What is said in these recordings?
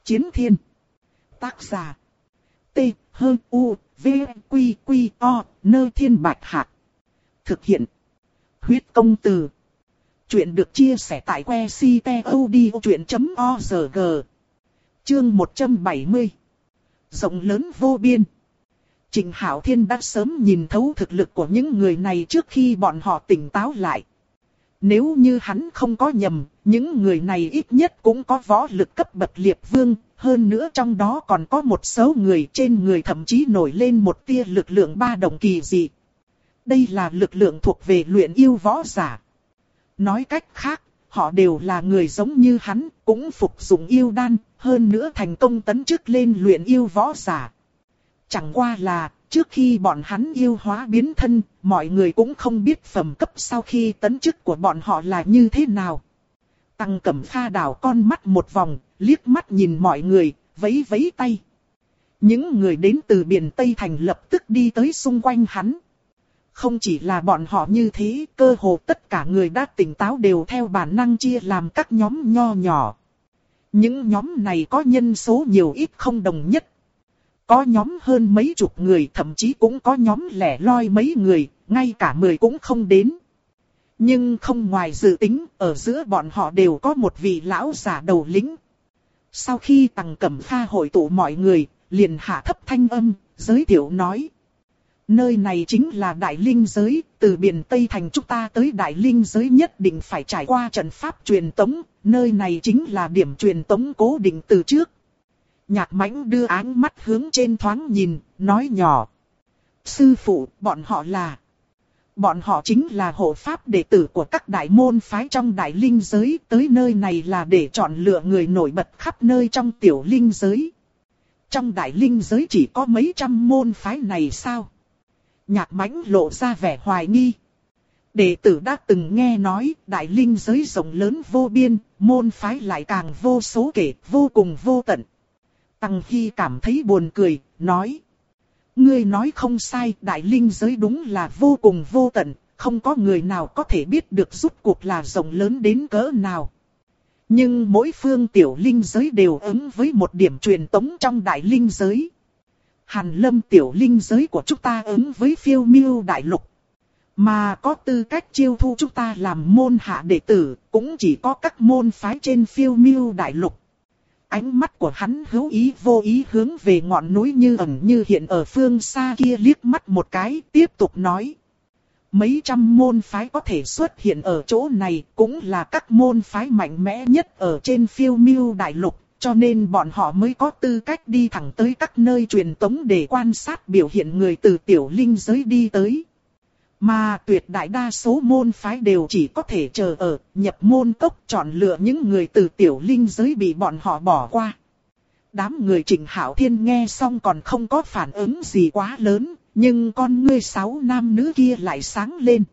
Chiến thiên. Tác giả. T-H-U-V-Q-Q-O, Nơi Thiên Bạch Hạc. Thực hiện. Huyết Công Từ. Chuyện được chia sẻ tại que ctod.org. Chương 170. Rộng lớn vô biên. Trịnh Hạo Thiên đã sớm nhìn thấu thực lực của những người này trước khi bọn họ tỉnh táo lại. Nếu như hắn không có nhầm, những người này ít nhất cũng có võ lực cấp bậc liệt vương, hơn nữa trong đó còn có một số người trên người thậm chí nổi lên một tia lực lượng ba động kỳ dị. Đây là lực lượng thuộc về luyện yêu võ giả. Nói cách khác, họ đều là người giống như hắn, cũng phục dụng yêu đan, hơn nữa thành công tấn chức lên luyện yêu võ giả. Chẳng qua là, trước khi bọn hắn yêu hóa biến thân, mọi người cũng không biết phẩm cấp sau khi tấn chức của bọn họ là như thế nào. Tăng Cẩm Pha đảo con mắt một vòng, liếc mắt nhìn mọi người, vẫy vẫy tay. Những người đến từ biển Tây Thành lập tức đi tới xung quanh hắn. Không chỉ là bọn họ như thế, cơ hồ tất cả người đã tỉnh táo đều theo bản năng chia làm các nhóm nho nhỏ. Những nhóm này có nhân số nhiều ít không đồng nhất. Có nhóm hơn mấy chục người, thậm chí cũng có nhóm lẻ loi mấy người, ngay cả 10 cũng không đến. Nhưng không ngoài dự tính, ở giữa bọn họ đều có một vị lão giả đầu lĩnh. Sau khi Tăng Cẩm Pha hội tụ mọi người, liền hạ thấp thanh âm, giới thiệu nói. Nơi này chính là Đại Linh Giới, từ biển Tây Thành chúng ta tới Đại Linh Giới nhất định phải trải qua trận pháp truyền tống, nơi này chính là điểm truyền tống cố định từ trước. Nhạc Mãnh đưa ánh mắt hướng trên thoáng nhìn, nói nhỏ. Sư phụ, bọn họ là... Bọn họ chính là hộ pháp đệ tử của các đại môn phái trong Đại Linh Giới, tới nơi này là để chọn lựa người nổi bật khắp nơi trong tiểu linh giới. Trong Đại Linh Giới chỉ có mấy trăm môn phái này sao? Nhạc Mãnh lộ ra vẻ hoài nghi. Đệ tử đã từng nghe nói Đại Linh Giới rộng lớn vô biên, môn phái lại càng vô số kể, vô cùng vô tận. Tăng Hy cảm thấy buồn cười, nói. Ngươi nói không sai, Đại Linh Giới đúng là vô cùng vô tận, không có người nào có thể biết được rốt cuộc là rộng lớn đến cỡ nào. Nhưng mỗi phương tiểu linh giới đều ứng với một điểm truyền tống trong Đại Linh Giới. Hàn Lâm tiểu linh giới của chúng ta ứng với Phiêu Miêu Đại Lục. Mà có tư cách chiêu thu chúng ta làm môn hạ đệ tử, cũng chỉ có các môn phái trên Phiêu Miêu Đại Lục. Ánh mắt của hắn hữu ý vô ý hướng về ngọn núi như ẩn như hiện ở phương xa kia liếc mắt một cái, tiếp tục nói. Mấy trăm môn phái có thể xuất hiện ở chỗ này, cũng là các môn phái mạnh mẽ nhất ở trên Phiêu Miêu Đại Lục, cho nên bọn họ mới có tư cách đi thẳng tới các nơi truyền tống để quan sát biểu hiện người từ tiểu linh giới đi tới. Mà tuyệt đại đa số môn phái đều chỉ có thể chờ ở nhập môn cốc chọn lựa những người từ tiểu linh giới bị bọn họ bỏ qua. Đám người Trịnh Hạo Thiên nghe xong còn không có phản ứng gì quá lớn, nhưng con ngươi 6 nam nữ kia lại sáng lên.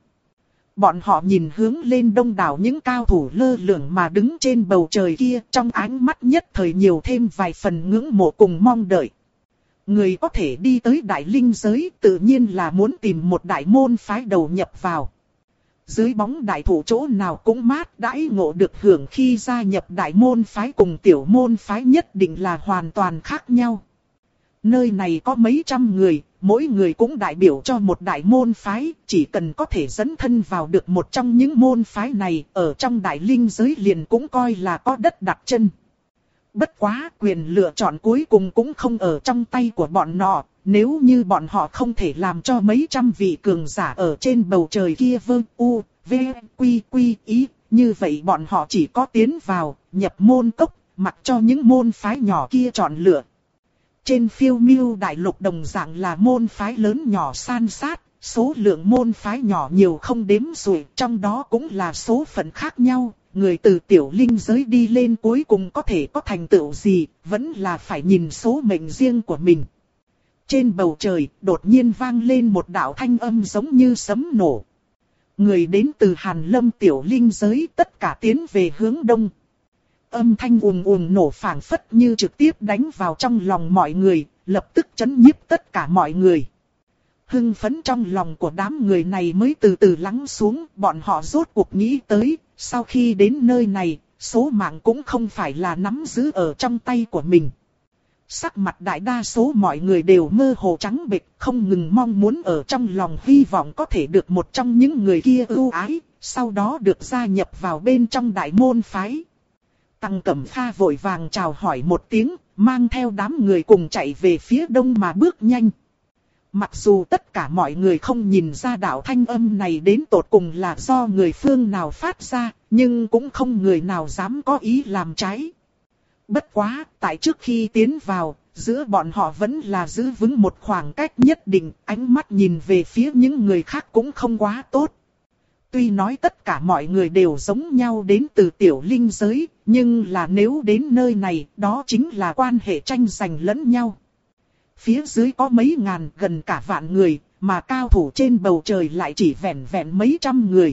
Bọn họ nhìn hướng lên đông đảo những cao thủ lơ lửng mà đứng trên bầu trời kia, trong ánh mắt nhất thời nhiều thêm vài phần ngưỡng mộ cùng mong đợi. Người có thể đi tới Đại Linh Giới tự nhiên là muốn tìm một đại môn phái đầu nhập vào. Dưới bóng đại thủ chỗ nào cũng mát đãi ngộ được hưởng khi gia nhập đại môn phái cùng tiểu môn phái nhất định là hoàn toàn khác nhau. Nơi này có mấy trăm người, mỗi người cũng đại biểu cho một đại môn phái, chỉ cần có thể dẫn thân vào được một trong những môn phái này, ở trong Đại Linh Giới liền cũng coi là có đất đặt chân. Bất quá quyền lựa chọn cuối cùng cũng không ở trong tay của bọn họ, nếu như bọn họ không thể làm cho mấy trăm vị cường giả ở trên bầu trời kia vơ u, v, quy quy ý, như vậy bọn họ chỉ có tiến vào, nhập môn cốc, mặc cho những môn phái nhỏ kia chọn lựa. Trên Phiêu Miêu Đại Lục đồng dạng là môn phái lớn nhỏ san sát, số lượng môn phái nhỏ nhiều không đếm xuể, trong đó cũng là số phận khác nhau. Người từ tiểu linh giới đi lên cuối cùng có thể có thành tựu gì, vẫn là phải nhìn số mệnh riêng của mình. Trên bầu trời, đột nhiên vang lên một đạo thanh âm giống như sấm nổ. Người đến từ Hàn Lâm tiểu linh giới tất cả tiến về hướng đông. Âm thanh ùn ùn nổ phảng phất như trực tiếp đánh vào trong lòng mọi người, lập tức chấn nhiếp tất cả mọi người. Hưng phấn trong lòng của đám người này mới từ từ lắng xuống, bọn họ rốt cuộc nghĩ tới. Sau khi đến nơi này, số mạng cũng không phải là nắm giữ ở trong tay của mình. Sắc mặt đại đa số mọi người đều mơ hồ trắng bệch, không ngừng mong muốn ở trong lòng hy vọng có thể được một trong những người kia ưu ái, sau đó được gia nhập vào bên trong đại môn phái. Tăng Cẩm Kha vội vàng chào hỏi một tiếng, mang theo đám người cùng chạy về phía đông mà bước nhanh. Mặc dù tất cả mọi người không nhìn ra đạo thanh âm này đến tột cùng là do người phương nào phát ra, nhưng cũng không người nào dám có ý làm trái. Bất quá, tại trước khi tiến vào, giữa bọn họ vẫn là giữ vững một khoảng cách nhất định, ánh mắt nhìn về phía những người khác cũng không quá tốt. Tuy nói tất cả mọi người đều giống nhau đến từ tiểu linh giới, nhưng là nếu đến nơi này, đó chính là quan hệ tranh giành lẫn nhau. Phía dưới có mấy ngàn, gần cả vạn người, mà cao thủ trên bầu trời lại chỉ vẹn vẹn mấy trăm người.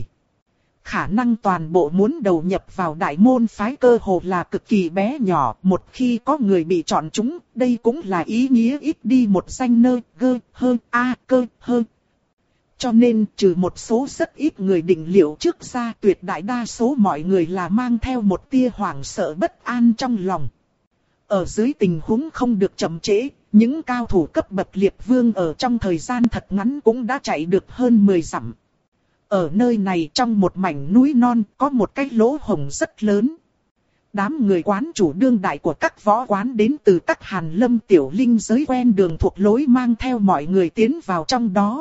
Khả năng toàn bộ muốn đầu nhập vào đại môn phái cơ hồ là cực kỳ bé nhỏ, một khi có người bị chọn chúng, đây cũng là ý nghĩa ít đi một danh nơi, cơ, hơn, cơ, hơn. Cho nên trừ một số rất ít người định liệu trước ra, tuyệt đại đa số mọi người là mang theo một tia hoảng sợ bất an trong lòng. Ở dưới tình huống không được chậm trễ, những cao thủ cấp bậc liệt vương ở trong thời gian thật ngắn cũng đã chạy được hơn 10 dặm. Ở nơi này trong một mảnh núi non có một cái lỗ hổng rất lớn. Đám người quán chủ đương đại của các võ quán đến từ các hàn lâm tiểu linh giới quen đường thuộc lối mang theo mọi người tiến vào trong đó.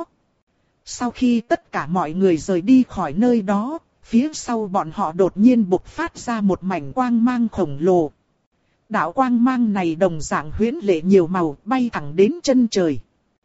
Sau khi tất cả mọi người rời đi khỏi nơi đó, phía sau bọn họ đột nhiên bộc phát ra một mảnh quang mang khổng lồ. Đạo quang mang này đồng dạng huyễn lệ nhiều màu, bay thẳng đến chân trời.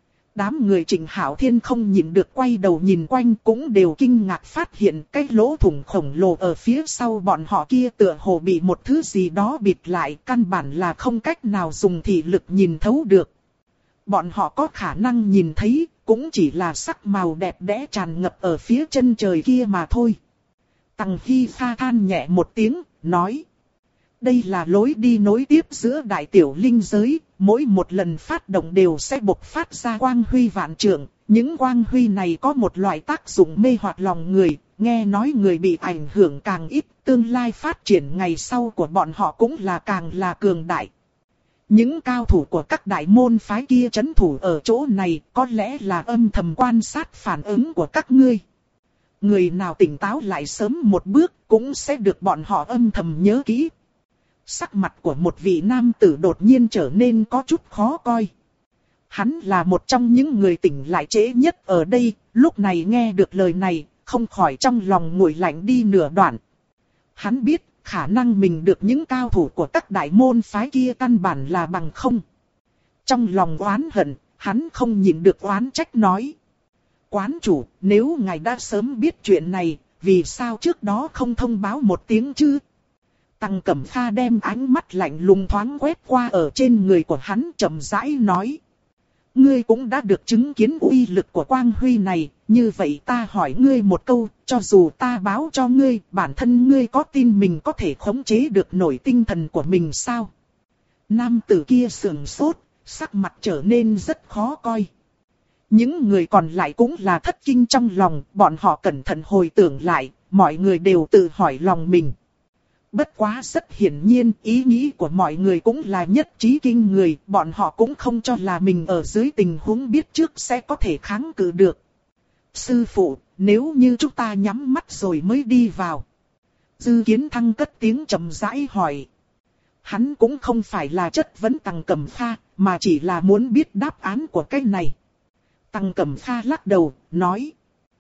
Đám người Trịnh Hạo Thiên không nhịn được quay đầu nhìn quanh, cũng đều kinh ngạc phát hiện cái lỗ thủng khổng lồ ở phía sau bọn họ kia tựa hồ bị một thứ gì đó bịt lại, căn bản là không cách nào dùng thị lực nhìn thấu được. Bọn họ có khả năng nhìn thấy, cũng chỉ là sắc màu đẹp đẽ tràn ngập ở phía chân trời kia mà thôi. Tằng Hi Pha than nhẹ một tiếng, nói: đây là lối đi nối tiếp giữa đại tiểu linh giới, mỗi một lần phát động đều sẽ bộc phát ra quang huy vạn trượng. Những quang huy này có một loại tác dụng mê hoặc lòng người, nghe nói người bị ảnh hưởng càng ít, tương lai phát triển ngày sau của bọn họ cũng là càng là cường đại. Những cao thủ của các đại môn phái kia trấn thủ ở chỗ này có lẽ là âm thầm quan sát phản ứng của các ngươi. Người nào tỉnh táo lại sớm một bước cũng sẽ được bọn họ âm thầm nhớ kỹ. Sắc mặt của một vị nam tử đột nhiên trở nên có chút khó coi. Hắn là một trong những người tỉnh lại trễ nhất ở đây, lúc này nghe được lời này, không khỏi trong lòng nguội lạnh đi nửa đoạn. Hắn biết, khả năng mình được những cao thủ của các đại môn phái kia căn bản là bằng không. Trong lòng oán hận, hắn không nhịn được oán trách nói: quán chủ, nếu ngài đã sớm biết chuyện này, vì sao trước đó không thông báo một tiếng chứ? Tăng Cẩm Kha đem ánh mắt lạnh lùng thoáng quét qua ở trên người của hắn, chậm rãi nói: ngươi cũng đã được chứng kiến uy lực của quang huy này, như vậy ta hỏi ngươi một câu, cho dù ta báo cho ngươi, bản thân ngươi có tin mình có thể khống chế được nổi tinh thần của mình sao? Nam tử kia sườn sốt, sắc mặt trở nên rất khó coi. Những người còn lại cũng là thất kinh trong lòng, bọn họ cẩn thận hồi tưởng lại, mọi người đều tự hỏi lòng mình. Bất quá rất hiển nhiên, ý nghĩ của mọi người cũng là nhất trí kinh người, bọn họ cũng không cho là mình ở dưới tình huống biết trước sẽ có thể kháng cự được. Sư phụ, nếu như chúng ta nhắm mắt rồi mới đi vào. Dư Kiến Thăng cất tiếng trầm rãi hỏi. Hắn cũng không phải là chất vấn Tăng Cẩm Kha, mà chỉ là muốn biết đáp án của cái này. Tăng Cẩm Kha lắc đầu, nói: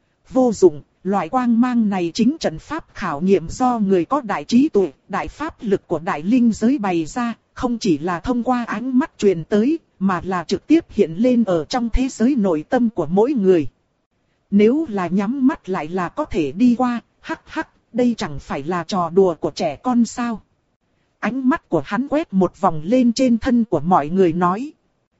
vô dụng. Loại quang mang này chính trận pháp khảo nghiệm do người có đại trí tuệ, đại pháp lực của đại linh giới bày ra, không chỉ là thông qua ánh mắt truyền tới, mà là trực tiếp hiện lên ở trong thế giới nội tâm của mỗi người. Nếu là nhắm mắt lại là có thể đi qua, hắc hắc, đây chẳng phải là trò đùa của trẻ con sao? Ánh mắt của hắn quét một vòng lên trên thân của mọi người nói: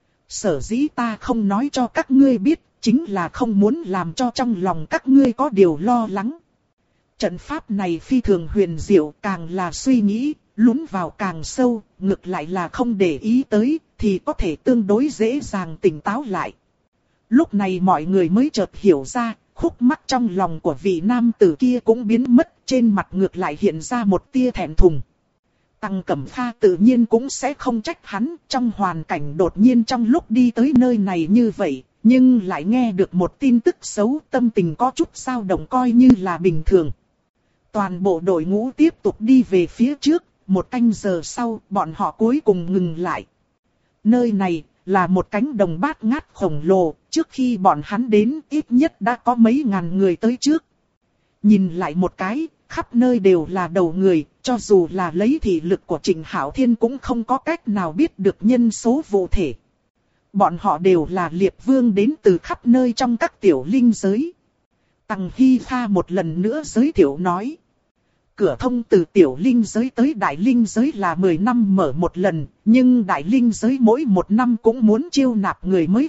sở dĩ ta không nói cho các ngươi biết, chính là không muốn làm cho trong lòng các ngươi có điều lo lắng. Trận pháp này phi thường huyền diệu, càng là suy nghĩ, lún vào càng sâu, ngược lại là không để ý tới, thì có thể tương đối dễ dàng tỉnh táo lại. Lúc này mọi người mới chợt hiểu ra, khúc mắc trong lòng của vị nam tử kia cũng biến mất, trên mặt ngược lại hiện ra một tia thẹn thùng. Tăng Cẩm Pha tự nhiên cũng sẽ không trách hắn, trong hoàn cảnh đột nhiên trong lúc đi tới nơi này như vậy, nhưng lại nghe được một tin tức xấu, tâm tình có chút dao động coi như là bình thường. Toàn bộ đội ngũ tiếp tục đi về phía trước, 1 canh giờ sau, bọn họ cuối cùng ngừng lại. Nơi này là một cánh đồng bát ngát khổng lồ, trước khi bọn hắn đến ít nhất đã có mấy ngàn người tới trước. Nhìn lại một cái, khắp nơi đều là đầu người, cho dù là lấy thị lực của Trịnh Hạo Thiên cũng không có cách nào biết được nhân số cụ thể. Bọn họ đều là liệp vương đến từ khắp nơi trong các tiểu linh giới. Tằng Hi Kha một lần nữa giới thiệu nói. Cửa thông từ tiểu linh giới tới đại linh giới là 10 năm mở một lần, nhưng đại linh giới mỗi 1 năm cũng muốn chiêu nạp người mới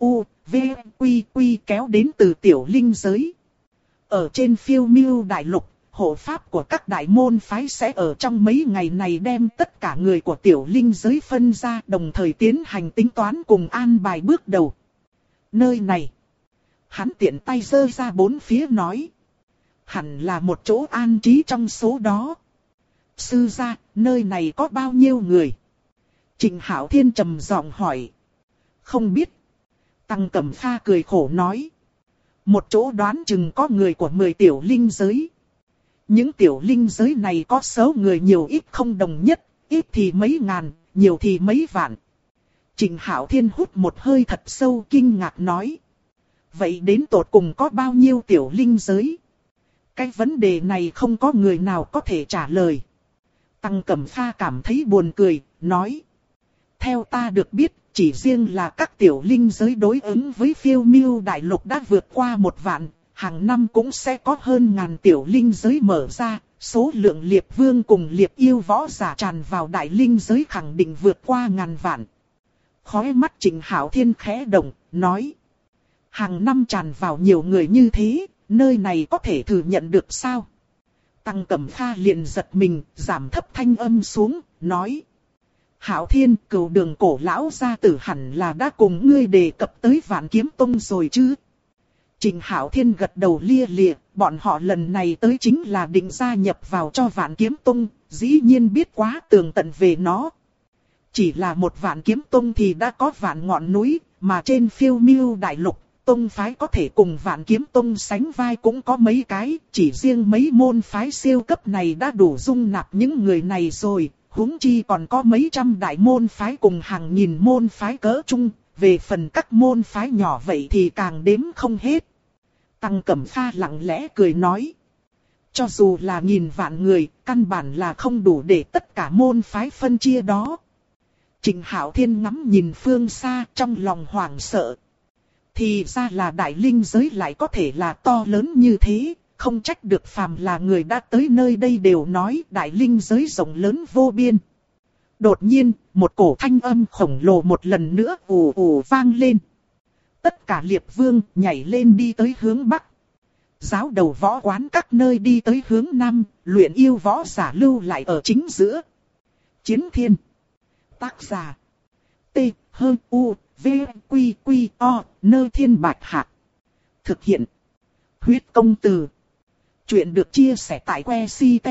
quy kéo đến từ tiểu linh giới. Ở trên phiêu miêu đại lục, hộ pháp của các đại môn phái sẽ ở trong mấy ngày này đem tất cả người của tiểu linh giới phân ra, đồng thời tiến hành tính toán cùng an bài bước đầu. Nơi này, hắn tiện tay giơ ra 4 phía nói. Hẳn là một chỗ an trí trong số đó. Sư gia, nơi này có bao nhiêu người? Trịnh Hạo Thiên trầm giọng hỏi. Không biết. Tăng Cẩm Pha cười khổ nói. Một chỗ đoán chừng có người của 10 tiểu linh giới. Những tiểu linh giới này có số người nhiều ít không đồng nhất, ít thì mấy ngàn, nhiều thì mấy vạn. Trịnh Hạo Thiên hút một hơi thật sâu kinh ngạc nói. Vậy đến tột cùng có bao nhiêu tiểu linh giới? Cái vấn đề này không có người nào có thể trả lời. Tăng Cẩm Pha cảm thấy buồn cười, nói. Theo ta được biết, chỉ riêng là các tiểu linh giới đối ứng với phiêu miêu đại lục đã vượt qua 1 vạn, hàng năm cũng sẽ có hơn ngàn tiểu linh giới mở ra, số lượng liệp vương cùng liệp yêu võ giả tràn vào đại linh giới khẳng định vượt qua ngàn vạn. Khóe mắt Trịnh Hạo Thiên khẽ động, nói. Hàng năm tràn vào nhiều người như thế, nơi này có thể thừa nhận được sao? Tăng Cẩm Pha liền giật mình, giảm thấp thanh âm xuống, nói. Hạo Thiên, Cửu Đường cổ lão gia tử hẳn là đã cùng ngươi đề cập tới Vạn Kiếm Tông rồi chứ? Trịnh Hạo Thiên gật đầu lia lịa, bọn họ lần này tới chính là định gia nhập vào cho Vạn Kiếm Tông, dĩ nhiên biết quá tường tận về nó. Chỉ là một Vạn Kiếm Tông thì đã có vạn ngọn núi, mà trên phiêu miêu đại lục, tông phái có thể cùng Vạn Kiếm Tông sánh vai cũng có mấy cái, chỉ riêng mấy môn phái siêu cấp này đã đủ dung nạp những người này rồi, huống chi còn có mấy trăm đại môn phái cùng hàng nghìn môn phái cỡ trung, về phần các môn phái nhỏ vậy thì càng đếm không hết. Tăng Cẩm Pha lặng lẽ cười nói. Cho dù là 1000 vạn người, căn bản là không đủ để tất cả môn phái phân chia đó. Trịnh Hạo Thiên ngắm nhìn phương xa trong lòng hoảng sợ. Thì ra là đại linh giới lại có thể là to lớn như thế, không trách được phàm là người đã tới nơi đây đều nói đại linh giới rộng lớn vô biên. Đột nhiên, một cổ thanh âm khổng lồ một lần nữa ù ù vang lên. Tất cả liệp vương nhảy lên đi tới hướng Bắc. Giáo đầu võ quán các nơi đi tới hướng Nam, luyện yêu võ giả lưu lại ở chính giữa. Chiến Thiên. Tác giả. T, H, U, V, Quy, Quy, O, Nơ Thiên Bạch Hạc. Thực hiện. Huyết Công Từ. Chuyện được chia sẻ tại que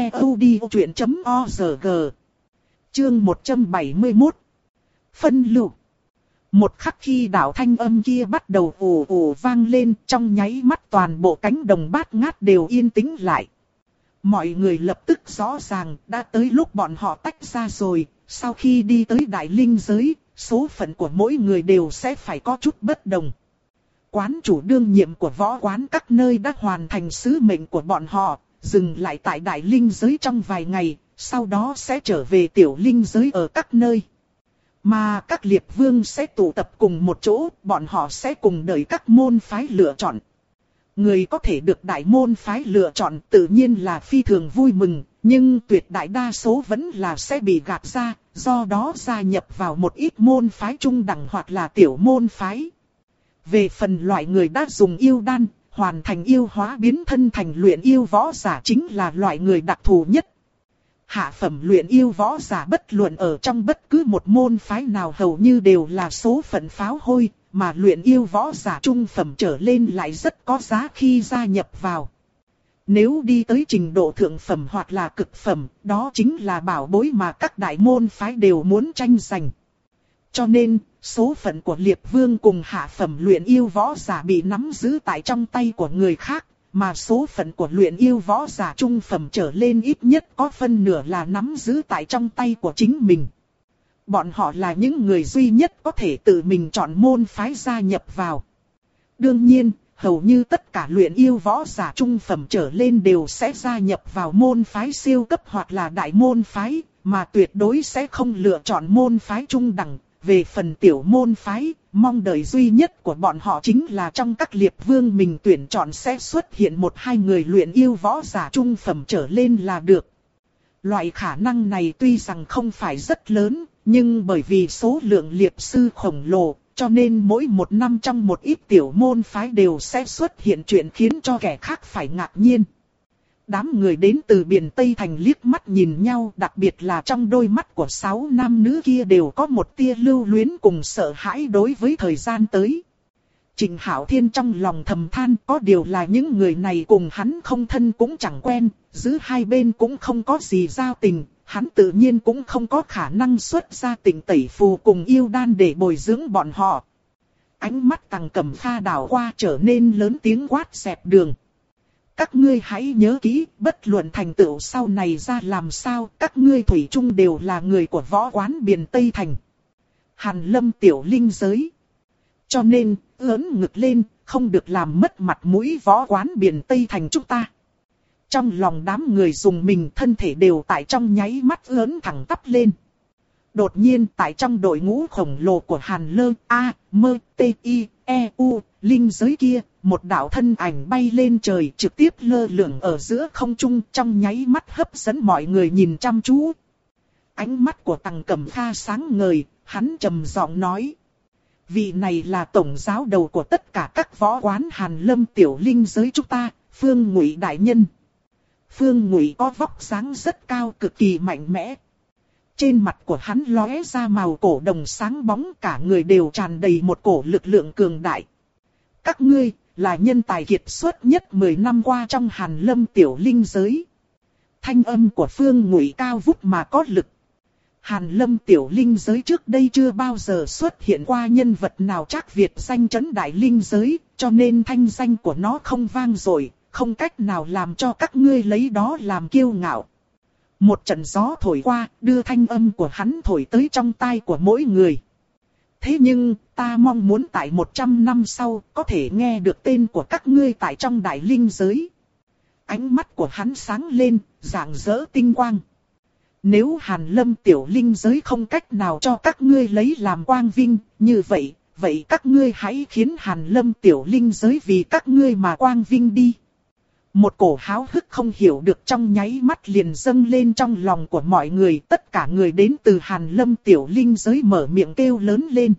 ctod.org. Chương 171. Phân lưu. Một khắc khi đạo thanh âm kia bắt đầu ù ù vang lên, trong nháy mắt toàn bộ cánh đồng bát ngát đều yên tĩnh lại. Mọi người lập tức rõ ràng đã tới lúc bọn họ tách ra rồi, sau khi đi tới đại linh giới, số phận của mỗi người đều sẽ phải có chút bất đồng. Quán chủ đương nhiệm của võ quán các nơi đã hoàn thành sứ mệnh của bọn họ, dừng lại tại đại linh giới trong vài ngày, sau đó sẽ trở về tiểu linh giới ở các nơi. Mà các liệp vương sẽ tụ tập cùng một chỗ, bọn họ sẽ cùng đợi các môn phái lựa chọn. Người có thể được đại môn phái lựa chọn tự nhiên là phi thường vui mừng, nhưng tuyệt đại đa số vẫn là sẽ bị gạt ra, do đó gia nhập vào một ít môn phái trung đẳng hoặc là tiểu môn phái. Về phần loại người đã dùng yêu đan, hoàn thành yêu hóa biến thân thành luyện yêu võ giả chính là loại người đặc thù nhất. Hạ phẩm luyện yêu võ giả bất luận ở trong bất cứ một môn phái nào hầu như đều là số phận pháo hôi, mà luyện yêu võ giả trung phẩm trở lên lại rất có giá khi gia nhập vào. Nếu đi tới trình độ thượng phẩm hoặc là cực phẩm, đó chính là bảo bối mà các đại môn phái đều muốn tranh giành. Cho nên, số phận của Liệt Vương cùng hạ phẩm luyện yêu võ giả bị nắm giữ tại trong tay của người khác, mà số phận của luyện yêu võ giả trung phẩm trở lên ít nhất có phân nửa là nắm giữ tại trong tay của chính mình. Bọn họ là những người duy nhất có thể tự mình chọn môn phái gia nhập vào. Đương nhiên, hầu như tất cả luyện yêu võ giả trung phẩm trở lên đều sẽ gia nhập vào môn phái siêu cấp hoặc là đại môn phái, mà tuyệt đối sẽ không lựa chọn môn phái trung đẳng. Về phần tiểu môn phái, mong đợi duy nhất của bọn họ chính là trong các liệt vương mình tuyển chọn sẽ xuất hiện một hai người luyện yêu võ giả trung phẩm trở lên là được. Loại khả năng này tuy rằng không phải rất lớn, nhưng bởi vì số lượng liệt sư khổng lồ, cho nên mỗi một năm trong một ít tiểu môn phái đều sẽ xuất hiện chuyện khiến cho kẻ khác phải ngạc nhiên. Đám người đến từ biển Tây Thành liếc mắt nhìn nhau, đặc biệt là trong đôi mắt của 6 nam nữ kia đều có một tia lưu luyến cùng sợ hãi đối với thời gian tới. Trình Hạo Thiên trong lòng thầm than, có điều là những người này cùng hắn không thân cũng chẳng quen, giữa hai bên cũng không có gì giao tình, hắn tự nhiên cũng không có khả năng xuất ra Tịnh Tẩy Phù cùng yêu đan để bồi dưỡng bọn họ. Ánh mắt Tằng Cẩm Pha đảo qua trở nên lớn tiếng quát dẹp đường. Các ngươi hãy nhớ kỹ, bất luận thành tựu sau này ra làm sao, các ngươi thủy chung đều là người của võ quán biển Tây Thành. Hàn Lâm tiểu linh giới. Cho nên, ưỡn ngực lên, không được làm mất mặt mũi võ quán biển Tây Thành chúng ta. Trong lòng đám người dùng mình, thân thể đều tại trong nháy mắt ưỡn thẳng tắp lên. Đột nhiên tại trong đội ngũ khổng lồ của Hàn Lơ, A, Mơ, T, I, E, U, linh giới kia, một đạo thân ảnh bay lên trời trực tiếp lơ lửng ở giữa không trung, trong nháy mắt hấp dẫn mọi người nhìn chăm chú. Ánh mắt của Tằng Cẩm Pha sáng ngời, hắn trầm giọng nói. Vị này là tổng giáo đầu của tất cả các võ quán Hàn Lâm tiểu linh giới chúng ta, Phương Ngụy đại nhân. Phương Ngụy có vóc dáng rất cao, cực kỳ mạnh mẽ. Trên mặt của hắn lóe ra màu cổ đồng sáng bóng, cả người đều tràn đầy một cổ lực lượng cường đại. Các ngươi là nhân tài kiệt xuất nhất 10 năm qua trong Hàn Lâm tiểu linh giới. Thanh âm của Phương Ngụy cao vút mà có lực. Hàn Lâm tiểu linh giới trước đây chưa bao giờ xuất hiện qua nhân vật nào trác Việt danh chấn đại linh giới, cho nên thanh danh của nó không vang dội, không cách nào làm cho các ngươi lấy đó làm kiêu ngạo. Một trận gió thổi qua, đưa thanh âm của hắn thổi tới trong tai của mỗi người. Thế nhưng, ta mong muốn tại 100 năm sau, có thể nghe được tên của các ngươi tại trong đại linh giới. Ánh mắt của hắn sáng lên, rạng rỡ tinh quang. Nếu Hàn Lâm tiểu linh giới không cách nào cho các ngươi lấy làm quang vinh, như vậy, vậy các ngươi hãy khiến Hàn Lâm tiểu linh giới vì các ngươi mà quang vinh đi. Một cổ háo hức không hiểu được trong nháy mắt liền dâng lên trong lòng của mọi người, tất cả người đến từ Hàn Lâm tiểu linh giới mở miệng kêu lớn lên.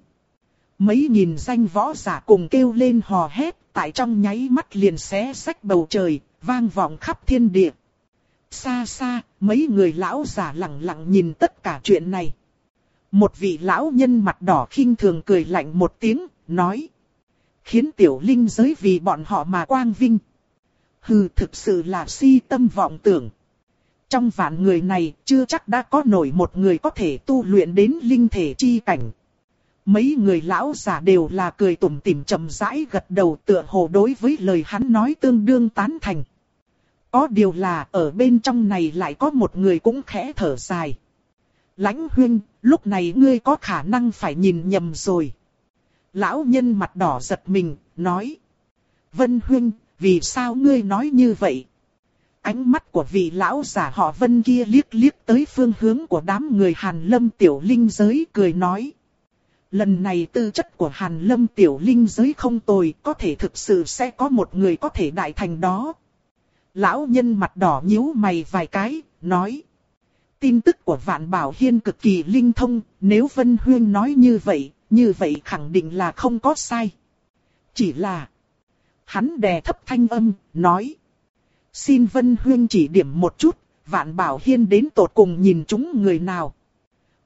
Mấy nghìn danh võ giả cùng kêu lên hò hét, tại trong nháy mắt liền xé rách bầu trời, vang vọng khắp thiên địa. Xa xa, mấy người lão giả lặng lặng nhìn tất cả chuyện này. Một vị lão nhân mặt đỏ khinh thường cười lạnh một tiếng, nói. Khiến tiểu linh giới vì bọn họ mà quang vinh. Hừ, thực sự là si tâm vọng tưởng. Trong vạn người này, chưa chắc đã có nổi một người có thể tu luyện đến linh thể chi cảnh. Mấy người lão giả đều là cười tủm tỉm chậm rãi gật đầu, tựa hồ đối với lời hắn nói tương đương tán thành. Có điều là ở bên trong này lại có một người cũng khẽ thở dài. Lãnh huynh, lúc này ngươi có khả năng phải nhìn nhầm rồi. Lão nhân mặt đỏ giật mình, nói. Vân huynh, vì sao ngươi nói như vậy? Ánh mắt của vị lão giả họ Vân kia liếc liếc tới phương hướng của đám người Hàn Lâm tiểu linh giới, cười nói. Lần này tư chất của Hàn Lâm tiểu linh giới không tồi, có thể thực sự sẽ có một người có thể đại thành đó. Lão nhân mặt đỏ nhíu mày vài cái, nói. Tin tức của Vạn Bảo Hiên cực kỳ linh thông, nếu Vân Huyên nói như vậy khẳng định là không có sai. Chỉ là... Hắn đè thấp thanh âm, nói. Xin Vân Huyên chỉ điểm một chút, Vạn Bảo Hiên đến tột cùng nhìn chúng người nào.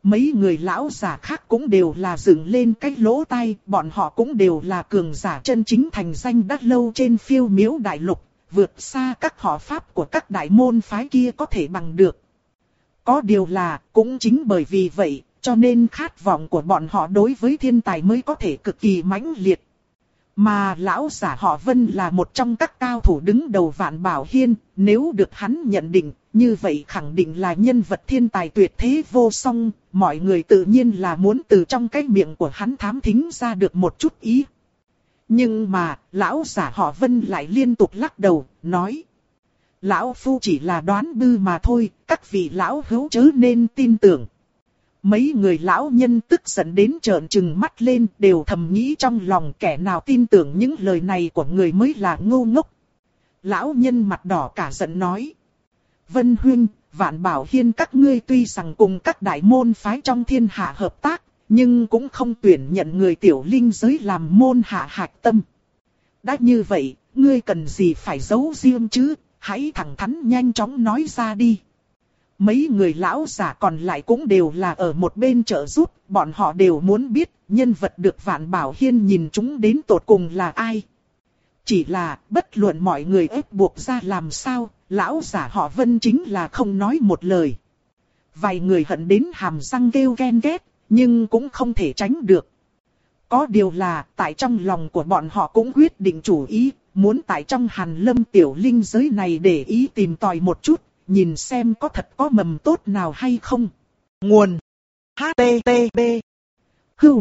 Mấy người lão giả khác cũng đều là dựng lên cái lỗ tai, bọn họ cũng đều là cường giả chân chính thành danh đã lâu trên phiêu miếu đại lục, vượt xa các họ pháp của các đại môn phái kia có thể bằng được. Có điều là, cũng chính bởi vì vậy, cho nên khát vọng của bọn họ đối với thiên tài mới có thể cực kỳ mãnh liệt. Mà lão giả họ Vân là một trong các cao thủ đứng đầu Vạn Bảo Hiên, nếu được hắn nhận định, như vậy khẳng định là nhân vật thiên tài tuyệt thế vô song, mọi người tự nhiên là muốn từ trong cái miệng của hắn thám thính ra được một chút ý. Nhưng mà, lão giả họ Vân lại liên tục lắc đầu, nói: Lão Phu chỉ là đoán bư mà thôi, các vị lão hữu chớ nên tin tưởng. Mấy người lão nhân tức giận đến trợn trừng mắt lên, đều thầm nghĩ trong lòng kẻ nào tin tưởng những lời này của người mới là ngu ngốc. Lão nhân mặt đỏ cả giận nói: Vân Huynh, Vạn Bảo Hiên các ngươi tuy rằng cùng các đại môn phái trong thiên hạ hợp tác, nhưng cũng không tuyển nhận người tiểu linh giới làm môn hạ hạch tâm. Đã như vậy, ngươi cần gì phải giấu riêng chứ, hãy thẳng thắn nhanh chóng nói ra đi. Mấy người lão giả còn lại cũng đều là ở một bên trợ giúp, bọn họ đều muốn biết nhân vật được Vạn Bảo Hiên nhìn chúng đến tột cùng là ai. Chỉ là bất luận mọi người ép buộc ra làm sao, lão giả họ Vân chính là không nói một lời. Vài người hận đến hàm răng kêu ghen ghét, nhưng cũng không thể tránh được. Có điều là tại trong lòng của bọn họ cũng quyết định chủ ý, muốn tại trong Hàn Lâm tiểu linh giới này để ý tìm tòi một chút, nhìn xem có thật có mầm tốt nào hay không. Nguồn HTTP Hưu.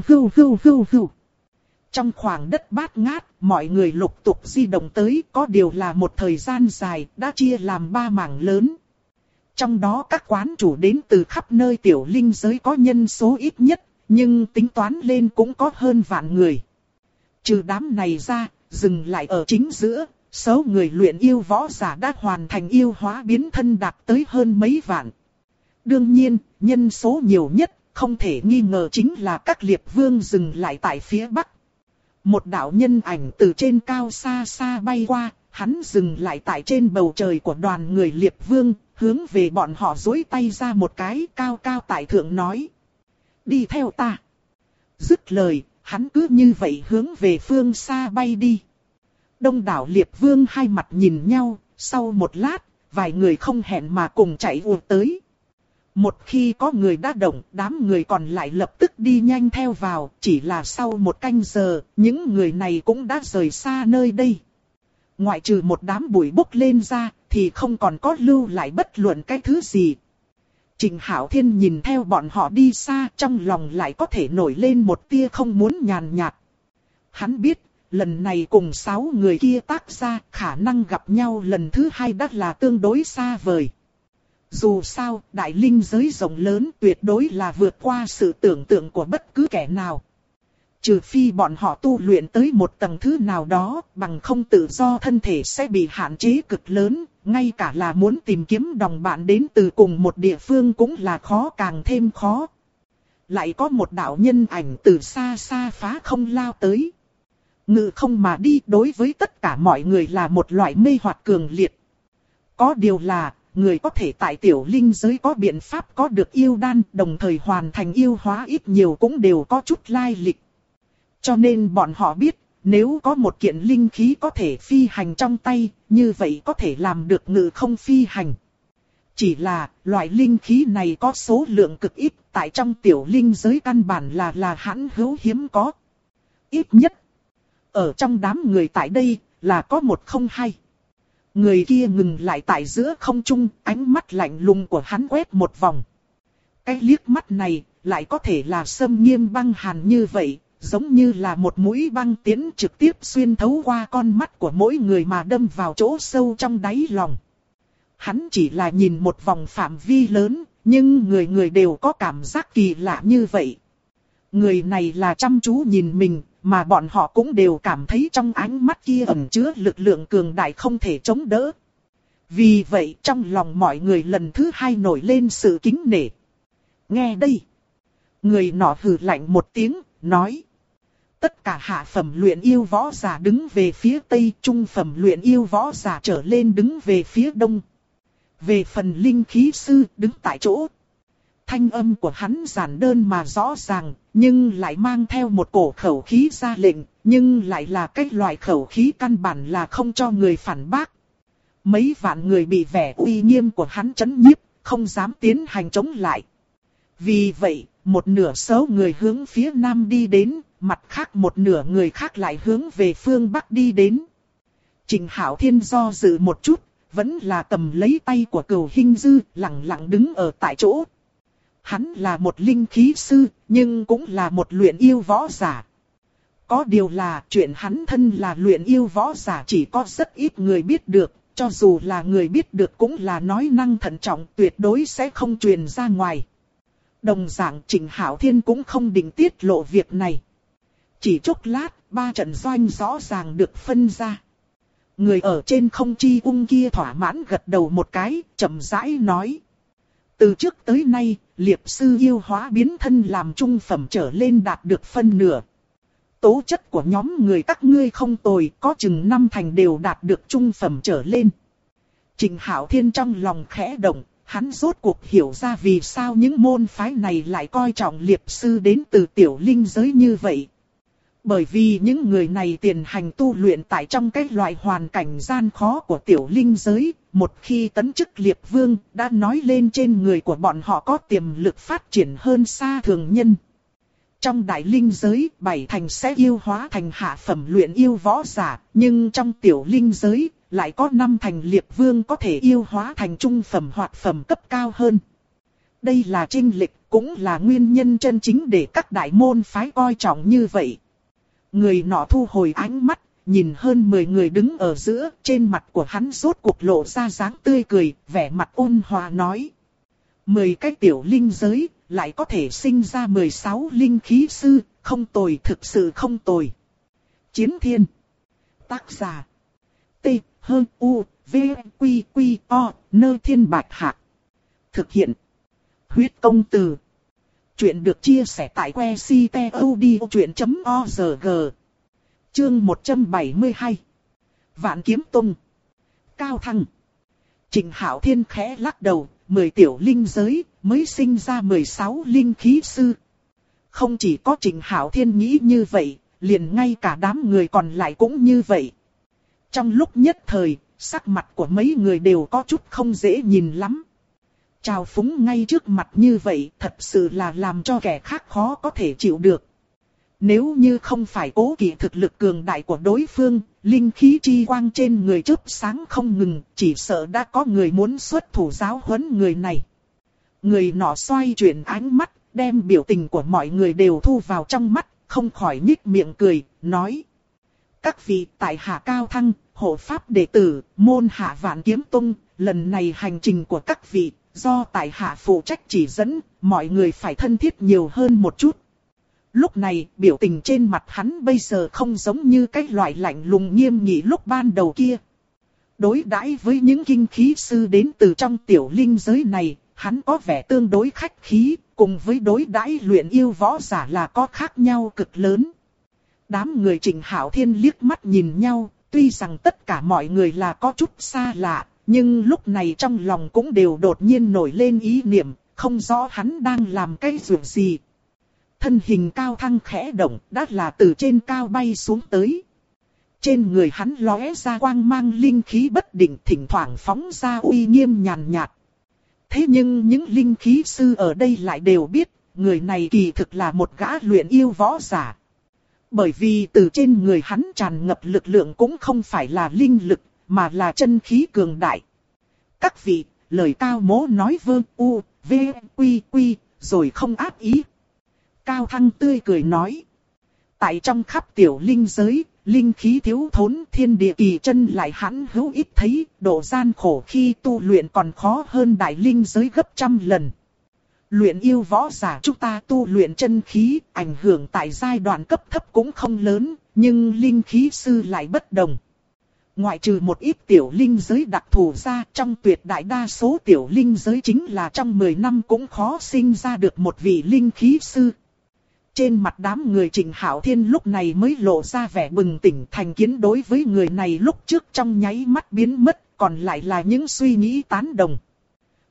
Trong khoảng đất bát ngát, mọi người lục tục di động tới, có điều là một thời gian dài, đã chia làm 3 mảng lớn. Trong đó các quán chủ đến từ khắp nơi tiểu linh giới có nhân số ít nhất, nhưng tính toán lên cũng có hơn vạn người. Trừ đám này ra, dừng lại ở chính giữa, số người luyện yêu võ giả đã hoàn thành yêu hóa biến thân đạt tới hơn mấy vạn. Đương nhiên, nhân số nhiều nhất, không thể nghi ngờ chính là các liệp vương dừng lại tại phía bắc. Một đạo nhân ảnh từ trên cao xa xa bay qua, hắn dừng lại tại trên bầu trời của đoàn người liệp vương, hướng về bọn họ duỗi tay ra một cái, cao cao tại thượng nói: Đi theo ta. Dứt lời, hắn cứ như vậy hướng về phương xa bay đi. Đông đảo liệp vương hai mặt nhìn nhau, sau một lát, vài người không hẹn mà cùng chạy vụt tới. Một khi có người đã động, đám người còn lại lập tức đi nhanh theo vào, chỉ là sau một canh giờ, những người này cũng đã rời xa nơi đây. Ngoại trừ một đám bụi bốc lên ra, thì không còn có lưu lại bất luận cái thứ gì. Trình Hạo Thiên nhìn theo bọn họ đi xa, trong lòng lại có thể nổi lên một tia không muốn nhàn nhạt. Hắn biết, lần này cùng 6 người kia tác ra, khả năng gặp nhau lần thứ 2 đã là tương đối xa vời. Dù sao, đại linh giới rộng lớn tuyệt đối là vượt qua sự tưởng tượng của bất cứ kẻ nào. Trừ phi bọn họ tu luyện tới một tầng thứ nào đó, bằng không tự do thân thể sẽ bị hạn chế cực lớn, ngay cả là muốn tìm kiếm đồng bạn đến từ cùng một địa phương cũng là khó càng thêm khó. Lại có một đạo nhân ảnh từ xa xa phá không lao tới. Ngự không mà đi đối với tất cả mọi người là một loại mê hoặc cường liệt. Có điều là, người có thể tại tiểu linh giới có biện pháp có được yêu đan, đồng thời hoàn thành yêu hóa ít nhiều cũng đều có chút lai lịch. Cho nên bọn họ biết, nếu có một kiện linh khí có thể phi hành trong tay, như vậy có thể làm được ngự không phi hành. Chỉ là, loại linh khí này có số lượng cực ít, tại trong tiểu linh giới căn bản là hãn hữu hiếm có. Ít nhất, ở trong đám người tại đây, là có một không hai. Người kia ngừng lại tại giữa không trung, ánh mắt lạnh lùng của hắn quét một vòng. Cái liếc mắt này, lại có thể là xâm nghiêm băng hàn như vậy, giống như là một mũi băng tiến trực tiếp xuyên thấu qua con mắt của mỗi người mà đâm vào chỗ sâu trong đáy lòng. Hắn chỉ là nhìn một vòng phạm vi lớn, nhưng người người đều có cảm giác kỳ lạ như vậy. Người này là chăm chú nhìn mình, mà bọn họ cũng đều cảm thấy trong ánh mắt kia ẩn chứa lực lượng cường đại không thể chống đỡ. Vì vậy trong lòng mọi người lần thứ 2 nổi lên sự kính nể. Nghe đây. Người nọ hừ lạnh một tiếng, nói. Tất cả hạ phẩm luyện yêu võ giả đứng về phía tây, trung phẩm luyện yêu võ giả trở lên đứng về phía đông. Về phần linh khí sư đứng tại chỗ. Thanh âm của hắn giản đơn mà rõ ràng, nhưng lại mang theo một cổ khẩu khí ra lệnh, nhưng lại là cái loại khẩu khí căn bản là không cho người phản bác. Mấy vạn người bị vẻ uy nghiêm của hắn chấn nhiếp, không dám tiến hành chống lại. Vì vậy, một nửa số người hướng phía nam đi đến, mặt khác một nửa người khác lại hướng về phương bắc đi đến. Trịnh Hạo Thiên do dự một chút, vẫn là cầm lấy tay của Cửu Hinh Dư, lặng lặng đứng ở tại chỗ. Hắn là một linh khí sư, nhưng cũng là một luyện yêu võ giả. Có điều là chuyện hắn thân là luyện yêu võ giả chỉ có rất ít người biết được, cho dù là người biết được cũng là nói năng thận trọng, tuyệt đối sẽ không truyền ra ngoài. Đồng dạng Trịnh Hạo Thiên cũng không định tiết lộ việc này. Chỉ chốc lát, 3 trận doanh rõ ràng được phân ra. Người ở trên không chi ung kia thỏa mãn gật đầu một cái, chậm rãi nói. Từ trước tới nay, liệp sư yêu hóa biến thân làm trung phẩm trở lên đạt được phân nửa. Tố chất của nhóm người các ngươi không tồi, có chừng 5 thành đều đạt được trung phẩm trở lên. Trịnh Hạo Thiên trong lòng khẽ động, hắn rốt cuộc hiểu ra vì sao những môn phái này lại coi trọng liệp sư đến từ tiểu linh giới như vậy. Bởi vì những người này tiền hành tu luyện tại trong cái loại hoàn cảnh gian khó của tiểu linh giới, một khi tấn chức liệp vương đã nói lên trên người của bọn họ có tiềm lực phát triển hơn xa thường nhân. Trong đại linh giới, 7 thành sẽ yêu hóa thành hạ phẩm luyện yêu võ giả, nhưng trong tiểu linh giới, lại có 5 thành liệp vương có thể yêu hóa thành trung phẩm hoặc phẩm cấp cao hơn. Đây là chênh lệch, cũng là nguyên nhân chân chính để các đại môn phái coi trọng như vậy. Người nọ thu hồi ánh mắt, nhìn hơn 10 người đứng ở giữa, trên mặt của hắn rốt cuộc lộ ra dáng tươi cười, vẻ mặt ôn hòa nói. 10 cái tiểu linh giới, lại có thể sinh ra 16 linh khí sư, không tồi, thực sự không tồi. Chiến Thiên. Tác giả. T, H, U, V, Quy, Quy, O, Nơ Thiên Bạch Hạc. Thực hiện. Huyết Công Từ. Chuyện được chia sẻ tại website.odchuyện.org. Chương 172. Vạn Kiếm Tông. Cao Thăng. Trịnh Hạo Thiên khẽ lắc đầu, 10 tiểu linh giới mới sinh ra 16 linh khí sư. Không chỉ có Trịnh Hạo Thiên nghĩ như vậy, liền ngay cả đám người còn lại cũng như vậy. Trong lúc nhất thời, sắc mặt của mấy người đều có chút không dễ nhìn lắm. Trào phúng ngay trước mặt như vậy thật sự là làm cho kẻ khác khó có thể chịu được. Nếu như không phải cố kỵ thực lực cường đại của đối phương, linh khí chi quang trên người chớp sáng không ngừng, chỉ sợ đã có người muốn xuất thủ giáo huấn người này. Người nọ xoay chuyển ánh mắt, đem biểu tình của mọi người đều thu vào trong mắt, không khỏi nhích miệng cười, nói. Các vị tại hạ Cao Thăng, hộ pháp đệ tử, môn hạ Vạn Kiếm Tông, lần này hành trình của các vị, do tại hạ phụ trách chỉ dẫn, mọi người phải thân thiết nhiều hơn một chút. Lúc này, biểu tình trên mặt hắn bây giờ không giống như cái loại lạnh lùng nghiêm nghị lúc ban đầu kia. Đối đãi với những kinh khí sư đến từ trong tiểu linh giới này, hắn có vẻ tương đối khách khí, cùng với đối đãi luyện yêu võ giả là có khác nhau cực lớn. Đám người Trịnh Hạo Thiên liếc mắt nhìn nhau, tuy rằng tất cả mọi người là có chút xa lạ, nhưng lúc này trong lòng cũng đều đột nhiên nổi lên ý niệm, không rõ hắn đang làm cái việc gì. Thân hình Cao Thăng khẽ động, đã là từ trên cao bay xuống tới. Trên người hắn lóe ra quang mang linh khí bất định, thỉnh thoảng phóng ra uy nghiêm nhàn nhạt. Thế nhưng những linh khí sư ở đây lại đều biết, người này kỳ thực là một gã luyện yêu võ giả. Bởi vì từ trên người hắn tràn ngập lực lượng cũng không phải là linh lực, mà là chân khí cường đại. Các vị, lời Cao Mỗ nói vơ u, v, quy quy, rồi không ác ý. Cao Thăng tươi cười nói. Tại trong khắp tiểu linh giới, linh khí thiếu thốn, thiên địa kỳ chân lại hãn hữu ít thấy, độ gian khổ khi tu luyện còn khó hơn đại linh giới gấp trăm lần. Luyện yêu võ giả chúng ta tu luyện chân khí, ảnh hưởng tại giai đoạn cấp thấp cũng không lớn, nhưng linh khí sư lại bất đồng. Ngoại trừ một ít tiểu linh giới đặc thù ra, trong tuyệt đại đa số tiểu linh giới chính là trong 10 năm cũng khó sinh ra được một vị linh khí sư. Trên mặt đám người Trịnh Hạo Thiên lúc này mới lộ ra vẻ bừng tỉnh, thành kiến đối với người này lúc trước trong nháy mắt biến mất, còn lại là những suy nghĩ tán đồng.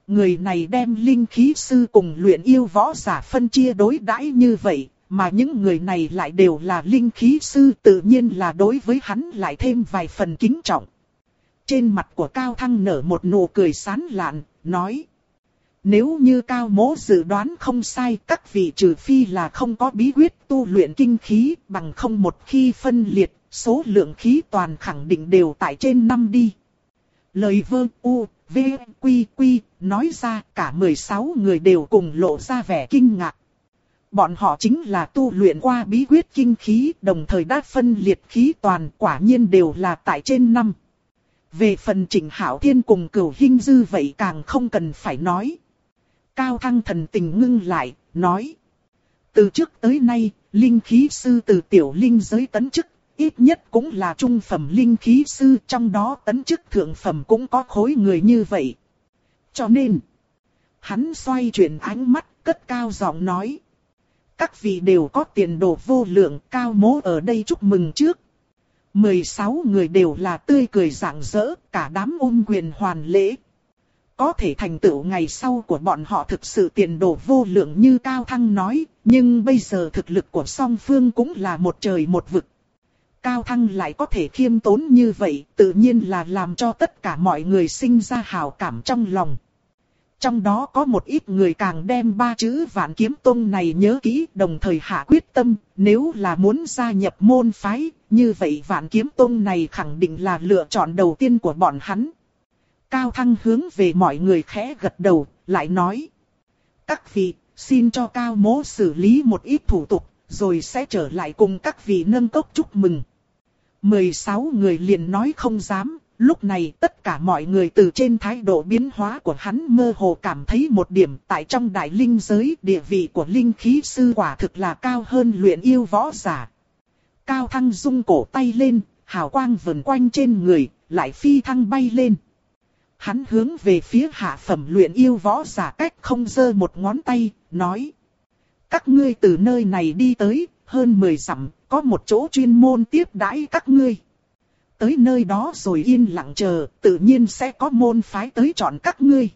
Người này đem linh khí sư cùng luyện yêu võ giả phân chia đối đãi như vậy, mà những người này lại đều là linh khí sư, tự nhiên là đối với hắn lại thêm vài phần kính trọng. Trên mặt của Cao Thăng nở một nụ cười sán lạn, nói: nếu như Cao Mỗ dự đoán không sai, các vị trừ phi là không có bí quyết tu luyện kinh khí, bằng không một khi phân liệt, số lượng khí toàn khẳng định đều tại trên 5 đi. Lời Vơ U, V, Quy, Quy, nói ra cả 16 người đều cùng lộ ra vẻ kinh ngạc. Bọn họ chính là tu luyện qua bí quyết kinh khí, đồng thời đã phân liệt khí toàn, quả nhiên đều là tại trên 5. Về phần Trịnh Hạo Thiên cùng Cửu Hinh Dư vậy càng không cần phải nói. Cao Thăng thần tình ngưng lại, nói: từ trước tới nay, linh khí sư từ tiểu linh giới tấn chức, ít nhất cũng là trung phẩm linh khí sư, trong đó tấn chức thượng phẩm cũng có khối người như vậy. Cho nên, hắn xoay chuyển ánh mắt, cất cao giọng nói: các vị đều có tiền đồ vô lượng, Cao Mỗ ở đây chúc mừng trước. 16 người đều là tươi cười rạng rỡ, cả đám quyền hoàn lễ. Có thể thành tựu ngày sau của bọn họ thực sự tiền đồ vô lượng như Cao Thăng nói, nhưng bây giờ thực lực của song phương cũng là một trời một vực. Cao Thăng lại có thể khiêm tốn như vậy, tự nhiên là làm cho tất cả mọi người sinh ra hảo cảm trong lòng. Trong đó có một ít người càng đem 3 chữ Vạn Kiếm Tông này nhớ kỹ, đồng thời hạ quyết tâm, nếu là muốn gia nhập môn phái, như vậy Vạn Kiếm Tông này khẳng định là lựa chọn đầu tiên của bọn hắn. Cao Thăng hướng về mọi người khẽ gật đầu, lại nói: các vị, xin cho Cao Mỗ xử lý một ít thủ tục, rồi sẽ trở lại cùng các vị nâng cốc chúc mừng. 16 người liền nói không dám. Lúc này tất cả mọi người từ trên thái độ biến hóa của hắn mơ hồ cảm thấy một điểm, tại trong đại linh giới địa vị của linh khí sư quả thực là cao hơn luyện yêu võ giả. Cao Thăng rung cổ tay lên, hào quang vần quanh trên người, lại phi thăng bay lên. Hắn hướng về phía hạ phẩm luyện yêu võ giả cách không giơ một ngón tay, nói: các ngươi từ nơi này đi tới, hơn 10 dặm, có một chỗ chuyên môn tiếp đãi các ngươi. Tới nơi đó rồi yên lặng chờ, tự nhiên sẽ có môn phái tới chọn các ngươi.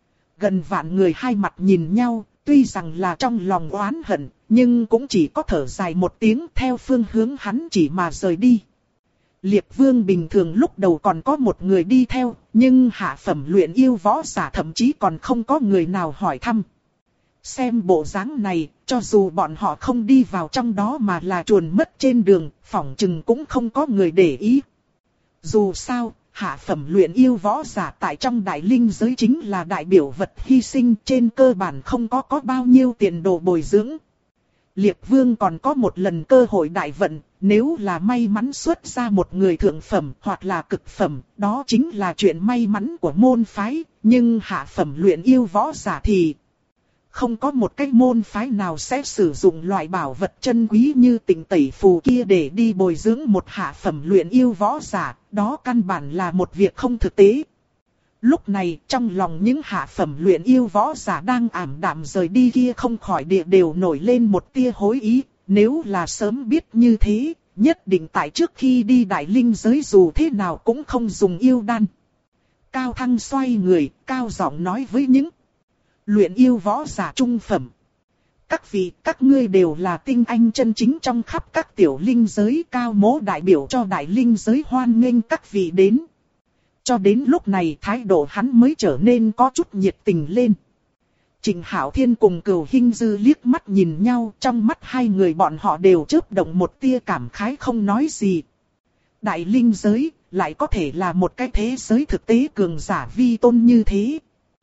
Gần vạn người hai mặt nhìn nhau, tuy rằng là trong lòng oán hận, nhưng cũng chỉ có thở dài một tiếng theo phương hướng hắn chỉ mà rời đi. Liệt Vương bình thường lúc đầu còn có một người đi theo, nhưng hạ phẩm luyện yêu võ giả thậm chí còn không có người nào hỏi thăm. Xem bộ dáng này, cho dù bọn họ không đi vào trong đó mà là chuồn mất trên đường, phỏng chừng cũng không có người để ý. Dù sao, hạ phẩm luyện yêu võ giả tại trong đại linh giới chính là đại biểu vật hy sinh, trên cơ bản không có bao nhiêu tiền đồ bồi dưỡng. Liệt Vương còn có một lần cơ hội đại vận, nếu là may mắn xuất ra một người thượng phẩm hoặc là cực phẩm, đó chính là chuyện may mắn của môn phái, nhưng hạ phẩm luyện yêu võ giả thì không có một cái môn phái nào sẽ sử dụng loại bảo vật chân quý như Tịnh Tẩy Phù kia để đi bồi dưỡng một hạ phẩm luyện yêu võ giả, đó căn bản là một việc không thực tế. Lúc này trong lòng những hạ phẩm luyện yêu võ giả đang ảm đạm rời đi kia không khỏi địa đều nổi lên một tia hối ý, nếu là sớm biết như thế, nhất định tại trước khi đi đại linh giới dù thế nào cũng không dùng yêu đan. Cao Thăng xoay người, cao giọng nói với những luyện yêu võ giả trung phẩm: các vị, các ngươi đều là tinh anh chân chính trong khắp các tiểu linh giới, Cao Mỗ đại biểu cho đại linh giới hoan nghênh các vị đến. Cho đến lúc này thái độ hắn mới trở nên có chút nhiệt tình lên. Trịnh Hạo Thiên cùng Cửu Hinh Dư liếc mắt nhìn nhau, trong mắt hai người bọn họ đều chớp động một tia cảm khái không nói gì. Đại linh giới lại có thể là một cái thế giới thực tế cường giả vi tôn như thế.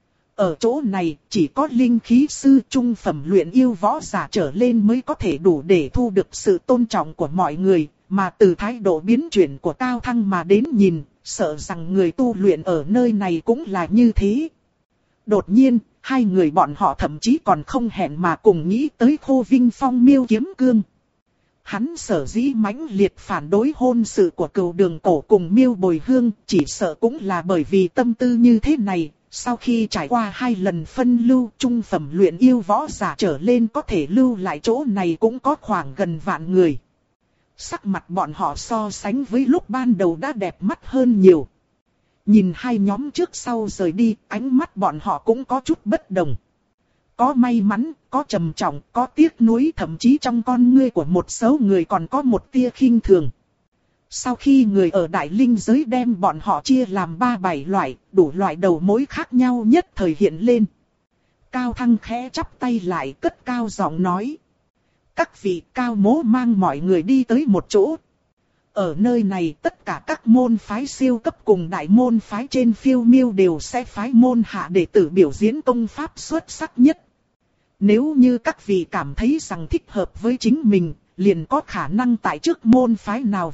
Ở chỗ này, chỉ có linh khí sư trung phẩm luyện yêu võ giả trở lên mới có thể đủ để thu được sự tôn trọng của mọi người, mà từ thái độ biến chuyển của Cao Thăng mà đến nhìn, sợ rằng người tu luyện ở nơi này cũng là như thế. Đột nhiên, hai người bọn họ thậm chí còn không hẹn mà cùng nghĩ tới Khô Vinh Phong Miêu Kiếm Cương. Hắn sở dĩ mãnh liệt phản đối hôn sự của Cửu Đường Cổ cùng Miêu Bồi Hương, chỉ sợ cũng là bởi vì tâm tư như thế này. Sau khi trải qua 2 lần phân lưu, trung phẩm luyện yêu võ giả trở lên có thể lưu lại chỗ này cũng có khoảng gần vạn người. Sắc mặt bọn họ so sánh với lúc ban đầu đã đẹp mắt hơn nhiều. Nhìn hai nhóm trước sau rời đi, ánh mắt bọn họ cũng có chút bất đồng. Có may mắn, có trầm trọng, có tiếc nuối, thậm chí trong con ngươi của một số người còn có một tia khinh thường. Sau khi người ở Đại Linh giới đem bọn họ chia làm 37 loại, đủ loại đầu mối khác nhau nhất thời hiện lên. Cao Thăng khẽ chắp tay lại, cất cao giọng nói. Các vị Cao Mỗ mang mọi người đi tới một chỗ. Ở nơi này tất cả các môn phái siêu cấp cùng đại môn phái trên phiêu miêu đều sẽ phái môn hạ đệ tử biểu diễn công pháp xuất sắc nhất. Nếu như các vị cảm thấy rằng thích hợp với chính mình, liền có khả năng tại trước môn phái nào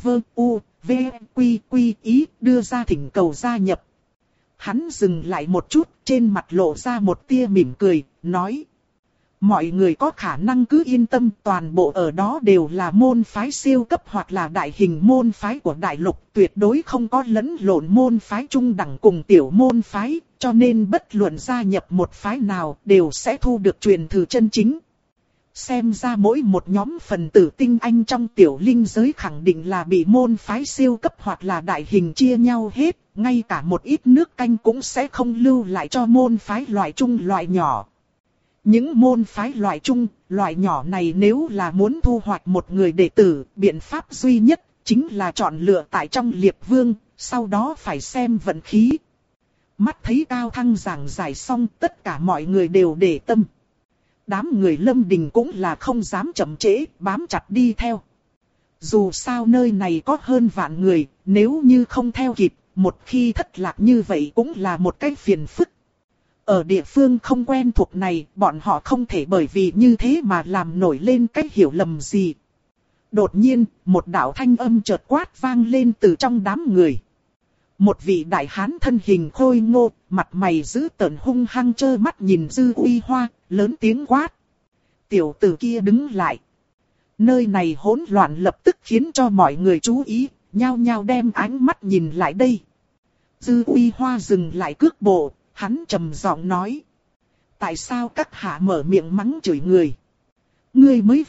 ý đưa ra thỉnh cầu gia nhập. Hắn dừng lại một chút, trên mặt lộ ra một tia mỉm cười, nói. Mọi người có khả năng cứ yên tâm, toàn bộ ở đó đều là môn phái siêu cấp hoặc là đại hình môn phái của đại lục, tuyệt đối không có lẫn lộn môn phái trung đẳng cùng tiểu môn phái, cho nên bất luận gia nhập một phái nào đều sẽ thu được truyền thừa chân chính. Xem ra mỗi một nhóm phần tử tinh anh trong tiểu linh giới khẳng định là bị môn phái siêu cấp hoặc là đại hình chia nhau hết, ngay cả một ít nước canh cũng sẽ không lưu lại cho môn phái loại trung loại nhỏ. Những môn phái loại trung, loại nhỏ này nếu là muốn thu hoạch một người đệ tử, biện pháp duy nhất chính là chọn lựa tại trong liệp vương, sau đó phải xem vận khí. Mắt thấy Cao Thăng giảng giải xong, tất cả mọi người đều để tâm. Đám người Lâm Đình cũng là không dám chậm trễ, bám chặt đi theo. Dù sao nơi này có hơn vạn người, nếu như không theo kịp, một khi thất lạc như vậy cũng là một cái phiền phức. Ở địa phương không quen thuộc này, bọn họ không thể bởi vì như thế mà làm nổi lên cái hiểu lầm gì. Đột nhiên, một đạo thanh âm chợt quát vang lên từ trong đám người. Một vị đại hán thân hình khôi ngô, mặt mày dữ tợn hung hăng trơ mắt nhìn Dư Uy Hoa, lớn tiếng quát. Tiểu tử kia đứng lại. Nơi này hỗn loạn lập tức khiến cho mọi người chú ý, nhao nhao đem ánh mắt nhìn lại đây. Dư Uy Hoa dừng lại cước bộ, hắn trầm giọng nói. Tại sao các hạ mở miệng mắng chửi người? Ngươi mới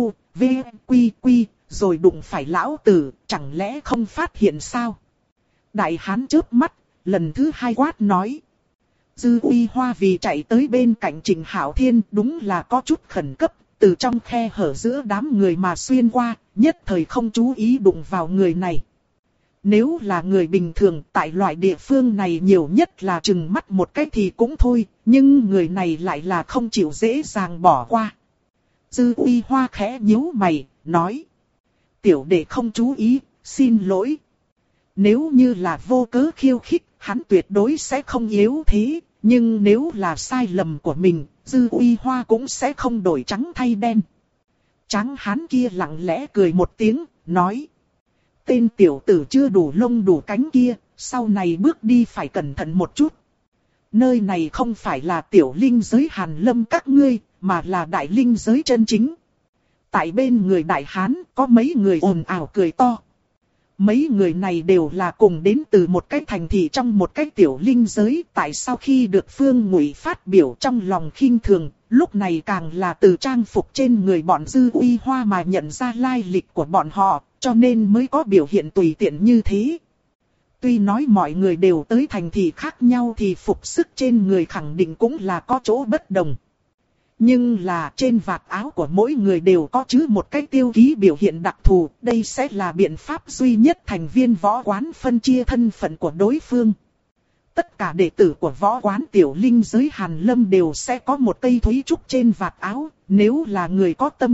rồi đụng phải lão tử, chẳng lẽ không phát hiện sao? Đại hán chớp mắt, lần thứ hai quát nói. Dư Uy Hoa vì chạy tới bên cạnh Trình Hạo Thiên đúng là có chút khẩn cấp, từ trong khe hở giữa đám người mà xuyên qua, nhất thời không chú ý đụng vào người này. Nếu là người bình thường tại loại địa phương này nhiều nhất là chừng mắt một cái thì cũng thôi, nhưng người này lại là không chịu dễ dàng bỏ qua. Dư Uy Hoa khẽ nhíu mày, nói. Tiểu đệ không chú ý, xin lỗi. Nếu như là vô cớ khiêu khích, hắn tuyệt đối sẽ không yếu thế, nhưng nếu là sai lầm của mình, Dư Uy Hoa cũng sẽ không đổi trắng thay đen. Tráng hán kia lặng lẽ cười một tiếng, nói. Tên tiểu tử chưa đủ lông đủ cánh kia, sau này bước đi phải cẩn thận một chút. Nơi này không phải là tiểu linh giới Hàn Lâm các ngươi, mà là đại linh giới chân chính. Tại bên người đại hán có mấy người ồn ào cười to. Mấy người này đều là cùng đến từ một cái thành thị trong một cái tiểu linh giới. Tại sau khi được Phương Ngụy phát biểu trong lòng khinh thường, lúc này càng là từ trang phục trên người bọn Dư Uy Hoa mà nhận ra lai lịch của bọn họ, cho nên mới có biểu hiện tùy tiện như thế. Tuy nói mọi người đều tới thành thị khác nhau thì phục sức trên người khẳng định cũng là có chỗ bất đồng. Nhưng là trên vạt áo của mỗi người đều có chữ một cái tiêu ký biểu hiện đặc thù, đây sẽ là biện pháp duy nhất thành viên võ quán phân chia thân phận của đối phương. Tất cả đệ tử của võ quán tiểu linh giới Hàn Lâm đều sẽ có một cây thúy trúc trên vạt áo, nếu là người có tâm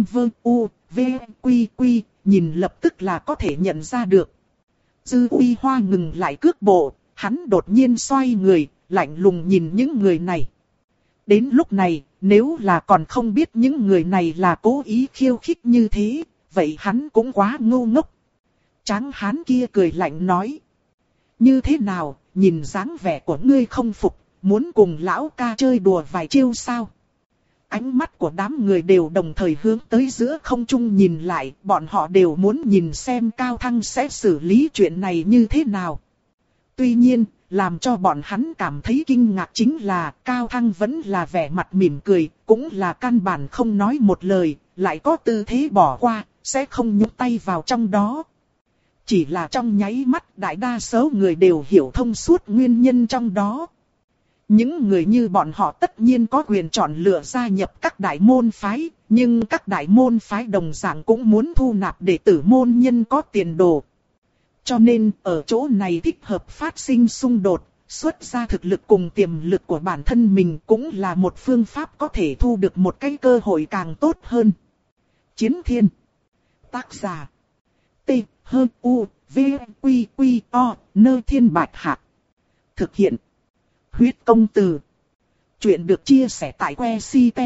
nhìn lập tức là có thể nhận ra được. Dư Uy Hoa ngừng lại cước bộ, hắn đột nhiên xoay người, lạnh lùng nhìn những người này. Đến lúc này, nếu là còn không biết những người này là cố ý khiêu khích như thế, vậy hắn cũng quá ngu ngốc. Tráng hán kia cười lạnh nói. Như thế nào, nhìn dáng vẻ của ngươi không phục, muốn cùng lão ca chơi đùa vài chiêu sao? Ánh mắt của đám người đều đồng thời hướng tới giữa không trung nhìn lại, bọn họ đều muốn nhìn xem Cao Thăng sẽ xử lý chuyện này như thế nào. Tuy nhiên, làm cho bọn hắn cảm thấy kinh ngạc chính là Cao Thăng vẫn là vẻ mặt mỉm cười, cũng là căn bản không nói một lời, lại có tư thế bỏ qua, sẽ không nhúc tay vào trong đó. Chỉ là trong nháy mắt đại đa số người đều hiểu thông suốt nguyên nhân trong đó. Những người như bọn họ tất nhiên có quyền chọn lựa gia nhập các đại môn phái, nhưng các đại môn phái đồng dạng cũng muốn thu nạp đệ tử môn nhân có tiền đồ. Cho nên ở chỗ này thích hợp phát sinh xung đột, xuất ra thực lực cùng tiềm lực của bản thân mình cũng là một phương pháp có thể thu được một cái cơ hội càng tốt hơn. Chiến Thiên. Tác giả. T. H. U. V. Q. Q. O. Nơ Thiên Bạch Hạc. Thực hiện. Huyết Công Từ. Chuyện được chia sẻ tại que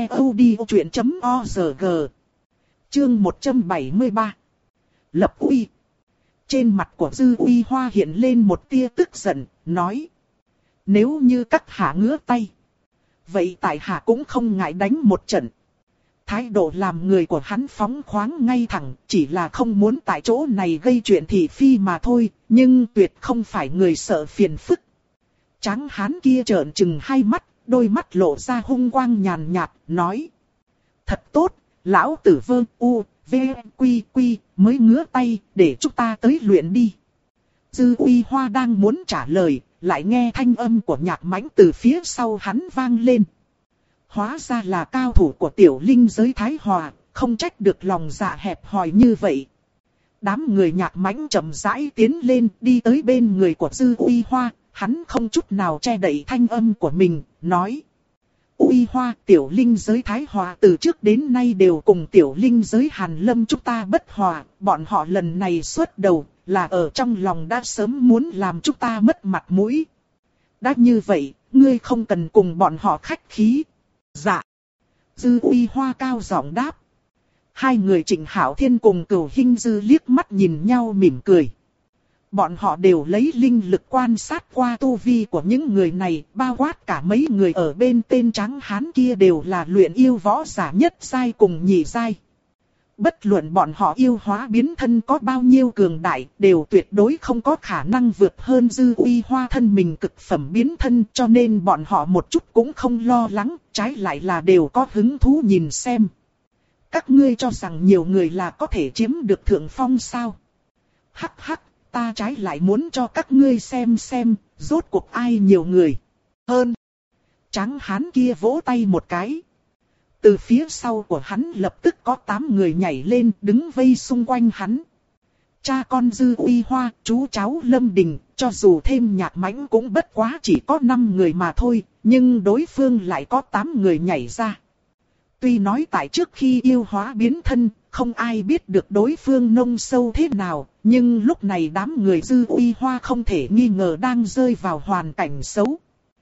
ctod.org. Chương 173. Lập uy. Trên mặt của Dư Uy Hoa hiện lên một tia tức giận, nói. Nếu như các hạ ngứa tay, vậy tại hạ cũng không ngại đánh một trận. Thái độ làm người của hắn phóng khoáng ngay thẳng, chỉ là không muốn tại chỗ này gây chuyện thị phi mà thôi, nhưng tuyệt không phải người sợ phiền phức. Tráng hán kia trợn trừng hai mắt, đôi mắt lộ ra hung quang nhàn nhạt, nói. Thật tốt, lão tử Vương U, V, Quy, Quy, mới ngứa tay, để chúng ta tới luyện đi. Dư Uy Hoa đang muốn trả lời, lại nghe thanh âm của Nhạc Mãnh từ phía sau hắn vang lên. Hóa ra là cao thủ của tiểu linh giới Thái Hòa, không trách được lòng dạ hẹp hòi như vậy. Đám người Nhạc Mãnh chậm rãi tiến lên, đi tới bên người của Dư Uy Hoa, hắn không chút nào che đậy thanh âm của mình, nói. Uy Hoa, tiểu linh giới Thái Hòa từ trước đến nay đều cùng tiểu linh giới Hàn Lâm chúng ta bất hòa, bọn họ lần này xuất đầu, là ở trong lòng đã sớm muốn làm chúng ta mất mặt mũi. Đã như vậy, ngươi không cần cùng bọn họ khách khí. Dạ. Dư Uy Hoa cao giọng đáp. Hai người Trịnh Hạo Thiên cùng Cửu Hinh Dư liếc mắt nhìn nhau mỉm cười. Bọn họ đều lấy linh lực quan sát qua tu vi của những người này, bao quát cả mấy người ở bên tên trắng hán kia đều là luyện yêu võ giả nhất giai cùng nhị giai. Bất luận bọn họ yêu hóa biến thân có bao nhiêu cường đại, đều tuyệt đối không có khả năng vượt hơn Dư Uy Hoa thân mình cực phẩm biến thân, cho nên bọn họ một chút cũng không lo lắng, trái lại là đều có hứng thú nhìn xem. Các ngươi cho rằng nhiều người là có thể chiếm được thượng phong sao? Hắc hắc, ta trái lại muốn cho các ngươi xem, rốt cuộc ai nhiều người hơn. Tráng hán kia vỗ tay một cái. Từ phía sau của hắn lập tức có 8 người nhảy lên đứng vây xung quanh hắn. Cha con Dư Uy Hoa, chú cháu Lâm Đình, cho dù thêm Nhạc Mãnh cũng bất quá chỉ có 5 người mà thôi, nhưng đối phương lại có 8 người nhảy ra. Tuy nói tại trước khi yêu hóa biến thân, không ai biết được đối phương nông sâu thế nào, nhưng lúc này đám người Dư Uy Hoa không thể nghi ngờ đang rơi vào hoàn cảnh xấu.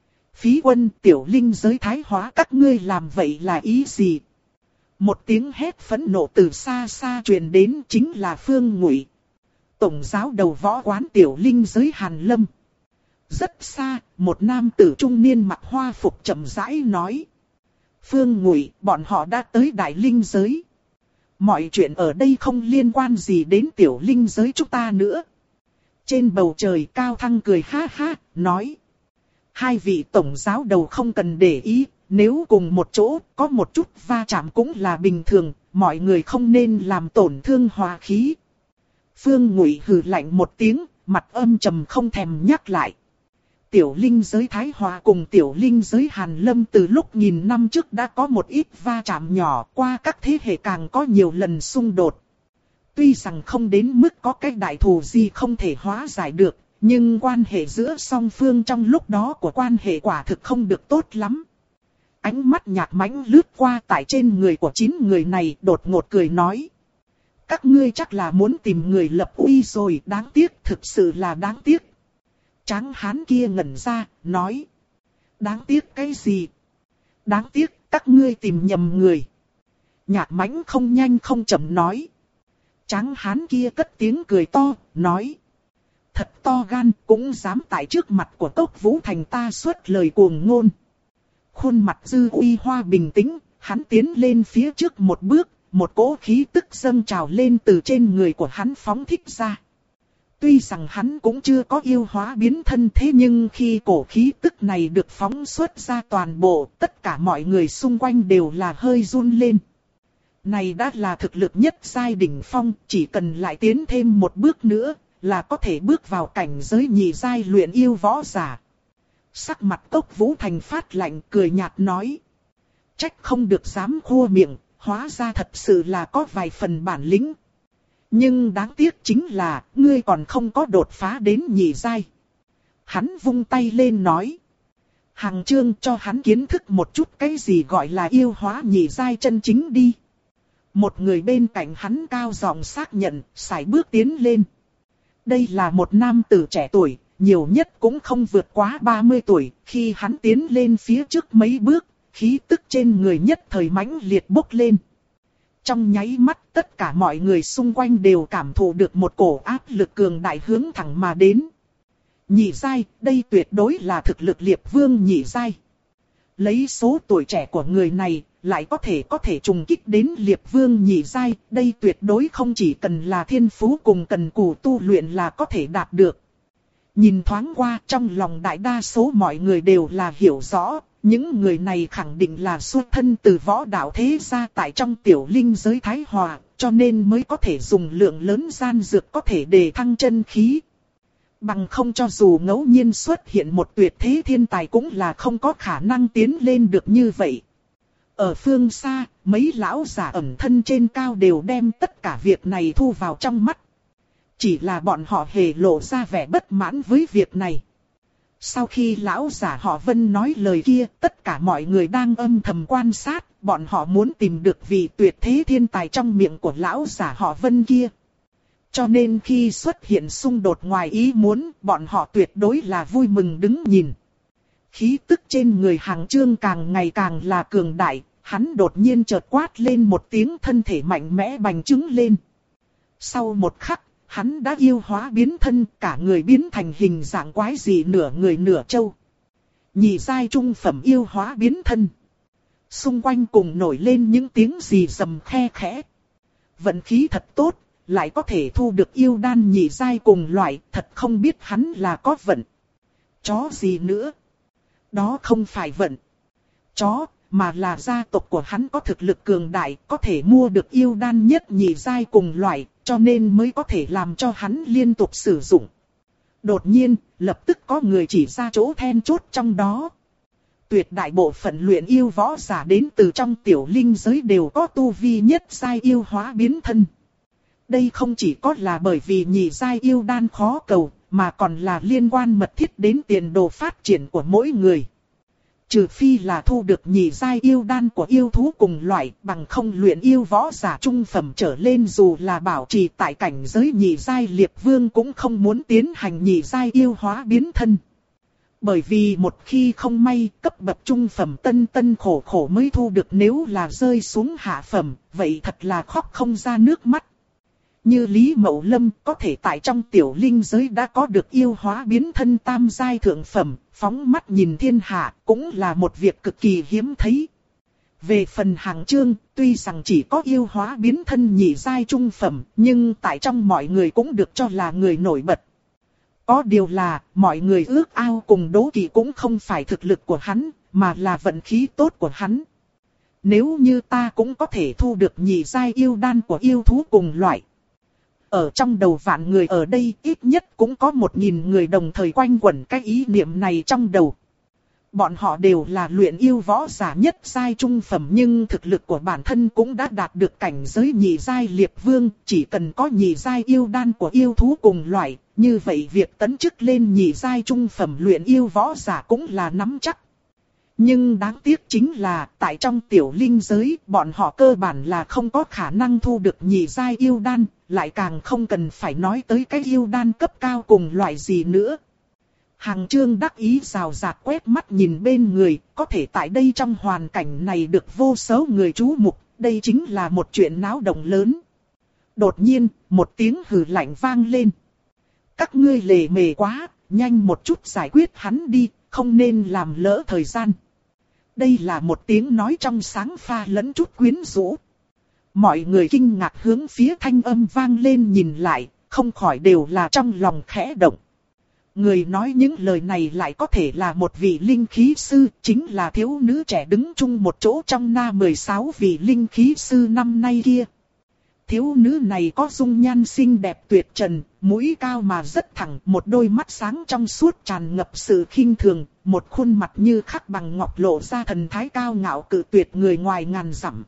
Phí quân, tiểu linh giới Thái Hóa, các ngươi làm vậy là ý gì? Một tiếng hét phẫn nộ từ xa xa truyền đến, chính là Phương Ngụy, tổng giáo đầu võ quán tiểu linh giới Hàn Lâm. Rất xa, một nam tử trung niên mặc hoa phục chậm rãi nói. Phương Ngụy, bọn họ đã tới đại linh giới. Mọi chuyện ở đây không liên quan gì đến tiểu linh giới chúng ta nữa. Trên bầu trời Cao Thăng cười ha ha, nói. Hai vị tổng giáo đầu không cần để ý, nếu cùng một chỗ có một chút va chạm cũng là bình thường, mọi người không nên làm tổn thương hòa khí. Phương Ngụy hừ lạnh một tiếng, mặt âm trầm không thèm nhắc lại. Tiểu linh giới Thái Hòa cùng tiểu linh giới Hàn Lâm từ lúc nghìn năm trước đã có một ít va chạm nhỏ, qua các thế hệ càng có nhiều lần xung đột. Tuy rằng không đến mức có cái đại thù gì không thể hóa giải được, nhưng quan hệ giữa song phương trong lúc đó của quan hệ quả thực không được tốt lắm. Ánh mắt Nhạc Mãnh lướt qua tại trên người của 9 người này, đột ngột cười nói. Các ngươi chắc là muốn tìm người lập uy rồi, đáng tiếc, thực sự là đáng tiếc. Tráng hán kia ngẩn ra, nói. Đáng tiếc cái gì? Đáng tiếc, các ngươi tìm nhầm người. Nhạc Mãnh không nhanh không chậm nói. Tráng hán kia cất tiếng cười to, nói. Thật to gan, cũng dám tại trước mặt của Cốc Vũ Thành ta xuất lời cuồng ngôn. Khuôn mặt Dư Uy Hoa bình tĩnh, hắn tiến lên phía trước một bước, một cỗ khí tức dâng trào lên từ trên người của hắn phóng thích ra. Tuy rằng hắn cũng chưa có yêu hóa biến thân, thế nhưng khi cổ khí tức này được phóng xuất ra toàn bộ, tất cả mọi người xung quanh đều là hơi run lên. Này đã là thực lực nhất giai đỉnh phong, chỉ cần lại tiến thêm một bước nữa, là có thể bước vào cảnh giới nhị giai luyện yêu võ giả. Sắc mặt Cốc Vũ Thành phát lạnh, cười nhạt nói. Trách không được dám khua miệng, hóa ra thật sự là có vài phần bản lĩnh. Nhưng đáng tiếc chính là, ngươi còn không có đột phá đến nhị giai. Hắn vung tay lên nói. Hằng Chương cho hắn kiến thức một chút cái gì gọi là yêu hóa nhị giai chân chính đi. Một người bên cạnh hắn cao giọng xác nhận, sải bước tiến lên. Đây là một nam tử trẻ tuổi, nhiều nhất cũng không vượt quá 30 tuổi. Khi hắn tiến lên phía trước mấy bước, khí tức trên người nhất thời mãnh liệt bốc lên. Trong nháy mắt tất cả mọi người xung quanh đều cảm thụ được một cổ áp lực cường đại hướng thẳng mà đến. Nhị giai, đây tuyệt đối là thực lực Liệp Vương nhị giai. Lấy số tuổi trẻ của người này, lại có thể trùng kích đến Liệp Vương nhị giai, đây tuyệt đối không chỉ cần là thiên phú cùng cần cù tu luyện là có thể đạt được. Nhìn thoáng qua, trong lòng đại đa số mọi người đều là hiểu rõ, những người này khẳng định là xuất thân từ võ đạo thế gia tại trong tiểu linh giới Thái Hòa, cho nên mới có thể dùng lượng lớn gian dược có thể đề thăng chân khí. Bằng không cho dù ngẫu nhiên xuất hiện một tuyệt thế thiên tài cũng là không có khả năng tiến lên được như vậy. Ở phương xa, mấy lão giả ẩn thân trên cao đều đem tất cả việc này thu vào trong mắt. Chỉ là bọn họ hề lộ ra vẻ bất mãn với việc này. Sau khi lão giả họ Vân nói lời kia, tất cả mọi người đang âm thầm quan sát, bọn họ muốn tìm được vị tuyệt thế thiên tài trong miệng của lão giả họ Vân kia. Cho nên khi xuất hiện xung đột ngoài ý muốn, bọn họ tuyệt đối là vui mừng đứng nhìn. Khí tức trên người Hằng Chương càng ngày càng là cường đại, hắn đột nhiên chợt quát lên một tiếng, thân thể mạnh mẽ bành trướng lên. Sau một khắc, hắn đã yêu hóa biến thân, cả người biến thành hình dạng quái dị nửa người nửa trâu. Nhị giai trung phẩm yêu hóa biến thân. Xung quanh cùng nổi lên những tiếng rì rầm khe khẽ. Vận khí thật tốt, lại có thể thu được yêu đan nhị giai cùng loại, thật không biết hắn là có vận. Chó gì nữa? Đó không phải vận. Chó, mà là gia tộc của hắn có thực lực cường đại, có thể mua được yêu đan nhất nhị giai cùng loại, cho nên mới có thể làm cho hắn liên tục sử dụng. Đột nhiên, lập tức có người chỉ ra chỗ then chốt trong đó. Tuyệt đại bộ phận luyện yêu võ giả đến từ trong tiểu linh giới đều có tu vi nhất giai yêu hóa biến thân. Đây không chỉ có là bởi vì nhị giai yêu đan khó cầu, mà còn là liên quan mật thiết đến tiền đồ phát triển của mỗi người. Trừ phi là thu được nhị giai yêu đan của yêu thú cùng loại, bằng không luyện yêu võ giả trung phẩm trở lên dù là bảo trì tại cảnh giới nhị giai Liệp Vương cũng không muốn tiến hành nhị giai yêu hóa biến thân. Bởi vì một khi không may, cấp bậc trung phẩm tân khổ khổ mới thu được, nếu là rơi xuống hạ phẩm, vậy thật là khóc không ra nước mắt. Như Lý Mậu Lâm có thể tại trong tiểu linh giới đã có được yêu hóa biến thân tam giai thượng phẩm, phóng mắt nhìn thiên hạ cũng là một việc cực kỳ hiếm thấy. Về phần Hằng Chương, tuy rằng chỉ có yêu hóa biến thân nhị giai trung phẩm, nhưng tại trong mọi người cũng được cho là người nổi bật. Có điều là, mọi người ước ao cùng đố kỵ cũng không phải thực lực của hắn, mà là vận khí tốt của hắn. Nếu như ta cũng có thể thu được nhị giai yêu đan của yêu thú cùng loại. Ở trong đầu vạn người ở đây ít nhất cũng có 1000 người đồng thời quanh quẩn cái ý niệm này trong đầu. Bọn họ đều là luyện yêu võ giả nhất giai trung phẩm, nhưng thực lực của bản thân cũng đã đạt được cảnh giới nhị giai Liệp Vương, chỉ cần có nhị giai yêu đan của yêu thú cùng loại, như vậy việc tấn chức lên nhị giai trung phẩm luyện yêu võ giả cũng là nắm chắc. Nhưng đáng tiếc chính là, tại trong tiểu linh giới, bọn họ cơ bản là không có khả năng thu được nhị giai yêu đan, lại càng không cần phải nói tới cái yêu đan cấp cao cùng loại gì nữa. Hằng Chương đắc ý rào rạt quét mắt nhìn bên người, có thể tại đây trong hoàn cảnh này được vô số người chú mục, đây chính là một chuyện náo động lớn. Đột nhiên, một tiếng hừ lạnh vang lên. Các ngươi lề mề quá, nhanh một chút giải quyết hắn đi, không nên làm lỡ thời gian. Đây là một tiếng nói trong sáng pha lẫn chút quyến rũ. Mọi người kinh ngạc hướng phía thanh âm vang lên nhìn lại, không khỏi đều là trong lòng khẽ động. Người nói những lời này lại có thể là một vị linh khí sư, chính là thiếu nữ trẻ đứng chung một chỗ trong na 16 vị linh khí sư năm nay kia. Thiếu nữ này có dung nhan xinh đẹp tuyệt trần, mũi cao mà rất thẳng, một đôi mắt sáng trong suốt tràn ngập sự khinh thường, một khuôn mặt như khắc bằng ngọc lộ ra thần thái cao ngạo cự tuyệt người ngoài ngàn dặm.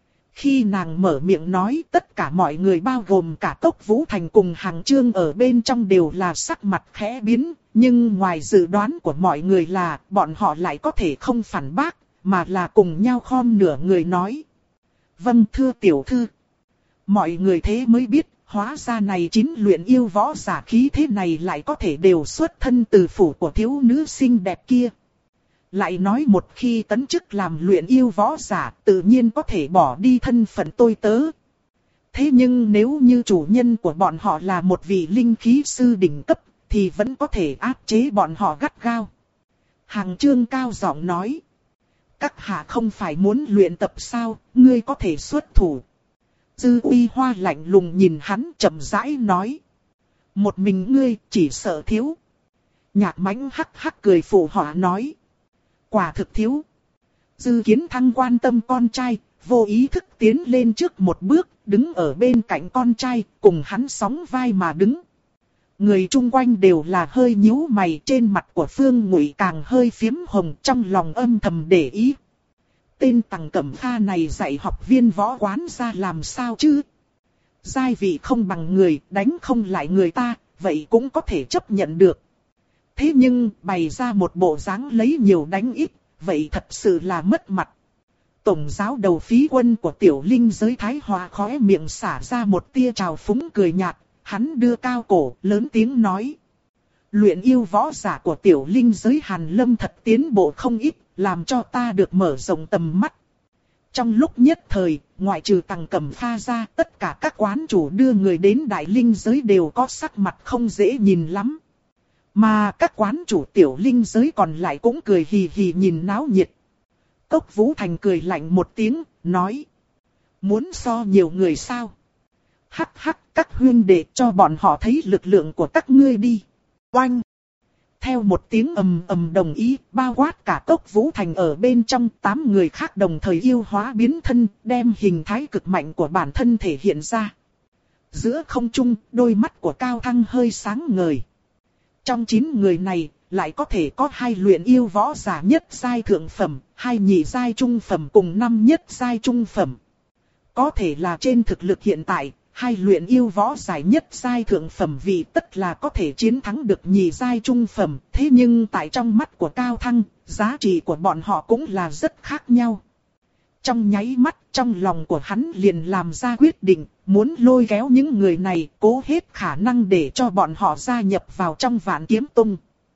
Khi nàng mở miệng nói, tất cả mọi người bao gồm cả Cốc Vũ Thành cùng Hằng Chương ở bên trong đều là sắc mặt khẽ biến, nhưng ngoài dự đoán của mọi người là bọn họ lại có thể không phản bác, mà là cùng nhau khom nửa người nói. Vâng thưa tiểu thư. Mọi người thế mới biết, hóa ra này chính luyện yêu võ giả khí thế này lại có thể đều xuất thân từ phủ của thiếu nữ xinh đẹp kia. Lại nói một khi tấn chức làm luyện yêu võ giả, tự nhiên có thể bỏ đi thân phận tôi tớ. Thế nhưng nếu như chủ nhân của bọn họ là một vị linh khí sư đỉnh cấp, thì vẫn có thể áp chế bọn họ gắt gao. Hằng Chương cao giọng nói. Các hạ không phải muốn luyện tập sao, ngươi có thể xuất thủ. Dư Uy Hoa lạnh lùng nhìn hắn chậm rãi nói. Một mình ngươi chỉ sợ thiếu. Nhạc Mãnh hắc hắc cười phụ họa nói. Quả thực thiếu. Dư Kiến Thăng quan tâm con trai, vô ý thức tiến lên trước một bước, đứng ở bên cạnh con trai, cùng hắn sóng vai mà đứng. Người chung quanh đều là hơi nhíu mày, trên mặt của Phương Ngụy càng hơi phiếm hồng, trong lòng âm thầm để ý. Tên Tằng Cẩm Pha này dạy học viên võ quán ra làm sao chứ? Giai vị không bằng người, đánh không lại người ta, vậy cũng có thể chấp nhận được. Thế nhưng bày ra một bộ dáng lấy nhiều đánh ít, vậy thật sự là mất mặt. Tổng giáo đầu phí quân của tiểu linh giới Thái Hòa khóe miệng xả ra một tia trào phúng cười nhạt, hắn đưa cao cổ, lớn tiếng nói. Luyện yêu võ giả của tiểu linh giới Hàn Lâm thật tiến bộ không ít, làm cho ta được mở rộng tầm mắt. Trong lúc nhất thời, ngoại trừ Tằng Cẩm Pha ra, tất cả các quán chủ đưa người đến đại linh giới đều có sắc mặt không dễ nhìn lắm. Mà các quán chủ tiểu linh giới còn lại cũng cười hì hì nhìn náo nhiệt. Cốc Vũ Thành cười lạnh một tiếng, nói. Muốn so nhiều người sao? Hắc hắc, các huynh đệ cho bọn họ thấy lực lượng của các ngươi đi. Oanh! Theo một tiếng ầm ầm đồng ý, bao quát cả Cốc Vũ Thành ở bên trong, 8 người khác đồng thời yêu hóa biến thân, đem hình thái cực mạnh của bản thân thể hiện ra. Giữa không trung, đôi mắt của Cao Thăng hơi sáng ngời. Trong 9 người này, lại có thể có 2 luyện yêu võ giả nhất giai thượng phẩm, 2 nhị giai trung phẩm cùng 5 nhất giai trung phẩm. Có thể là trên thực lực hiện tại, 2 luyện yêu võ giả nhất giai thượng phẩm vì tất là có thể chiến thắng được nhị giai trung phẩm. Thế nhưng tại trong mắt của Cao Thăng, giá trị của bọn họ cũng là rất khác nhau. Trong nháy mắt, trong lòng của hắn liền làm ra quyết định, muốn lôi kéo những người này, cố hết khả năng để cho bọn họ gia nhập vào trong Vạn Kiếm Tông.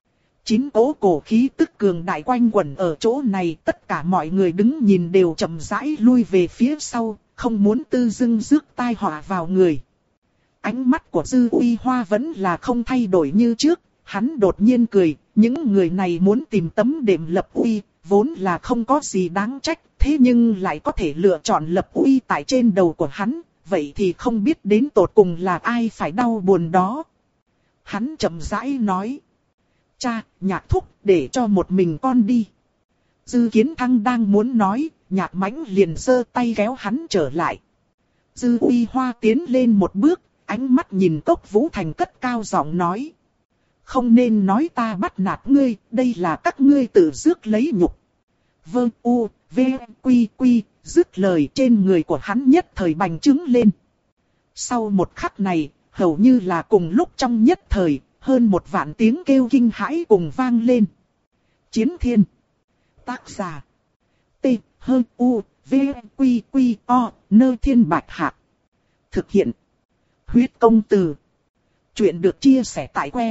9 cỗ cổ khí tức cường đại quanh quẩn ở chỗ này, tất cả mọi người đứng nhìn đều chậm rãi lui về phía sau, không muốn tư dưng rước tai họa vào người. Ánh mắt của Dư Uy Hoa vẫn là không thay đổi như trước, hắn đột nhiên cười, những người này muốn tìm tấm đệm lập uy, vốn là không có gì đáng trách, thế nhưng lại có thể lựa chọn lập uy tại trên đầu của hắn, vậy thì không biết đến tột cùng là ai phải đau buồn đó. Hắn chậm rãi nói. Cha, Nhạc thúc, để cho một mình con đi. Dư Kiến Thăng đang muốn nói, Nhạc Mãnh liền giơ tay kéo hắn trở lại. Dư Uy Hoa tiến lên một bước, ánh mắt nhìn Cốc Vũ Thành cất cao giọng nói. Không nên nói ta bắt nạt ngươi, đây là các ngươi tự rước lấy nhục. Vâng u, v, quy quy, dứt lời trên người của hắn nhất thời bành trướng lên. Sau một khắc này, hầu như là cùng lúc trong nhất thời, hơn 1 vạn tiếng kêu kinh hãi cùng vang lên. Chiến Thiên. Tác giả. T, H, U, V, Quy, Quy, O, Nơ Thiên Bạch Hạc. Thực hiện. Huyết Công Từ. Chuyện được chia sẻ tại que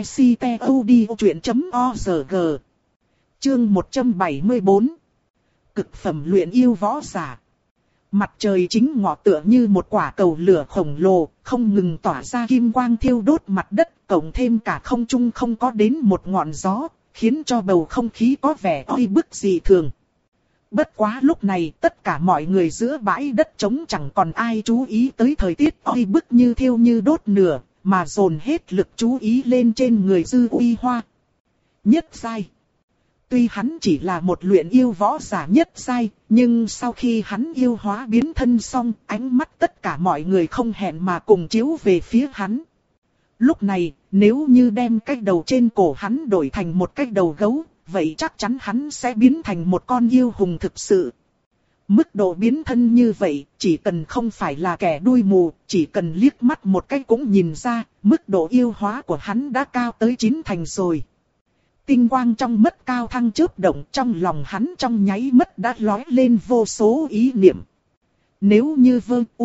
ctod.org. Chương 174. Cực phẩm luyện yêu võ giả. Mặt trời chính ngọ tựa như một quả cầu lửa khổng lồ, không ngừng tỏa ra kim quang thiêu đốt mặt đất, cộng thêm cả không trung không có đến một ngọn gió, khiến cho bầu không khí có vẻ oi bức dị thường. Bất quá lúc này tất cả mọi người giữa bãi đất trống chẳng còn ai chú ý tới thời tiết oi bức như thiêu như đốt nửa, mà dồn hết lực chú ý lên trên người Dư Uy Hoa. Nhất giai. tuy hắn chỉ là một luyện yêu võ giả nhất giai, nhưng sau khi hắn yêu hóa biến thân xong, ánh mắt tất cả mọi người không hẹn mà cùng chiếu về phía hắn. Lúc này, nếu như đem cái đầu trên cổ hắn đổi thành một cái đầu gấu, vậy chắc chắn hắn sẽ biến thành một con yêu hùng thực sự. Mức độ biến thân như vậy, chỉ cần không phải là kẻ đuôi mù, chỉ cần liếc mắt một cái cũng nhìn ra, mức độ yêu hóa của hắn đã cao tới 9 thành rồi. Tinh quang trong mắt Cao Thăng chớp động, trong lòng hắn trong nháy mắt đã lóe lên vô số ý niệm. Nếu như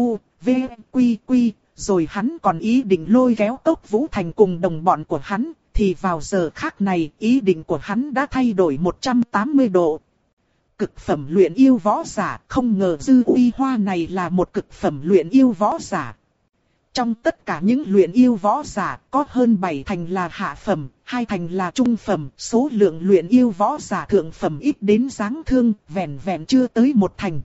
rồi hắn còn ý định lôi kéo Cốc Vũ Thành cùng đồng bọn của hắn, thì vào giờ khác này ý định của hắn đã thay đổi 180 độ. Cực phẩm luyện yêu võ giả, không ngờ Dư Uy Hoa này là một cực phẩm luyện yêu võ giả. Trong tất cả những luyện yêu võ giả, có hơn 7 thành là hạ phẩm, 2 thành là trung phẩm, số lượng luyện yêu võ giả thượng phẩm ít đến đáng thương, vẹn vẹn chưa tới 1 thành.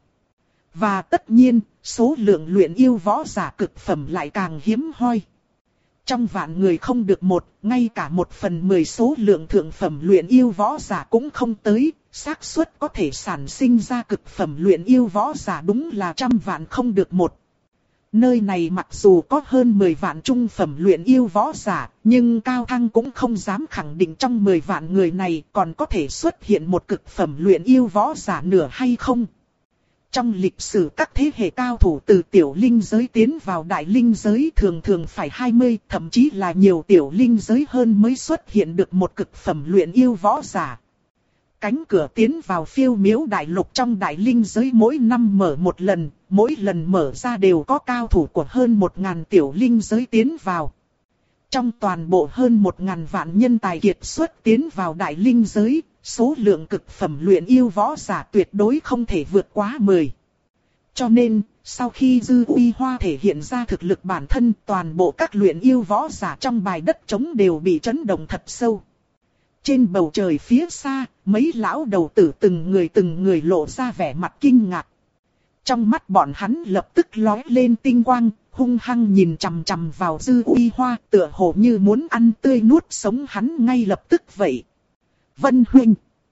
Và tất nhiên, số lượng luyện yêu võ giả cực phẩm lại càng hiếm hoi. Trong vạn người không được một, ngay cả 1/10 số lượng thượng phẩm luyện yêu võ giả cũng không tới, xác suất có thể sản sinh ra cực phẩm luyện yêu võ giả đúng là 100 vạn không được một. Nơi này mặc dù có hơn 10 vạn trung phẩm luyện yêu võ giả, nhưng Cao Thăng cũng không dám khẳng định trong 10 vạn người này còn có thể xuất hiện một cực phẩm luyện yêu võ giả nữa hay không. Trong lịch sử các thế hệ cao thủ từ tiểu linh giới tiến vào đại linh giới thường thường phải 20, thậm chí là nhiều tiểu linh giới hơn mới xuất hiện được một cực phẩm luyện yêu võ giả. Cánh cửa tiến vào Phiêu Miếu đại lục trong đại linh giới mỗi năm mở một lần, mỗi lần mở ra đều có cao thủ của hơn 1000 tiểu linh giới tiến vào. Trong toàn bộ hơn 1000 vạn nhân tài kiệt xuất tiến vào đại linh giới, số lượng cực phẩm luyện yêu võ giả tuyệt đối không thể vượt quá 10. Cho nên, sau khi Dư Uy Hoa thể hiện ra thực lực bản thân, toàn bộ các luyện yêu võ giả trong bài đất trống đều bị chấn động thật sâu. Trên bầu trời phía xa, mấy lão đầu tử từng người lộ ra vẻ mặt kinh ngạc. Trong mắt bọn hắn lập tức lóe lên tinh quang, hung hăng nhìn chằm chằm vào Dư Uy Hoa, tựa hồ như muốn ăn tươi nuốt sống hắn ngay lập tức vậy. Vân huynh,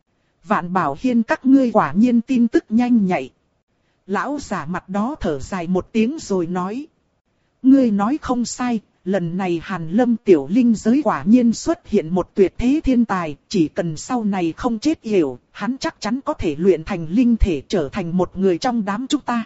Vạn Bảo Hiên các ngươi quả nhiên tin tức nhanh nhạy. Lão giả mặt đó thở dài một tiếng rồi nói. Ngươi nói không sai, lần này Hàn Lâm tiểu linh giới quả nhiên xuất hiện một tuyệt thế thiên tài, chỉ cần sau này không chết yểu, hắn chắc chắn có thể luyện thành linh thể trở thành một người trong đám chúng ta.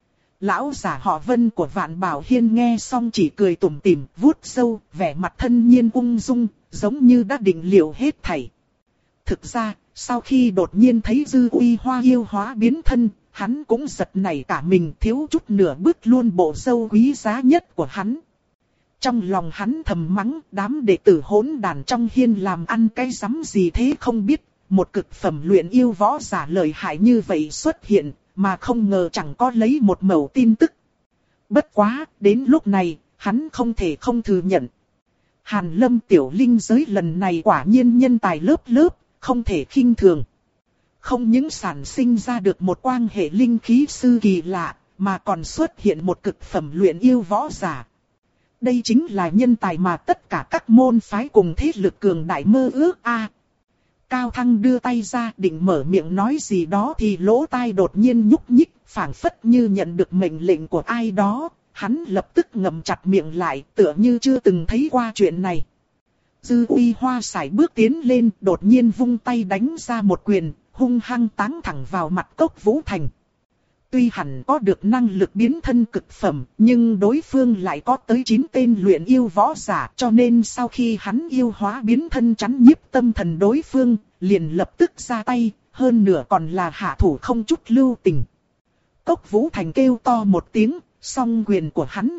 Lão giả họ Vân của Vạn Bảo Hiên nghe xong chỉ cười tủm tỉm, vuốt râu, vẻ mặt thân nhiên ung dung, giống như đã định liệu hết thảy. Thực ra, sau khi đột nhiên thấy Dư Uy Hoa yêu hóa biến thân, hắn cũng giật nảy cả mình, thiếu chút nửa bước luôn bộ râu quý giá nhất của hắn. Trong lòng hắn thầm mắng, đám đệ tử hỗn đàn trong hiên làm ăn cái rắm gì thế không biết, một cực phẩm luyện yêu võ giả lợi hại như vậy xuất hiện, mà không ngờ chẳng có lấy một mẩu tin tức. Bất quá, đến lúc này, hắn không thể không thừa nhận. Hàn Lâm tiểu linh giới lần này quả nhiên nhân tài lớp lớp, không thể khinh thường. Không những sản sinh ra được một quan hệ linh khí sư kỳ lạ, mà còn xuất hiện một cực phẩm luyện yêu võ giả. Đây chính là nhân tài mà tất cả các môn phái cùng thế lực cường đại mơ ước a. Cao Thăng đưa tay ra định mở miệng nói gì đó thì lỗ tai đột nhiên nhúc nhích, phảng phất như nhận được mệnh lệnh của ai đó, hắn lập tức ngậm chặt miệng lại, tựa như chưa từng thấy qua chuyện này. Dư Uy Hoa sải bước tiến lên, đột nhiên vung tay đánh ra một quyền, hung hăng táng thẳng vào mặt Cốc Vũ Thành. Tuy hẳn có được năng lực biến thân cực phẩm, nhưng đối phương lại có tới 9 tên luyện yêu võ giả, cho nên sau khi hắn yêu hóa biến thân chắn nhiếp tâm thần đối phương, liền lập tức ra tay, hơn nửa còn là hạ thủ không chút lưu tình. Cốc Vũ Thành kêu to một tiếng, song quyền của hắn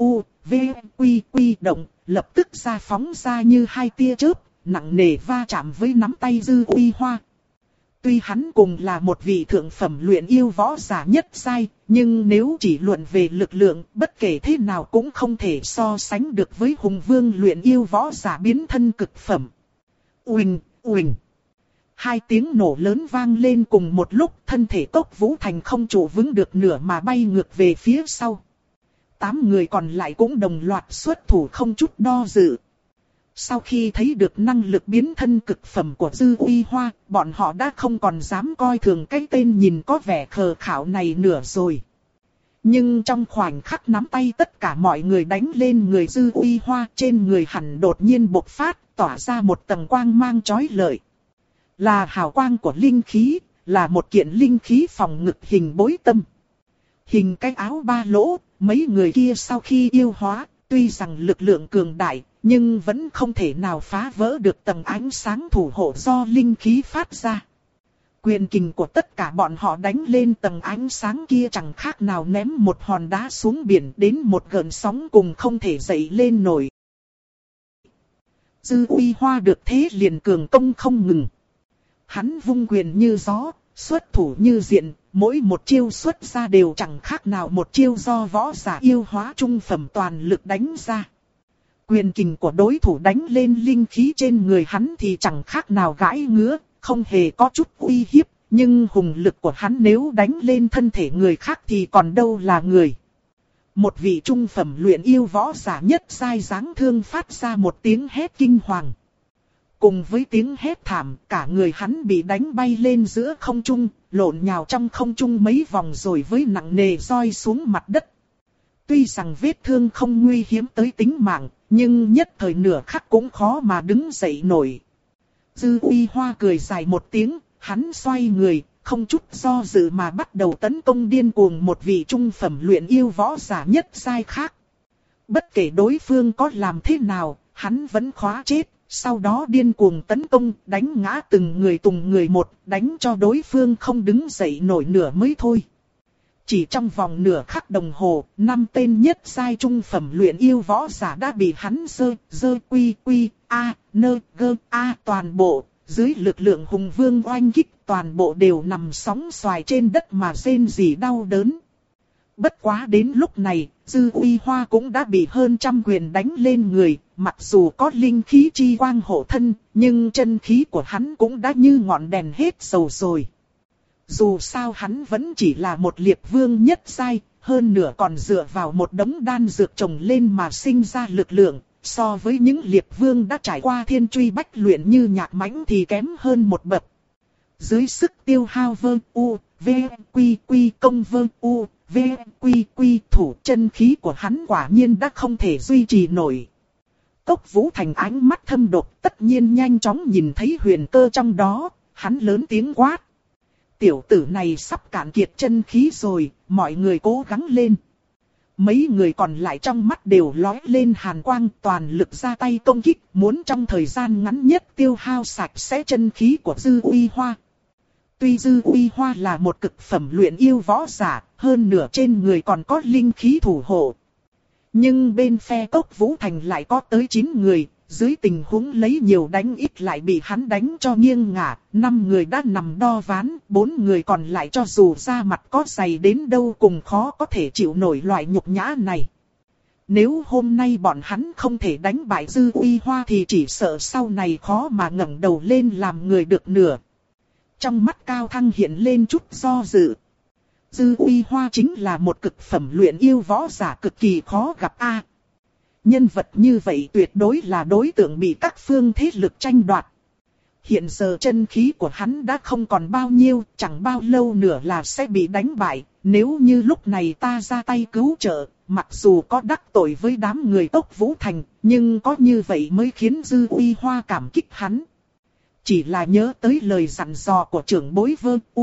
quy động, lập tức ra phóng ra như hai tia chớp, nặng nề va chạm với nắm tay Dư Uy Hoa. Tuy hắn cùng là một vị thượng phẩm luyện yêu võ giả nhất giai, nhưng nếu chỉ luận về lực lượng, bất kể thế nào cũng không thể so sánh được với hùng vương luyện yêu võ giả biến thân cực phẩm. Uỳnh, uỳnh. Hai tiếng nổ lớn vang lên cùng một lúc, thân thể Cốc Vũ Thành không trụ vững được nửa mà bay ngược về phía sau. 8 người còn lại cũng đồng loạt xuất thủ không chút do dự. Sau khi thấy được năng lực biến thân cực phẩm của Dư Uy Hoa, bọn họ đã không còn dám coi thường cái tên nhìn có vẻ khờ khảo này nữa rồi. Nhưng trong khoảnh khắc nắm tay tất cả mọi người đánh lên người Dư Uy Hoa, trên người hắn đột nhiên bộc phát, tỏa ra một tầng quang mang chói lọi. Là hào quang của linh khí, là một kiện linh khí phòng ngực hình bối tâm. Hình cái áo ba lỗ, mấy người kia sau khi yêu hóa, tuy rằng lực lượng cường đại, nhưng vẫn không thể nào phá vỡ được tầng ánh sáng thủ hộ do linh khí phát ra. Quyền kình của tất cả bọn họ đánh lên tầng ánh sáng kia chẳng khác nào ném một hòn đá xuống biển đến một gợn sóng cùng không thể dậy lên nổi. Dư Uy Hoa được thế liền cường công không ngừng. Hắn vung quyền như gió, xuất thủ như diện, mỗi một chiêu xuất ra đều chẳng khác nào một chiêu do võ giả yêu hóa trung phẩm toàn lực đánh ra. Quyền kình của đối thủ đánh lên linh khí trên người hắn thì chẳng khác nào gãi ngứa, không hề có chút uy hiếp, nhưng hùng lực của hắn nếu đánh lên thân thể người khác thì còn đâu là người. Một vị trung phẩm luyện yêu võ giả nhất giai dáng thương phát ra một tiếng hét kinh hoàng. Cùng với tiếng hét thảm, cả người hắn bị đánh bay lên giữa không trung, lộn nhào trong không trung mấy vòng rồi với nặng nề roi xuống mặt đất. Tuy rằng vết thương không nguy hiểm tới tính mạng, nhưng nhất thời nửa khắc cũng khó mà đứng dậy nổi. Dư Uy Hoa cười dài một tiếng, hắn xoay người, không chút do dự mà bắt đầu tấn công điên cuồng một vị trung phẩm luyện yêu võ giả nhất giai khác. Bất kể đối phương có làm thế nào, hắn vẫn khóa chết, sau đó điên cuồng tấn công, đánh ngã từng người một, đánh cho đối phương không đứng dậy nổi nửa mới thôi. Chỉ trong vòng nửa khắc đồng hồ, 5 tên nhất giai trung phẩm luyện yêu võ giả đã bị hắn toàn bộ, dưới lực lượng hùng vương oanh kích toàn bộ đều nằm sóng xoài trên đất mà rên rỉ đau đớn. Bất quá đến lúc này, Dư Uy Hoa cũng đã bị hơn trăm quyền đánh lên người, mặc dù có linh khí chi quang hộ thân, nhưng chân khí của hắn cũng đã như ngọn đèn hết dầu rồi. Dù sao hắn vẫn chỉ là một liệp vương nhất giai, hơn nữa còn dựa vào một đống đan dược trồng lên mà sinh ra lực lượng, so với những liệp vương đã trải qua thiên truy bách luyện như Nhạc Mãnh thì kém hơn một bậc. Dưới sức tiêu hao công thủ chân khí của hắn quả nhiên đã không thể duy trì nổi. Cốc Vũ Thành ánh mắt thâm độc tất nhiên nhanh chóng nhìn thấy huyền cơ trong đó, hắn lớn tiếng quát. Tiểu tử này sắp cạn kiệt chân khí rồi, mọi người cố gắng lên. Mấy người còn lại trong mắt đều lóe lên hàn quang, toàn lực ra tay công kích, muốn trong thời gian ngắn nhất tiêu hao sạch sẽ chân khí của Dư Uy Hoa. Tuy Dư Uy Hoa là một cực phẩm luyện yêu võ giả, hơn nửa trên người còn có linh khí thủ hộ. Nhưng bên phe Cốc Vũ Thành lại có tới 9 người, dưới tình huống lấy nhiều đánh ít lại bị hắn đánh cho nghiêng ngả, 5 người đã nằm đo ván, 4 người còn lại cho dù da mặt có dày đến đâu cũng khó có thể chịu nổi loại nhục nhã này. Nếu hôm nay bọn hắn không thể đánh bại Dư Uy Hoa thì chỉ sợ sau này khó mà ngẩng đầu lên làm người được nửa. Trong mắt Cao Thăng hiện lên chút do dự. Dư Uy Hoa chính là một cực phẩm luyện yêu võ giả cực kỳ khó gặp a. Nhân vật như vậy tuyệt đối là đối tượng bị các phương thế lực tranh đoạt. Hiện giờ chân khí của hắn đã không còn bao nhiêu, chẳng bao lâu nữa là sẽ bị đánh bại. Nếu như lúc này ta ra tay cứu trợ, mặc dù có đắc tội với đám người Cốc Vũ Thành, nhưng có như vậy mới khiến Dư Uy Hoa cảm kích hắn. Chỉ là nhớ tới lời dặn dò của trưởng bối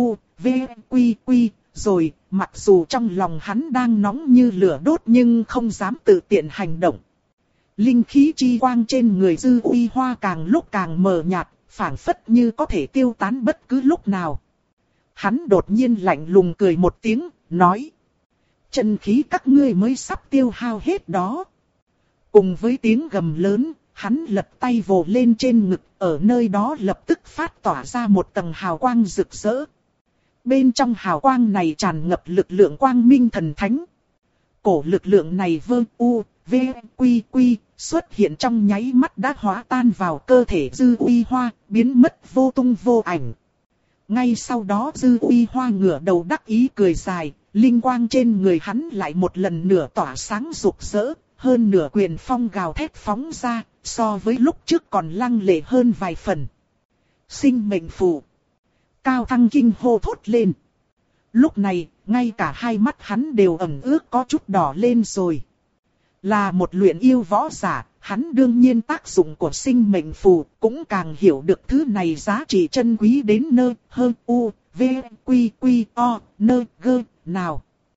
rồi, mặc dù trong lòng hắn đang nóng như lửa đốt nhưng không dám tự tiện hành động. Linh khí chi quang trên người Dư Uy Hoa càng lúc càng mờ nhạt, phảng phất như có thể tiêu tán bất cứ lúc nào. Hắn đột nhiên lạnh lùng cười một tiếng, nói. Chân khí các ngươi mới sắp tiêu hao hết đó. Cùng với tiếng gầm lớn, hắn lật tay vồ lên trên ngực, ở nơi đó lập tức phát tỏa ra một tầng hào quang rực rỡ. Bên trong hào quang này tràn ngập lực lượng quang minh thần thánh. Cổ lực lượng này xuất hiện trong nháy mắt đã hóa tan vào cơ thể Dư Uy Hoa, biến mất vô tung vô ảnh. Ngay sau đó Dư Uy Hoa ngửa đầu đắc ý cười dài, linh quang trên người hắn lại một lần nữa tỏa sáng rực rỡ, hơn nửa quyền phong gào thét phóng ra, so với lúc trước còn lăng lệ hơn vài phần. Sinh mệnh phù. Cao Thăng kinh hô thốt lên. Lúc này, ngay cả hai mắt hắn đều ẩm ướt có chút đỏ lên rồi. Là một luyện yêu võ giả, hắn đương nhiên tác dụng của sinh mệnh phù cũng càng hiểu được thứ này giá trị chân quý đến nơi hơn u, v, quy, quy, o, nơi gơ, nào.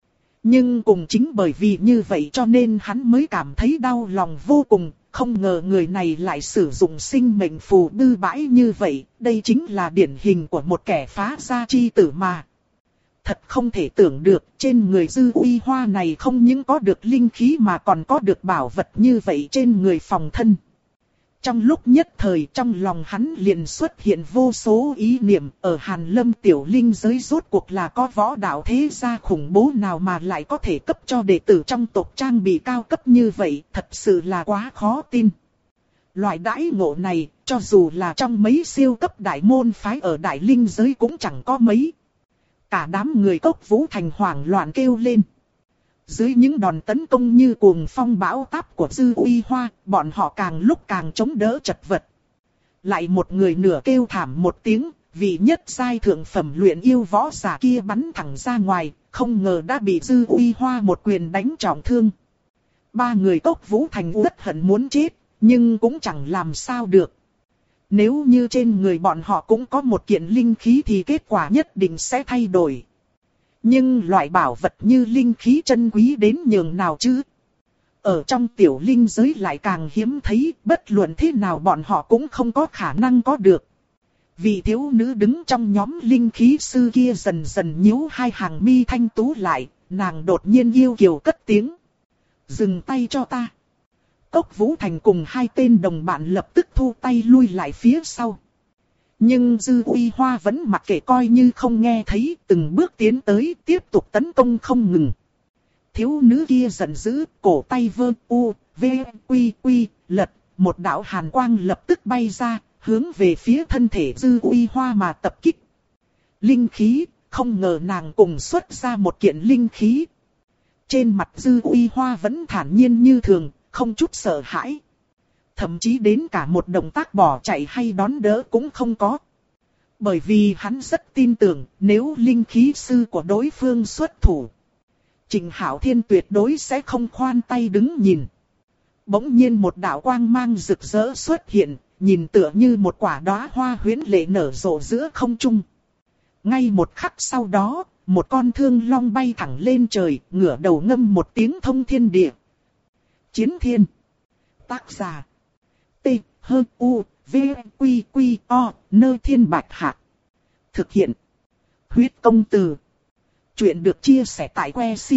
Nhưng cùng chính bởi vì như vậy cho nên hắn mới cảm thấy đau lòng vô cùng, không ngờ người này lại sử dụng sinh mệnh phù bư bãi như vậy, đây chính là điển hình của một kẻ phá gia chi tử mà. Thật không thể tưởng được, trên người Dư Uy Hoa này không những có được linh khí mà còn có được bảo vật như vậy trên người phòng thân. Trong lúc nhất thời trong lòng hắn liền xuất hiện vô số ý niệm, ở Hàn Lâm tiểu linh giới rốt cuộc là có võ đạo thế gia khủng bố nào mà lại có thể cấp cho đệ tử trong tộc trang bị cao cấp như vậy, thật sự là quá khó tin. Loại đãi ngộ này, cho dù là trong mấy siêu cấp đại môn phái ở đại linh giới cũng chẳng có mấy. Cả đám người Cốc Vũ Thành hoảng loạn kêu lên. Dưới những đòn tấn công như cuồng phong bão táp của Dư Uy Hoa, bọn họ càng lúc càng chống đỡ chật vật. Lại một người nửa kêu thảm một tiếng, vị nhất giai thượng phẩm luyện yêu võ giả kia bắn thẳng ra ngoài, không ngờ đã bị Dư Uy Hoa một quyền đánh trọng thương. Ba người Cốc Vũ Thành uất hận muốn chết, nhưng cũng chẳng làm sao được. Nếu như trên người bọn họ cũng có một kiện linh khí thì kết quả nhất định sẽ thay đổi. Nhưng loại bảo vật như linh khí chân quý đến nhường nào chứ? Ở trong tiểu linh giới lại càng hiếm thấy, bất luận thế nào bọn họ cũng không có khả năng có được. Vị thiếu nữ đứng trong nhóm linh khí sư kia dần dần nhíu hai hàng mi thanh tú lại, nàng đột nhiên yêu kiều cất tiếng. Dừng tay cho ta. Cốc Vũ Thành cùng hai tên đồng bạn lập tức thu tay lui lại phía sau. Nhưng Dư Uy Hoa vẫn mặc kệ coi như không nghe thấy, từng bước tiến tới tiếp tục tấn công không ngừng. Thiếu nữ kia giận dữ, cổ tay vơ u, v, quy quy, lật, một đạo hàn quang lập tức bay ra, hướng về phía thân thể Dư Uy Hoa mà tập kích. Linh khí, không ngờ nàng cùng xuất ra một kiện linh khí. Trên mặt Dư Uy Hoa vẫn thản nhiên như thường, không chút sợ hãi. Thậm chí đến cả một động tác bỏ chạy hay đón đỡ cũng không có. Bởi vì hắn rất tin tưởng nếu linh khí sư của đối phương xuất thủ, Trình Hạo Thiên tuyệt đối sẽ không khoan tay đứng nhìn. Bỗng nhiên một đạo quang mang rực rỡ xuất hiện, nhìn tựa như một quả đóa hoa huyễn lệ nở rộ giữa không trung. Ngay một khắc sau đó, một con thương long bay thẳng lên trời, ngửa đầu ngâm một tiếng thông thiên địa. Chiến Thiên. Tác giả T, H, U, V, Quy, Quy, O, Nơi Thiên Bạch Hạc. Thực hiện Huyết Công Từ. Chuyện được chia sẻ tại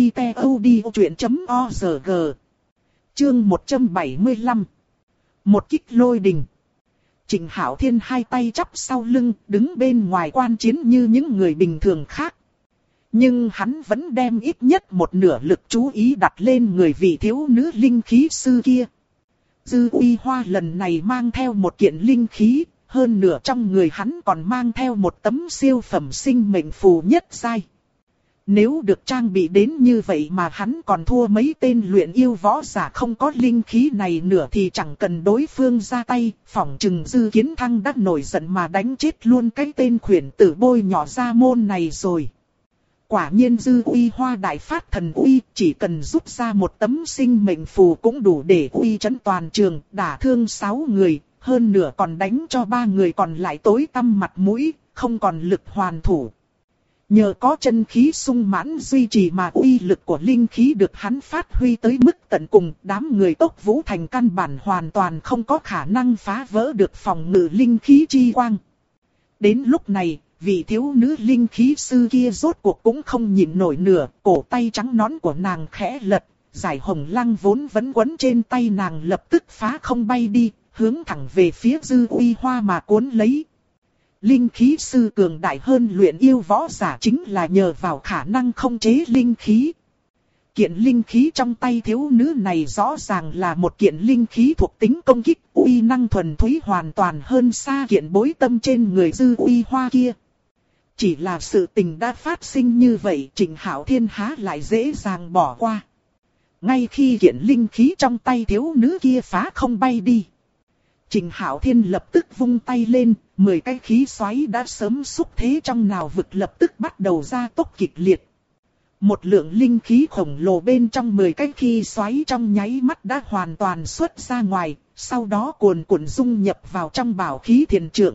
website.odchuyện.org. Chương 175. Một kích lôi đình. Trình Hạo Thiên hai tay chắp sau lưng, đứng bên ngoài quan chiến như những người bình thường khác. Nhưng hắn vẫn đem ít nhất một nửa lực chú ý đặt lên người vị thiếu nữ linh khí sư kia. Dư Uy Hoa lần này mang theo một kiện linh khí, hơn nửa trong người hắn còn mang theo một tấm siêu phẩm sinh mệnh phù nhất giai. Nếu được trang bị đến như vậy mà hắn còn thua mấy tên luyện yêu võ giả không có linh khí này nữa thì chẳng cần đối phương ra tay, phỏng chừng Dư Kiến Thăng đã nổi giận mà đánh chết luôn cái tên khuyển tử bôi nhỏ ra môn này rồi. Quả nhiên Dư Uy Hoa đại phát thần uy, chỉ cần rút ra một tấm sinh mệnh phù cũng đủ để uy chấn toàn trường, đả thương 6 người, hơn nửa còn đánh cho 3 người còn lại tối tăm mặt mũi, không còn lực hoàn thủ. Nhờ có chân khí sung mãn duy trì mà uy lực của linh khí được hắn phát huy tới mức tận cùng, đám người Cốc Vũ Thành căn bản hoàn toàn không có khả năng phá vỡ được phòng ngự linh khí chi quang. Đến lúc này, vị thiếu nữ linh khí sư kia rốt cuộc cũng không nhịn nổi nửa, cổ tay trắng nõn của nàng khẽ lật, giải hồng lăng vốn vẫn quấn trên tay nàng lập tức phá không bay đi, hướng thẳng về phía Dư Uy Hoa mà cuốn lấy. Linh khí sư cường đại hơn luyện yêu võ giả chính là nhờ vào khả năng không chế linh khí. Kiện linh khí trong tay thiếu nữ này rõ ràng là một kiện linh khí thuộc tính công kích, uy năng thuần túy hoàn toàn hơn xa kiện bối tâm trên người Dư Uy Hoa kia. Chỉ là sự tình đã phát sinh như vậy, Trình Hạo Thiên há lại dễ dàng bỏ qua. Ngay khi kiện linh khí trong tay thiếu nữ kia phá không bay đi, Trịnh Hạo Thiên lập tức vung tay lên, 10 cái khí xoáy đã sớm xúc thế trong nào vực lập tức bắt đầu gia tốc kịch liệt. Một lượng linh khí khổng lồ bên trong 10 cái khí xoáy trong nháy mắt đã hoàn toàn xuất ra ngoài, sau đó cuồn cuộn dung nhập vào trong bảo khí thiền trượng.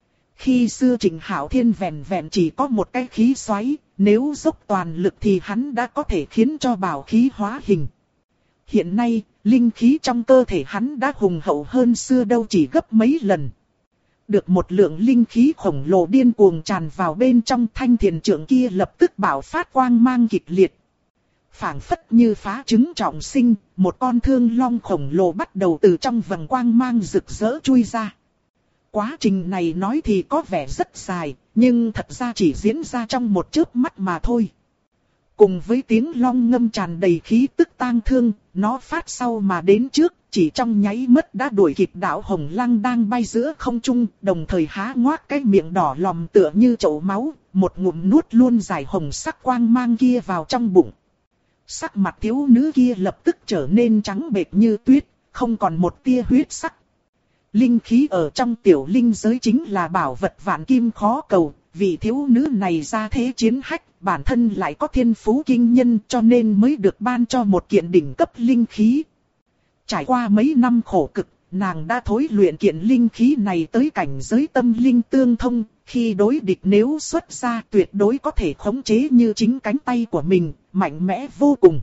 Khi xưa Trịnh Hạo Thiên vẹn vẹn chỉ có một cái khí xoáy, nếu dốc toàn lực thì hắn đã có thể khiến cho bảo khí hóa hình. Hiện nay, linh khí trong cơ thể hắn đã hùng hậu hơn xưa đâu chỉ gấp mấy lần. Được một lượng linh khí khổng lồ điên cuồng tràn vào bên trong, thanh thiền trượng kia lập tức bạo phát quang mang kịch liệt. Phảng phất như phá trứng trọng sinh, một con thương long khổng lồ bắt đầu từ trong vầng quang mang rực rỡ chui ra. Quá trình này nói thì có vẻ rất dài, nhưng thật ra chỉ diễn ra trong một chớp mắt mà thôi. Cùng với tiếng long ngâm tràn đầy khí tức tang thương, nó phát sau mà đến trước, chỉ trong nháy mắt đã đuổi kịp đạo hồng lăng đang bay giữa không trung, đồng thời há ngoác cái miệng đỏ lòm tựa như chậu máu, một ngụm nuốt luôn giải hồng sắc quang mang kia vào trong bụng. Sắc mặt thiếu nữ kia lập tức trở nên trắng bệch như tuyết, không còn một tia huyết sắc. Linh khí ở trong tiểu linh giới chính là bảo vật vạn kim khó cầu, vì thiếu nữ này ra thế chiến hách, bản thân lại có thiên phú kinh nhân cho nên mới được ban cho một kiện đỉnh cấp linh khí. Trải qua mấy năm khổ cực, nàng đã thối luyện kiện linh khí này tới cảnh giới tâm linh tương thông, khi đối địch nếu xuất ra tuyệt đối có thể khống chế như chính cánh tay của mình, mạnh mẽ vô cùng.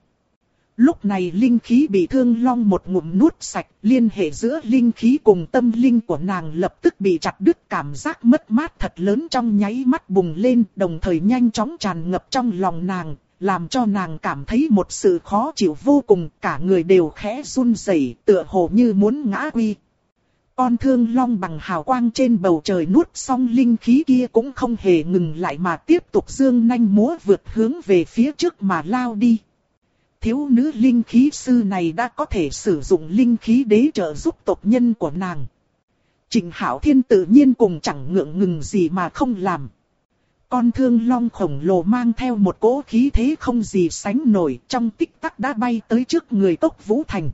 Lúc này linh khí bị thương long một ngụm nuốt sạch, liên hệ giữa linh khí cùng tâm linh của nàng lập tức bị chặt đứt, cảm giác mất mát thật lớn trong nháy mắt bùng lên, đồng thời nhanh chóng tràn ngập trong lòng nàng, làm cho nàng cảm thấy một sự khó chịu vô cùng, cả người đều khẽ run rẩy, tựa hồ như muốn ngã quy. Con thương long bằng hào quang trên bầu trời nuốt xong linh khí kia cũng không hề ngừng lại mà tiếp tục dương nanh múa vượt hướng về phía trước mà lao đi. Thiếu nữ linh khí sư này đã có thể sử dụng linh khí đế trợ giúp tộc nhân của nàng. Trịnh Hạo Thiên tự nhiên cùng chẳng ngượng ngừng gì mà không làm. Con thương long khổng lồ mang theo một cỗ khí thế không gì sánh nổi, trong tích tắc đã bay tới trước người Cốc Vũ Thành.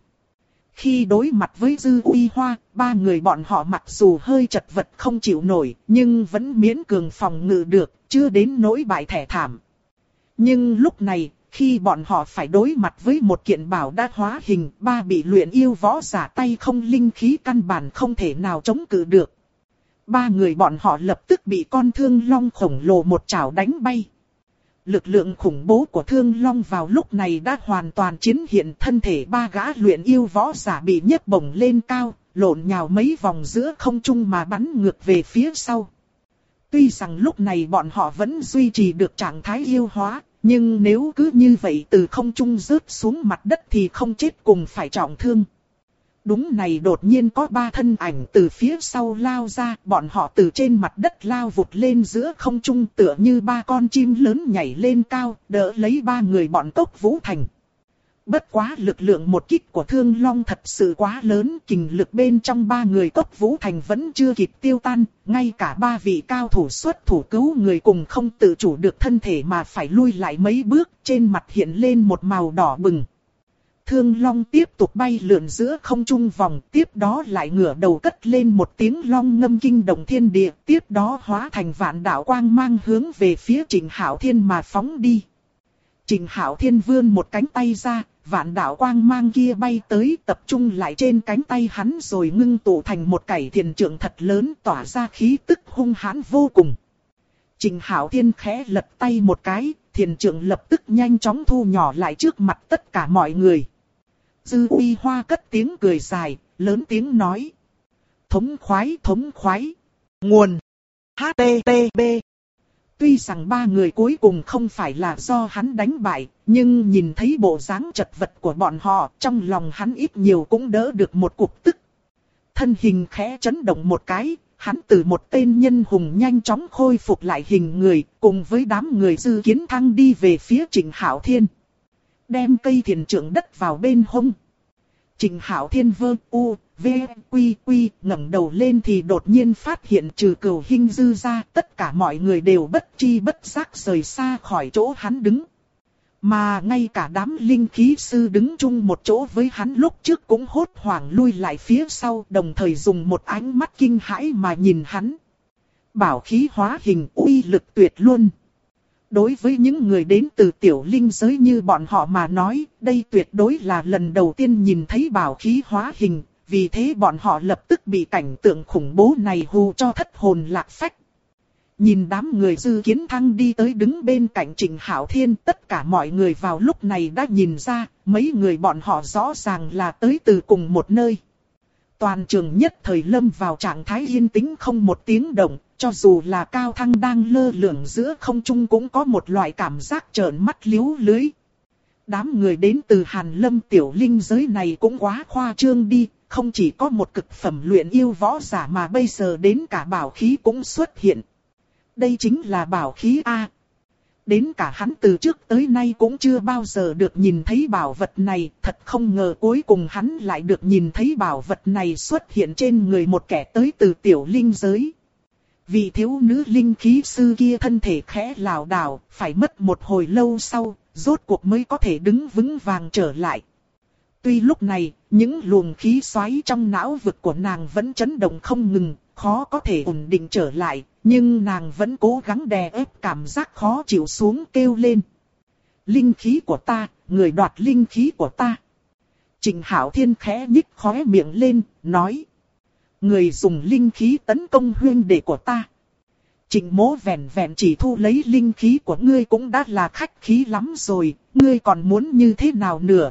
Khi đối mặt với Dư Uy Hoa, ba người bọn họ mặc dù hơi chật vật không chịu nổi, nhưng vẫn miễn cường phòng ngự được, chưa đến nỗi bại thẻ thảm. Nhưng lúc này, khi bọn họ phải đối mặt với một kiện bảo đa hóa hình, ba bị luyện yêu võ giả tay không linh khí căn bản không thể nào chống cự được. Ba người bọn họ lập tức bị con thương long khổng lồ một chảo đánh bay. Lực lượng khủng bố của thương long vào lúc này đã hoàn toàn chiến hiện, thân thể ba gã luyện yêu võ giả bị nhấc bổng lên cao, lộn nhào mấy vòng giữa không trung mà bắn ngược về phía sau. Tuy rằng lúc này bọn họ vẫn duy trì được trạng thái yêu hóa, nhưng nếu cứ như vậy từ không trung rớt xuống mặt đất thì không chết cùng phải trọng thương. Đúng này, đột nhiên có ba thân ảnh từ phía sau lao ra, bọn họ từ trên mặt đất lao vụt lên giữa không trung tựa như ba con chim lớn nhảy lên cao, đỡ lấy ba người bọn Cốc Vũ Thành. Bất quá lực lượng một kích của Thương Long thật sự quá lớn, kình lực bên trong ba người Cốc Vũ Thành vẫn chưa kịp tiêu tan, ngay cả ba vị cao thủ xuất thủ cứu người cùng không tự chủ được thân thể mà phải lui lại mấy bước, trên mặt hiện lên một màu đỏ bừng. Thương Long tiếp tục bay lượn giữa không trung vòng, tiếp đó lại ngửa đầu cất lên một tiếng long ngâm kinh động thiên địa, tiếp đó hóa thành vạn đạo quang mang hướng về phía Trịnh Hạo Thiên mà phóng đi. Trịnh Hạo Thiên vươn một cánh tay ra, vạn đạo quang mang kia bay tới tập trung lại trên cánh tay hắn rồi ngưng tụ thành một cải thiền trượng thật lớn tỏa ra khí tức hung hãn vô cùng. Trịnh Hạo Thiên khẽ lật tay một cái, thiền trượng lập tức nhanh chóng thu nhỏ lại trước mặt tất cả mọi người. Dư Uy Hoa cất tiếng cười dài, lớn tiếng nói. Thống khoái, nguồn, HTTP. Tuy rằng ba người cuối cùng không phải là do hắn đánh bại, nhưng nhìn thấy bộ dáng chật vật của bọn họ, trong lòng hắn ít nhiều cũng đỡ được một cục tức. Thân hình khẽ chấn động một cái, hắn từ một tên nhân hùng nhanh chóng khôi phục lại hình người, cùng với đám người Dư Kiến Thăng đi về phía Trịnh Hạo Thiên. Đem cây thiền trượng đất vào bên hông. Trịnh Hạo Thiên vơ u, v, quy quy, ngẩng đầu lên thì đột nhiên phát hiện trừ Cửu Hinh Dư ra, tất cả mọi người đều bất tri bất giác rời xa khỏi chỗ hắn đứng. Mà ngay cả đám linh khí sư đứng chung một chỗ với hắn lúc trước cũng hốt hoảng lui lại phía sau, đồng thời dùng một ánh mắt kinh hãi mà nhìn hắn. Bảo khí hóa hình uy lực tuyệt luôn. Đối với những người đến từ tiểu linh giới như bọn họ mà nói, đây tuyệt đối là lần đầu tiên nhìn thấy bảo khí hóa hình, vì thế bọn họ lập tức bị cảnh tượng khủng bố này hù cho thất hồn lạc phách. Nhìn đám người Dư Kiến Thăng đi tới đứng bên cạnh Trịnh Hạo Thiên, tất cả mọi người vào lúc này đã nhìn ra, mấy người bọn họ rõ ràng là tới từ cùng một nơi. Toàn trường nhất thời lâm vào trạng thái yên tĩnh không một tiếng động, cho dù là Cao Thăng đang lơ lửng giữa không trung cũng có một loại cảm giác trợn mắt liếu lưới. Đám người đến từ Hàn Lâm tiểu linh giới này cũng quá khoa trương đi, không chỉ có một cực phẩm luyện yêu võ giả mà bây giờ đến cả bảo khí cũng xuất hiện. Đây chính là bảo khí A. Đến cả hắn từ trước tới nay cũng chưa bao giờ được nhìn thấy bảo vật này, thật không ngờ cuối cùng hắn lại được nhìn thấy bảo vật này xuất hiện trên người một kẻ tới từ tiểu linh giới. Vị thiếu nữ linh khí sư kia thân thể khẽ lảo đảo, phải mất một hồi lâu sau, rốt cuộc mới có thể đứng vững vàng trở lại. Tuy lúc này, những luồng khí xoáy trong não vực của nàng vẫn chấn động không ngừng, khó có thể ổn định trở lại, nhưng nàng vẫn cố gắng đè ép cảm giác khó chịu xuống kêu lên. Linh khí của ta, người đoạt linh khí của ta. Trịnh Hạo Thiên khẽ nhích khóe miệng lên, nói. Người dùng linh khí tấn công huynh đệ của ta. Trịnh Mỗ vẹn vẹn chỉ thu lấy linh khí của ngươi cũng đã là khách khí lắm rồi, ngươi còn muốn như thế nào nữa?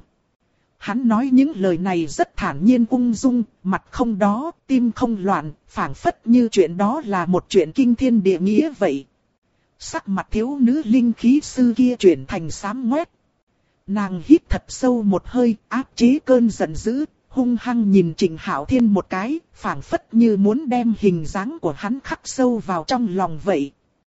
Hắn nói những lời này rất thản nhiên ung dung, mặt không đó, tim không loạn, phảng phất như chuyện đó là một chuyện kinh thiên địa nghĩa vậy. Sắc mặt thiếu nữ linh khí sư kia chuyển thành xám ngoét. Nàng hít thật sâu một hơi, áp chế cơn giận dữ, hung hăng nhìn Trịnh Hạo Thiên một cái, phảng phất như muốn đem hình dáng của hắn khắc sâu vào trong lòng vậy.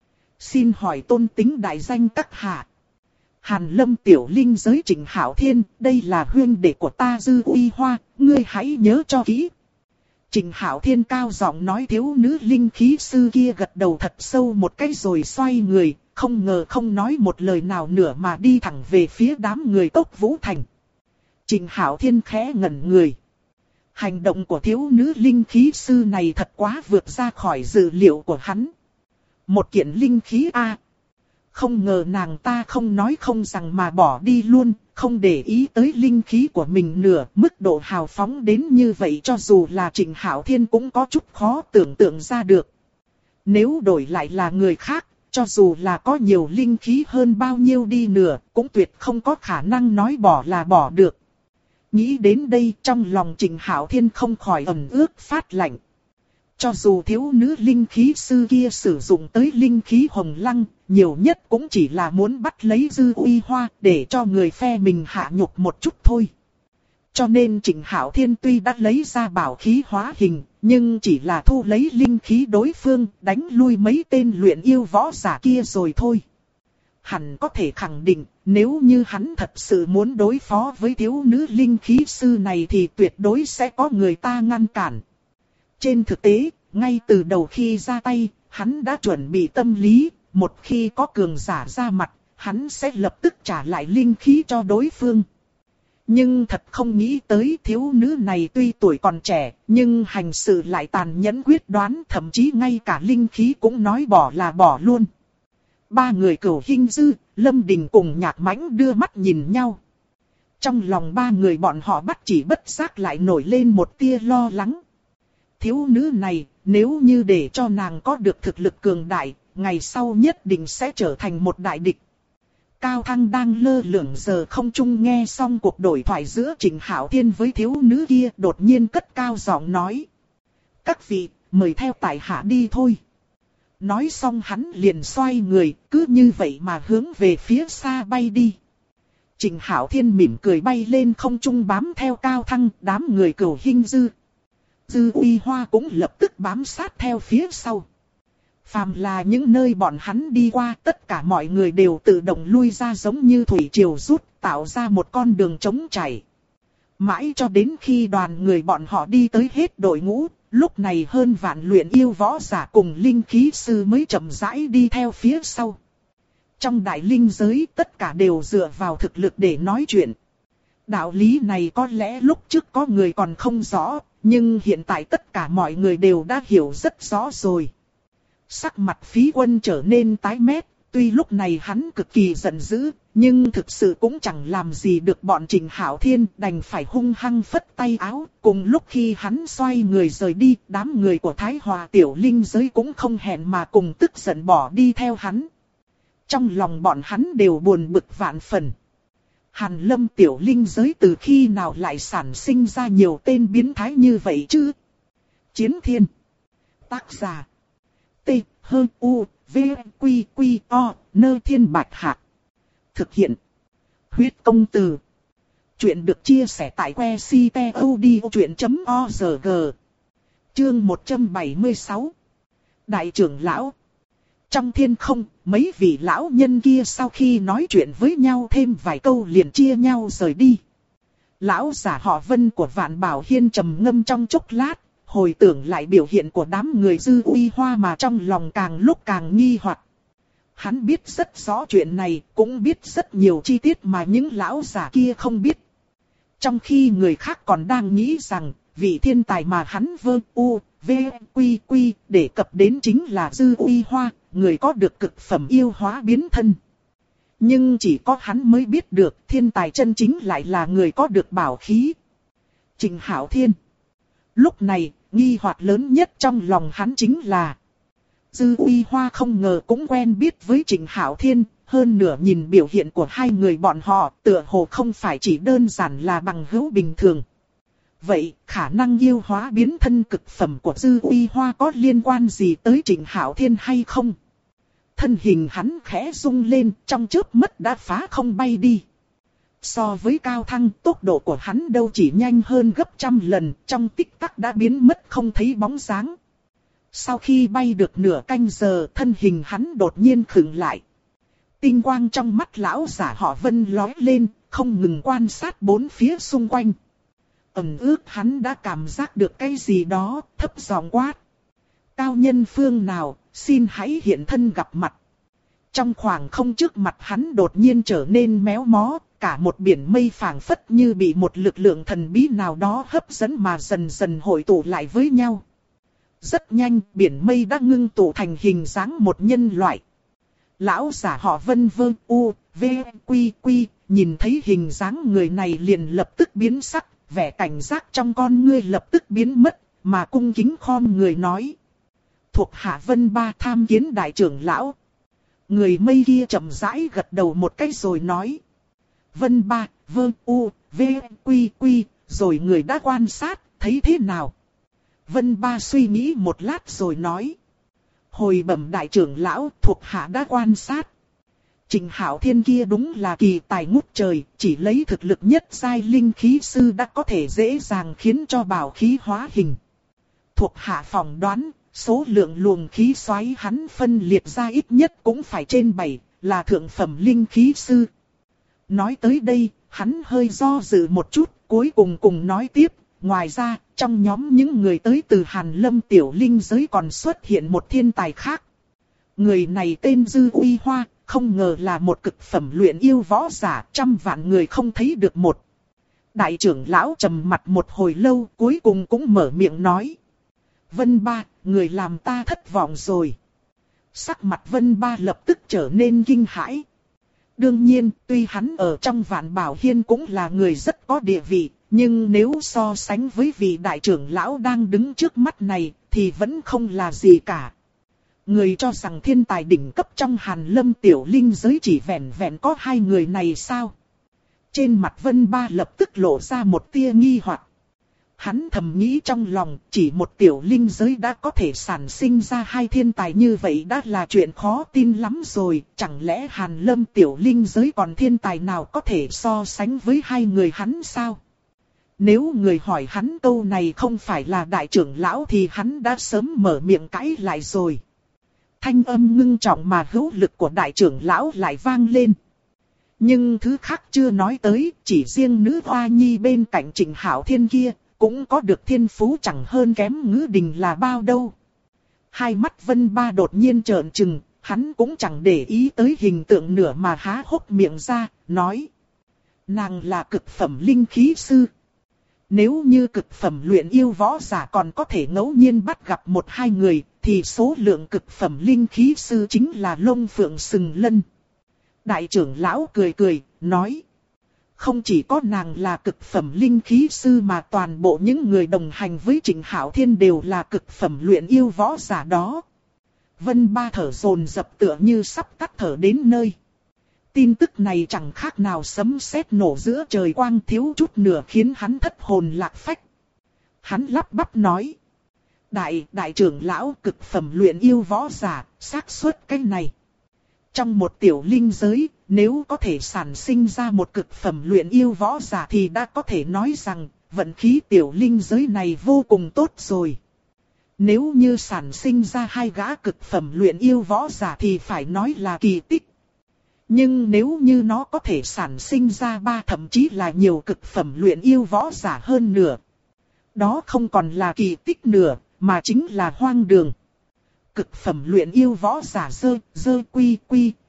Xin hỏi tôn tính đại danh các hạ. Hàn Lâm tiểu linh giới Trịnh Hạo Thiên, đây là huynh đệ của ta Dư Uy Hoa, ngươi hãy nhớ cho kỹ. Trịnh Hạo Thiên cao giọng nói, thiếu nữ linh khí sư kia gật đầu thật sâu một cái rồi xoay người, không ngờ không nói một lời nào nữa mà đi thẳng về phía đám người Cốc Vũ Thành. Trịnh Hạo Thiên khẽ ngẩn người. Hành động của thiếu nữ linh khí sư này thật quá vượt ra khỏi dự liệu của hắn. Một kiện linh khí A. Không ngờ nàng ta không nói không rằng mà bỏ đi luôn, không để ý tới linh khí của mình nữa. Mức độ hào phóng đến như vậy cho dù là Trịnh Hạo Thiên cũng có chút khó tưởng tượng ra được. Nếu đổi lại là người khác, cho dù là có nhiều linh khí hơn bao nhiêu đi nữa, cũng tuyệt không có khả năng nói bỏ là bỏ được. Nghĩ đến đây trong lòng Trịnh Hạo Thiên không khỏi ẩn ước phát lạnh. Cho dù thiếu nữ linh khí sư kia sử dụng tới linh khí hồng lăng, nhiều nhất cũng chỉ là muốn bắt lấy Dư Uy Hoa để cho người phe mình hạ nhục một chút thôi. Cho nên Trịnh Hạo Thiên tuy đã lấy ra bảo khí hóa hình, nhưng chỉ là thu lấy linh khí đối phương, đánh lui mấy tên luyện yêu võ giả kia rồi thôi. Hẳn có thể khẳng định, nếu như hắn thật sự muốn đối phó với thiếu nữ linh khí sư này thì tuyệt đối sẽ có người ta ngăn cản. Trên thực tế, ngay từ đầu khi ra tay, hắn đã chuẩn bị tâm lý, một khi có cường giả ra mặt, hắn sẽ lập tức trả lại linh khí cho đối phương. Nhưng thật không nghĩ tới thiếu nữ này tuy tuổi còn trẻ, nhưng hành sự lại tàn nhẫn quyết đoán, thậm chí ngay cả linh khí cũng nói bỏ là bỏ luôn. Ba người Cửu Hinh Dư, Lâm Đình cùng Nhạc Mãnh đưa mắt nhìn nhau. Trong lòng ba người bọn họ bất chỉ bất giác lại nổi lên một tia lo lắng. Thiếu nữ này, nếu như để cho nàng có được thực lực cường đại, ngày sau nhất định sẽ trở thành một đại địch. Cao Thăng đang lơ lửng giờ không trung nghe xong cuộc đối thoại giữa Trịnh Hạo Thiên với thiếu nữ kia, đột nhiên cất cao giọng nói. Các vị, mời theo tại hạ đi thôi. Nói xong hắn liền xoay người, cứ như vậy mà hướng về phía xa bay đi. Trịnh Hạo Thiên mỉm cười bay lên không trung bám theo Cao Thăng, đám người Cửu Hinh Dư. Dư Uy Hoa cũng lập tức bám sát theo phía sau. Phàm là những nơi bọn hắn đi qua, tất cả mọi người đều tự động lui ra giống như thủy triều rút, tạo ra một con đường trống chảy. Mãi cho đến khi đoàn người bọn họ đi tới hết đội ngũ, lúc này hơn vạn luyện yêu võ giả cùng linh khí sư mới chậm rãi đi theo phía sau. Trong đại linh giới tất cả đều dựa vào thực lực để nói chuyện. Đạo lý này có lẽ lúc trước có người còn không rõ, nhưng hiện tại tất cả mọi người đều đã hiểu rất rõ rồi. Sắc mặt Phí Quân trở nên tái mét, tuy lúc này hắn cực kỳ giận dữ, nhưng thực sự cũng chẳng làm gì được bọn Trình Hạo Thiên, đành phải hung hăng phất tay áo. Cùng lúc khi hắn xoay người rời đi, đám người của Thái Hòa tiểu linh giới cũng không hẹn mà cùng tức giận bỏ đi theo hắn. Trong lòng bọn hắn đều buồn bực vạn phần. Hàn Lâm tiểu linh giới từ khi nào lại sản sinh ra nhiều tên biến thái như vậy chứ? Chiến Thiên. Tác giả. T, H, U, V, Quy, Quy, O, Nơ Thiên Bạch Hạc. Thực hiện. Huyết công từ. Chuyện được chia sẻ tại website.odchuyện.org. Chương 176. Đại trưởng lão. Trong thiên không, mấy vị lão nhân kia sau khi nói chuyện với nhau thêm vài câu liền chia nhau rời đi. Lão giả họ Vân của Vạn Bảo Hiên trầm ngâm trong chốc lát, hồi tưởng lại biểu hiện của đám người Dư Uy Hoa mà trong lòng càng lúc càng nghi hoặc. Hắn biết rất rõ chuyện này, cũng biết rất nhiều chi tiết mà những lão giả kia không biết. Trong khi người khác còn đang nghĩ rằng, vị thiên tài mà hắn Quy đề cập đến chính là Dư Uy Hoa, người có được cực phẩm yêu hóa biến thân. Nhưng chỉ có hắn mới biết được thiên tài chân chính lại là người có được bảo khí. Trình Hạo Thiên. Lúc này, nghi hoặc lớn nhất trong lòng hắn chính là Dư Uy Hoa không ngờ cũng quen biết với Trình Hạo Thiên, hơn nửa nhìn biểu hiện của hai người bọn họ tựa hồ không phải chỉ đơn giản là bằng hữu bình thường. Vậy, khả năng yêu hóa biến thân cực phẩm của Dư Uy Hoa có liên quan gì tới Trình Hạo Thiên hay không? Thân hình hắn khẽ rung lên, trong chớp mắt đã phá không bay đi. So với Cao Thăng, tốc độ của hắn đâu chỉ nhanh hơn gấp trăm lần, trong tích tắc đã biến mất không thấy bóng dáng. Sau khi bay được nửa canh giờ, thân hình hắn đột nhiên khựng lại. Tinh quang trong mắt lão giả họ Vân lóe lên, không ngừng quan sát bốn phía xung quanh. Ẩn ước hắn đã cảm giác được cái gì đó, thấp giọng quát. Cao nhân phương nào, xin hãy hiện thân gặp mặt. Trong khoảng không trước mặt hắn đột nhiên trở nên méo mó, cả một biển mây phảng phất như bị một lực lượng thần bí nào đó hấp dẫn mà dần dần hội tụ lại với nhau. Rất nhanh, biển mây đã ngưng tụ thành hình dáng một nhân loại. Lão giả họ Vân Quy, nhìn thấy hình dáng người này liền lập tức biến sắc, vẻ cảnh giác trong con ngươi lập tức biến mất, mà cung kính khom người nói. Thuộc hạ Vân Ba tham kiến đại trưởng lão. Người mây kia chậm rãi gật đầu một cái rồi nói. Vân Ba, Quy, rồi người đã quan sát, thấy thế nào? Vân Ba suy nghĩ một lát rồi nói. Hồi bẩm đại trưởng lão, thuộc hạ đã quan sát. Trình Hạo Thiên kia đúng là kỳ tài ngút trời, chỉ lấy thực lực nhất giai linh khí sư đã có thể dễ dàng khiến cho bảo khí hóa hình. Thuộc hạ phỏng đoán, số lượng luồng khí xoáy hắn phân liệt ra ít nhất cũng phải trên 7, là thượng phẩm linh khí sư. Nói tới đây, hắn hơi do dự một chút, cuối cùng nói tiếp. Ngoài ra, trong nhóm những người tới từ Hàn Lâm tiểu linh giới còn xuất hiện một thiên tài khác. Người này tên Dư Uy Hoa, không ngờ là một cực phẩm luyện yêu võ giả, trăm vạn người không thấy được một. Đại trưởng lão trầm mặt một hồi lâu, cuối cùng cũng mở miệng nói. Vân Ba, người làm ta thất vọng rồi. Sắc mặt Vân Ba lập tức trở nên kinh hãi. Đương nhiên, tuy hắn ở trong Vạn Bảo Hiên cũng là người rất có địa vị, nhưng nếu so sánh với vị đại trưởng lão đang đứng trước mắt này, thì vẫn không là gì cả. Người cho rằng thiên tài đỉnh cấp trong Hàn Lâm tiểu linh giới chỉ vẹn vẹn có hai người này sao? Trên mặt Vân Ba lập tức lộ ra một tia nghi hoặc. Hắn thầm nghĩ trong lòng, chỉ một tiểu linh giới đã có thể sản sinh ra hai thiên tài như vậy đã là chuyện khó tin lắm rồi. Chẳng lẽ Hàn Lâm tiểu linh giới còn thiên tài nào có thể so sánh với hai người hắn sao? Nếu người hỏi hắn câu này không phải là đại trưởng lão thì hắn đã sớm mở miệng cãi lại rồi. Thanh âm ngưng trọng mà hữu lực của đại trưởng lão lại vang lên. Nhưng thứ khác chưa nói tới, chỉ riêng nữ hoa nhi bên cạnh Trình Hạo Thiên kia, cũng có được thiên phú chẳng hơn kém Ngữ Đình là bao đâu. Hai mắt Vân Ba đột nhiên trợn trừng, Hắn cũng chẳng để ý tới hình tượng nữa mà há hốc miệng ra, nói. Nàng là cực phẩm linh khí sư. Nếu như cực phẩm luyện yêu võ giả còn có thể ngẫu nhiên bắt gặp một hai người, thì số lượng cực phẩm linh khí sư chính là Long Phượng Sừng Lân. Đại trưởng lão cười cười, nói. Không chỉ có nàng là cực phẩm linh khí sư mà toàn bộ những người đồng hành với Trịnh Hạo Thiên đều là cực phẩm luyện yêu võ giả đó. Vân Ba thở dồn dập tựa như sắp tắt thở đến nơi. Tin tức này chẳng khác nào sấm sét nổ giữa trời quang, thiếu chút nữa khiến hắn thất hồn lạc phách. Hắn lắp bắp nói. Đại trưởng lão cực phẩm luyện yêu võ giả, xác suất cái này. Trong một tiểu linh giới, nếu có thể sản sinh ra một cực phẩm luyện yêu võ giả thì đã có thể nói rằng, vận khí tiểu linh giới này vô cùng tốt rồi. Nếu như sản sinh ra hai gã cực phẩm luyện yêu võ giả thì phải nói là kỳ tích. Nhưng nếu như nó có thể sản sinh ra ba thậm chí là nhiều cực phẩm luyện yêu võ giả hơn nữa, đó không còn là kỳ tích nữa, mà chính là hoang đường. Cực phẩm luyện yêu võ giả dơ quy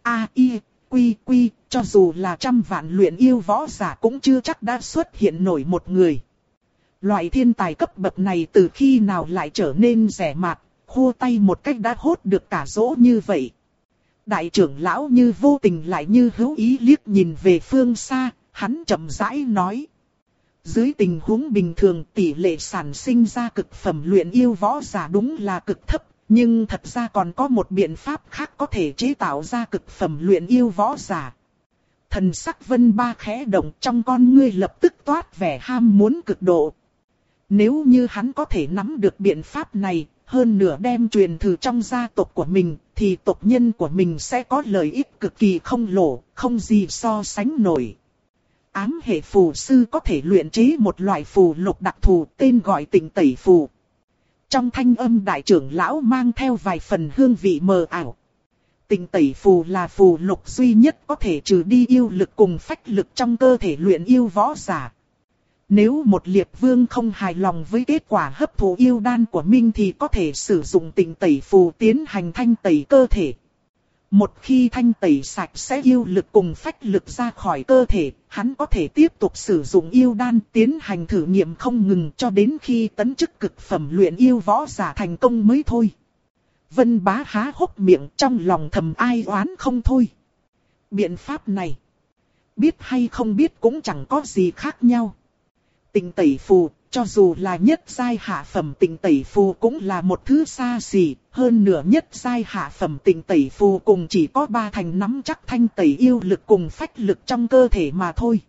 quy, cho dù là trăm vạn luyện yêu võ giả cũng chưa chắc đã xuất hiện nổi một người. Loại thiên tài cấp bậc này từ khi nào lại trở nên rẻ mạt, khô tay một cách đã hốt được cả dỗ như vậy. Đại trưởng lão như vô tình lại như hữu ý liếc nhìn về phương xa, hắn chậm rãi nói. Dưới tình huống bình thường tỷ lệ sản sinh ra cực phẩm luyện yêu võ giả đúng là cực thấp, nhưng thật ra còn có một biện pháp khác có thể chế tạo ra cực phẩm luyện yêu võ giả. Thần sắc Vân Ba khẽ động, trong con ngươi lập tức toát vẻ ham muốn cực độ. Nếu như hắn có thể nắm được biện pháp này, hơn nửa đem truyền thụ trong gia tộc của mình, thì tộc nhân của mình sẽ có lợi ích cực kỳ không lỗ, không gì so sánh nổi. Ám hệ phù sư có thể luyện chế một loại phù lục đặc thù tên gọi Tịnh Tẩy Phù. Trong thanh âm đại trưởng lão mang theo vài phần hương vị mờ ảo. Tịnh Tẩy Phù là phù lục duy nhất có thể trừ đi yêu lực cùng phách lực trong cơ thể luyện yêu võ giả. Nếu một liệt vương không hài lòng với kết quả hấp thụ yêu đan của Minh thì có thể sử dụng Tịnh Tẩy Phù tiến hành thanh tẩy cơ thể. Một khi thanh tẩy sạch sẽ yêu lực cùng phách lực ra khỏi cơ thể, hắn có thể tiếp tục sử dụng yêu đan tiến hành thử nghiệm không ngừng cho đến khi tấn chức cực phẩm luyện yêu võ giả thành công mới thôi. Vân Bá há hốc miệng trong lòng thầm ai oán không thôi. Biện pháp này, biết hay không biết cũng chẳng có gì khác nhau. Tịnh Tẩy Phù, cho dù là nhất giai hạ phẩm Tịnh Tẩy Phù cũng là một thứ xa xỉ, hơn nửa nhất giai hạ phẩm Tịnh Tẩy Phù cùng chỉ có 3 thành nắm chắc thanh tẩy yêu lực cùng phách lực trong cơ thể mà thôi.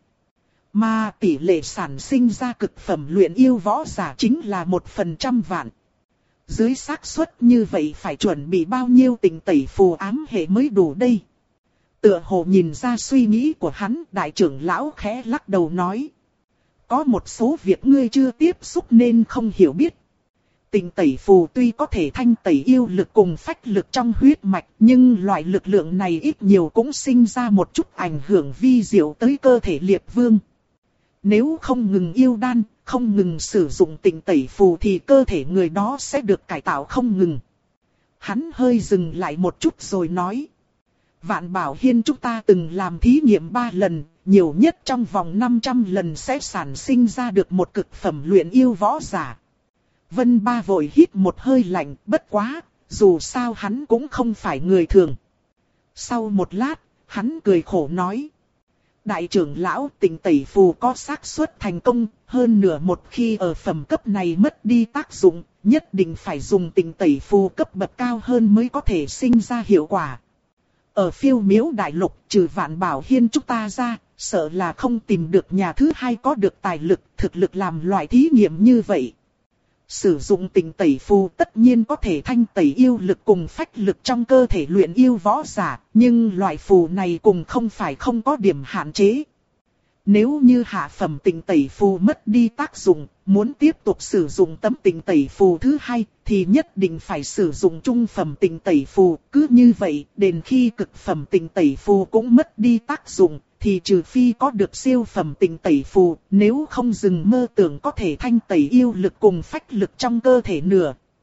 Mà tỷ lệ sản sinh ra cực phẩm luyện yêu võ giả chính là 1/100 vạn. Dưới xác suất như vậy phải chuẩn bị bao nhiêu Tịnh Tẩy Phù ám hệ mới đủ đây? Tựa hồ nhìn ra suy nghĩ của hắn, đại trưởng lão khẽ lắc đầu nói. Có một số việc ngươi chưa tiếp xúc nên không hiểu biết. Tịnh Tẩy Phù tuy có thể thanh tẩy yêu lực cùng phách lực trong huyết mạch, nhưng loại lực lượng này ít nhiều cũng sinh ra một chút ảnh hưởng vi diệu tới cơ thể liệt vương. Nếu không ngừng yêu đan, không ngừng sử dụng Tịnh Tẩy Phù thì cơ thể người đó sẽ được cải tạo không ngừng. Hắn hơi dừng lại một chút rồi nói. Vạn Bảo Hiên chúng ta từng làm thí nghiệm 3 lần, nhiều nhất trong vòng 500 lần sẽ sản sinh ra được một cực phẩm luyện yêu võ giả. Vân Ba vội hít một hơi lạnh, bất quá, dù sao hắn cũng không phải người thường. Sau một lát, hắn cười khổ nói. Đại trưởng lão Tịnh Tẩy Phù có xác suất thành công, hơn nửa một khi ở phẩm cấp này mất đi tác dụng, nhất định phải dùng Tịnh Tẩy Phù cấp bậc cao hơn mới có thể sinh ra hiệu quả. Ở Phiêu Miếu Đại Lục trừ Vạn Bảo Hiên chúng ta ra, sợ là không tìm được nhà thứ hai có được tài lực, thực lực làm loại thí nghiệm như vậy. Sử dụng Tịnh Tẩy Phù tất nhiên có thể thanh tẩy yêu lực cùng phách lực trong cơ thể luyện yêu võ giả, nhưng loại phù này cùng không phải không có điểm hạn chế. Nếu như hạ phẩm Tịnh Tẩy Phù mất đi tác dụng, muốn tiếp tục sử dụng tấm Tịnh Tẩy Phù thứ hai, thì nhất định phải sử dụng trung phẩm Tịnh Tẩy Phù. Cứ như vậy, đến khi cực phẩm Tịnh Tẩy Phù cũng mất đi tác dụng, thì trừ phi có được siêu phẩm Tịnh Tẩy Phù, nếu không dừng mơ tưởng có thể thanh tẩy yêu lực cùng phách lực trong cơ thể nữa.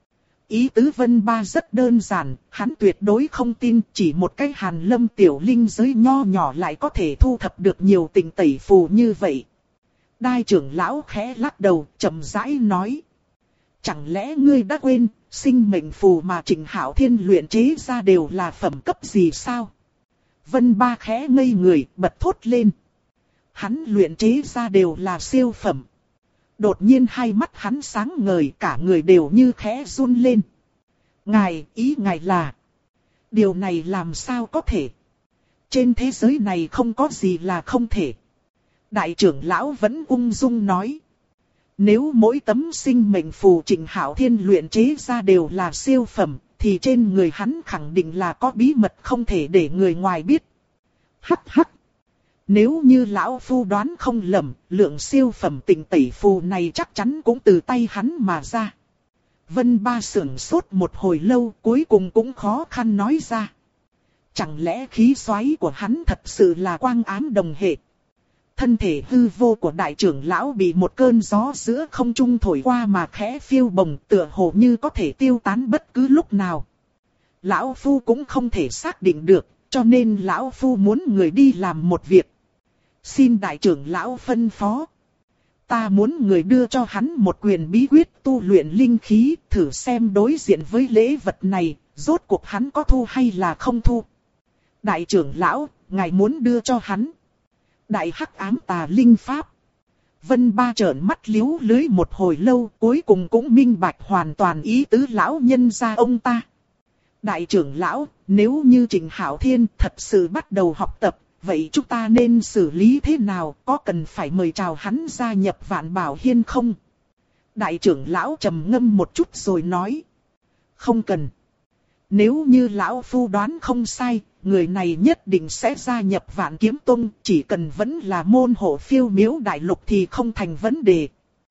Ý tứ Vân Ba rất đơn giản, hắn tuyệt đối không tin chỉ một cái Hàn Lâm tiểu linh giới nho nhỏ lại có thể thu thập được nhiều tình tẩy phù như vậy. Đai trưởng lão khẽ lắc đầu, chậm rãi nói. Chẳng lẽ ngươi đã quên, sinh mệnh phù mà Trịnh Hạo Thiên luyện chế ra đều là phẩm cấp gì sao? Vân Ba khẽ ngây người, bật thốt lên. Hắn luyện chế ra đều là siêu phẩm. Đột nhiên hai mắt hắn sáng ngời, cả người đều như khẽ run lên. Ý ngài là... Điều này làm sao có thể? Trên thế giới này không có gì là không thể. Đại trưởng lão vẫn ung dung nói. Nếu mỗi tấm sinh mệnh phù Trịnh Hạo Thiên luyện chế ra đều là siêu phẩm, thì trên người hắn khẳng định là có bí mật không thể để người ngoài biết. Hắc hắc. Nếu như lão phu đoán không lầm, lượng siêu phẩm tịnh tẩy phù này chắc chắn cũng từ tay hắn mà ra. Vân Ba sửng sốt một hồi lâu, cuối cùng cũng khó khăn nói ra. Chẳng lẽ khí xoáy của hắn thật sự là quang ám đồng hệ? Thân thể hư vô của đại trưởng lão bị một cơn gió giữa không trung thổi qua mà khẽ phiêu bồng, tựa hồ như có thể tiêu tán bất cứ lúc nào. Lão phu cũng không thể xác định được, cho nên lão phu muốn người đi làm một việc. Xin đại trưởng lão phân phó. Ta muốn người đưa cho hắn một quyền bí quyết tu luyện linh khí, thử xem đối diện với lễ vật này, rốt cuộc hắn có thu hay là không thu. Đại trưởng lão, ngài muốn đưa cho hắn Đại Hắc Ám Tà Linh Pháp. Vân Ba trợn mắt liếu lưới một hồi lâu, cuối cùng cũng minh bạch hoàn toàn ý tứ lão nhân gia ông ta. Đại trưởng lão, nếu như Trịnh Hạo Thiên thật sự bắt đầu học tập, vậy chúng ta nên xử lý thế nào, có cần phải mời chào hắn gia nhập Vạn Bảo Hiên không? Đại trưởng lão trầm ngâm một chút rồi nói. Không cần. Nếu như lão phu đoán không sai, người này nhất định sẽ gia nhập Vạn Kiếm Tông, chỉ cần vẫn là môn hộ Phiêu Miếu Đại Lục thì không thành vấn đề.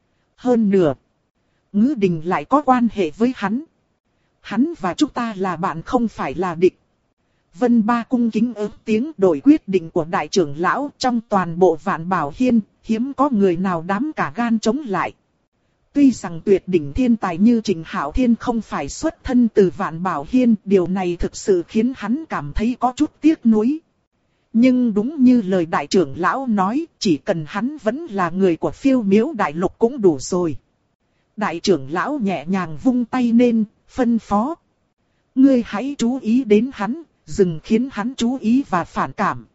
Hơn nữa, Ngữ Đình lại có quan hệ với hắn. Hắn và chúng ta là bạn không phải là địch. Vân Ba cung kính ớt tiếng đổi quyết định của đại trưởng lão, trong toàn bộ Vạn Bảo Hiên, hiếm có người nào dám cả gan chống lại. Tuy rằng tuyệt đỉnh thiên tài như Trịnh Hạo Thiên không phải xuất thân từ Vạn Bảo Hiên, điều này thực sự khiến hắn cảm thấy có chút tiếc nuối. Nhưng đúng như lời đại trưởng lão nói, chỉ cần hắn vẫn là người của Phiêu Miếu Đại Lục cũng đủ rồi. Đại trưởng lão nhẹ nhàng vung tay lên, phân phó. Ngươi hãy chú ý đến hắn, đừng khiến hắn chú ý và phản cảm.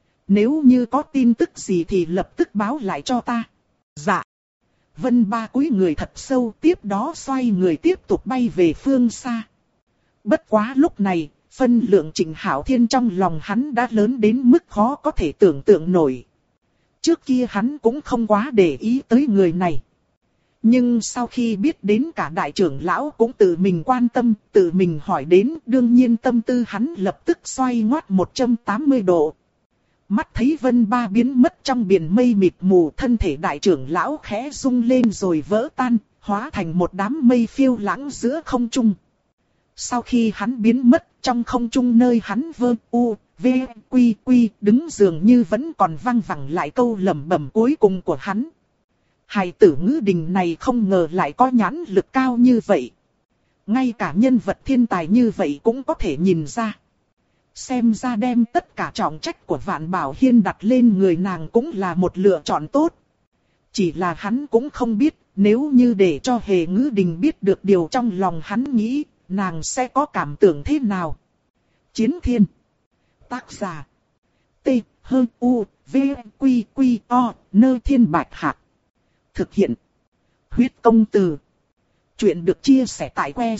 Nếu như có tin tức gì thì lập tức báo lại cho ta. Dạ. Vân Ba cúi người thật sâu, tiếp đó xoay người tiếp tục bay về phương xa. Bất quá lúc này, phân lượng Trịnh Hạo Thiên trong lòng hắn đã lớn đến mức khó có thể tưởng tượng nổi. Trước kia hắn cũng không quá để ý tới người này. Nhưng sau khi biết đến cả đại trưởng lão cũng tự mình quan tâm, tự mình hỏi đến, đương nhiên tâm tư hắn lập tức xoay ngoắt 180 độ. Mắt thấy Vân Ba biến mất trong biển mây mịt mù, thân thể đại trưởng lão khẽ rung lên rồi vỡ tan, hóa thành một đám mây phiêu lãng giữa không trung. Sau khi hắn biến mất, trong không trung nơi hắn vơ u, v, quy quy đứng dường như vẫn còn vang vẳng lại câu lẩm bẩm cuối cùng của hắn. Hài tử Ngữ Đình này không ngờ lại có nhãn lực cao như vậy. Ngay cả nhân vật thiên tài như vậy cũng có thể nhìn ra. Xem ra đem tất cả trọng trách của Vạn Bảo Hiên đặt lên người nàng cũng là một lựa chọn tốt. Chỉ là hắn cũng không biết, nếu như để cho Hề Ngữ Đình biết được điều trong lòng hắn nghĩ, nàng sẽ có cảm tưởng thế nào. Chiến Thiên. Tác giả. T, H, U, V, Quy, Quy, O, Nơ Thiên Bạch Hạc. Thực hiện. Huyết Công Từ. Chuyện được chia sẻ tại que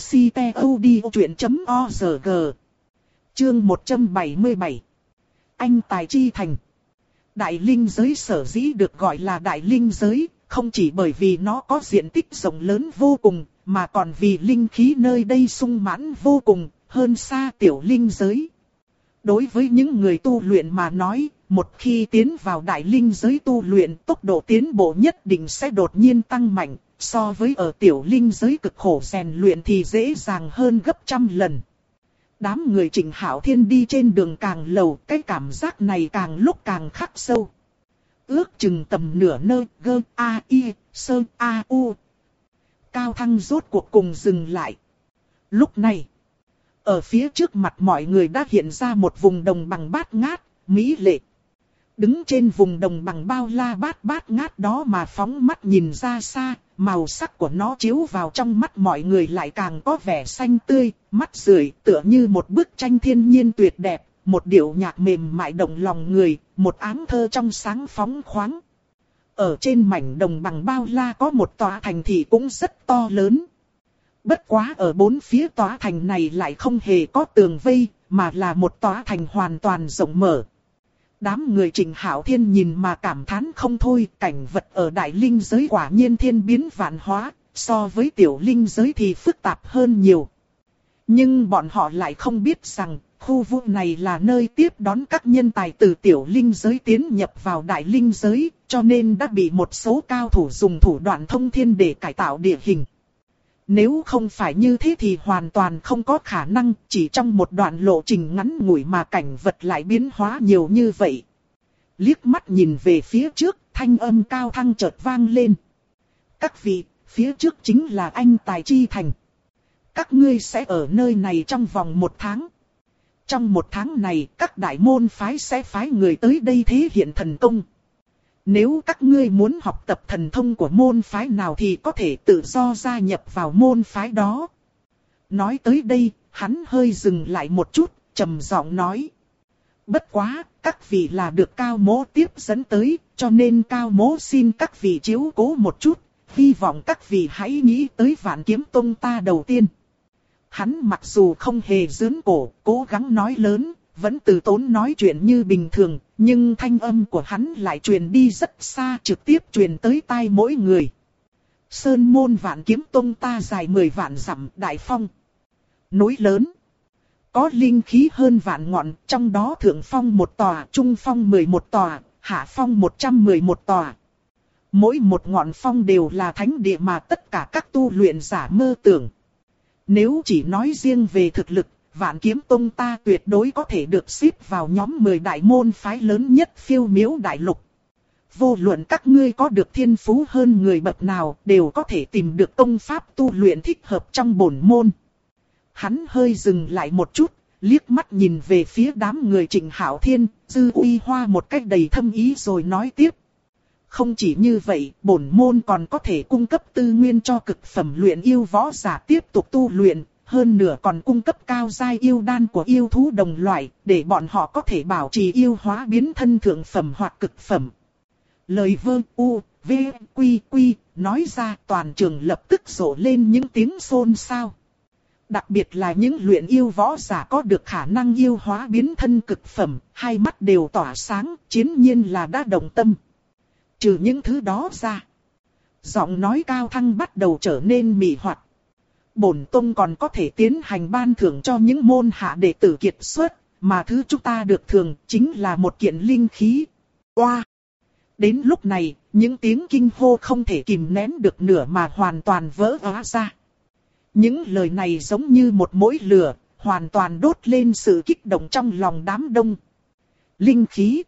ctod.org. Chương 177. Anh tài chi thành. Đại linh giới sở dĩ được gọi là đại linh giới, không chỉ bởi vì nó có diện tích rộng lớn vô cùng, mà còn vì linh khí nơi đây sung mãn vô cùng, hơn xa tiểu linh giới. Đối với những người tu luyện mà nói, một khi tiến vào đại linh giới tu luyện, tốc độ tiến bộ nhất định sẽ đột nhiên tăng mạnh, so với ở tiểu linh giới cực khổ rèn luyện thì dễ dàng hơn gấp trăm lần. Đám người Trịnh Hạo Thiên đi trên đường càng lâu, cái cảm giác này càng lúc càng khắc sâu. Ước chừng tầm nửa nơi, gơ, a, i, sơ, a, u. Cao thăng rốt cuộc cùng dừng lại. Lúc này, ở phía trước mặt mọi người đã hiện ra một vùng đồng bằng bát ngát, mỹ lệ. Đứng trên vùng đồng bằng bao la bát ngát đó mà phóng mắt nhìn ra xa, màu sắc của nó chiếu vào trong mắt mọi người lại càng có vẻ xanh tươi, mắt rượi, tựa như một bức tranh thiên nhiên tuyệt đẹp, một điệu nhạc mềm mại động lòng người, một áng thơ trong sáng phóng khoáng. Ở trên mảnh đồng bằng bao la có một tòa thành thị cũng rất to lớn. Bất quá ở bốn phía tòa thành này lại không hề có tường vây, mà là một tòa thành hoàn toàn rộng mở. Đám người Trịnh Hạo Thiên nhìn mà cảm thán không thôi, cảnh vật ở đại linh giới quả nhiên thiên biến vạn hóa, so với tiểu linh giới thì phức tạp hơn nhiều. Nhưng bọn họ lại không biết rằng, khu vực này là nơi tiếp đón các nhân tài từ tiểu linh giới tiến nhập vào đại linh giới, cho nên đã bị một số cao thủ dùng thủ đoạn thông thiên để cải tạo địa hình. Nếu không phải như thế thì hoàn toàn không có khả năng, chỉ trong một đoạn lộ trình ngắn ngủi mà cảnh vật lại biến hóa nhiều như vậy. Liếc mắt nhìn về phía trước, thanh âm Cao Thăng chợt vang lên. Các vị, phía trước chính là Anh Tài Chi Thành. Các ngươi sẽ ở nơi này trong vòng 1 tháng. Trong 1 tháng này, các đại môn phái sẽ phái người tới đây thể hiện thần công. Nếu các ngươi muốn học tập thần thông của môn phái nào thì có thể tự do gia nhập vào môn phái đó. Nói tới đây, hắn hơi dừng lại một chút, trầm giọng nói. Bất quá, các vị là được Cao Mỗ tiếp dẫn tới, cho nên Cao Mỗ xin các vị chiếu cố một chút, hy vọng các vị hãy nghĩ tới Vạn Kiếm Tông ta đầu tiên. Hắn mặc dù không hề giương cổ, cố gắng nói lớn, vẫn từ tốn nói chuyện như bình thường, nhưng thanh âm của hắn lại truyền đi rất xa, trực tiếp truyền tới tai mỗi người. Sơn môn Vạn Kiếm Tông ta dài 10 vạn dặm, đại phong. Núi lớn. Có linh khí hơn vạn ngọn, trong đó thượng phong 1 tòa, trung phong 11 tòa, hạ phong 111 tòa. Mỗi một ngọn phong đều là thánh địa mà tất cả các tu luyện giả mơ tưởng. Nếu chỉ nói riêng về thực lực, Vạn Kiếm Tông ta tuyệt đối có thể được xếp vào nhóm 10 đại môn phái lớn nhất Phiêu Miếu Đại Lục. Vô luận các ngươi có được thiên phú hơn người bậc nào, đều có thể tìm được công pháp tu luyện thích hợp trong bổn môn. Hắn hơi dừng lại một chút, liếc mắt nhìn về phía đám người Trịnh Hạo Thiên, Dư Uy Hoa một cách đầy thâm ý rồi nói tiếp. Không chỉ như vậy, bổn môn còn có thể cung cấp tư nguyên cho cực phẩm luyện yêu võ giả tiếp tục tu luyện, hơn nữa còn cung cấp cao giai yêu đan của yêu thú đồng loại, để bọn họ có thể bảo trì yêu hóa biến thân thượng phẩm hoặc cực phẩm. Lời Vơ U, V, Quy, Quy, nói ra toàn trường lập tức rộ lên những tiếng xôn xao. Đặc biệt là những luyện yêu võ giả có được khả năng yêu hóa biến thân cực phẩm, hai mắt đều tỏa sáng, chiến nhiên là đã động tâm. Trừ những thứ đó ra, giọng nói Cao Thăng bắt đầu trở nên mị hoặc. Bổn tông còn có thể tiến hành ban thưởng cho những môn hạ đệ tử kiệt xuất, mà thứ chúng ta được thưởng chính là một kiện linh khí. Oa! Đến lúc này, những tiếng kinh hô không thể kìm nén được nữa mà hoàn toàn vỡ òa ra. Những lời này giống như một mối lửa, hoàn toàn đốt lên sự kích động trong lòng đám đông. Linh khí!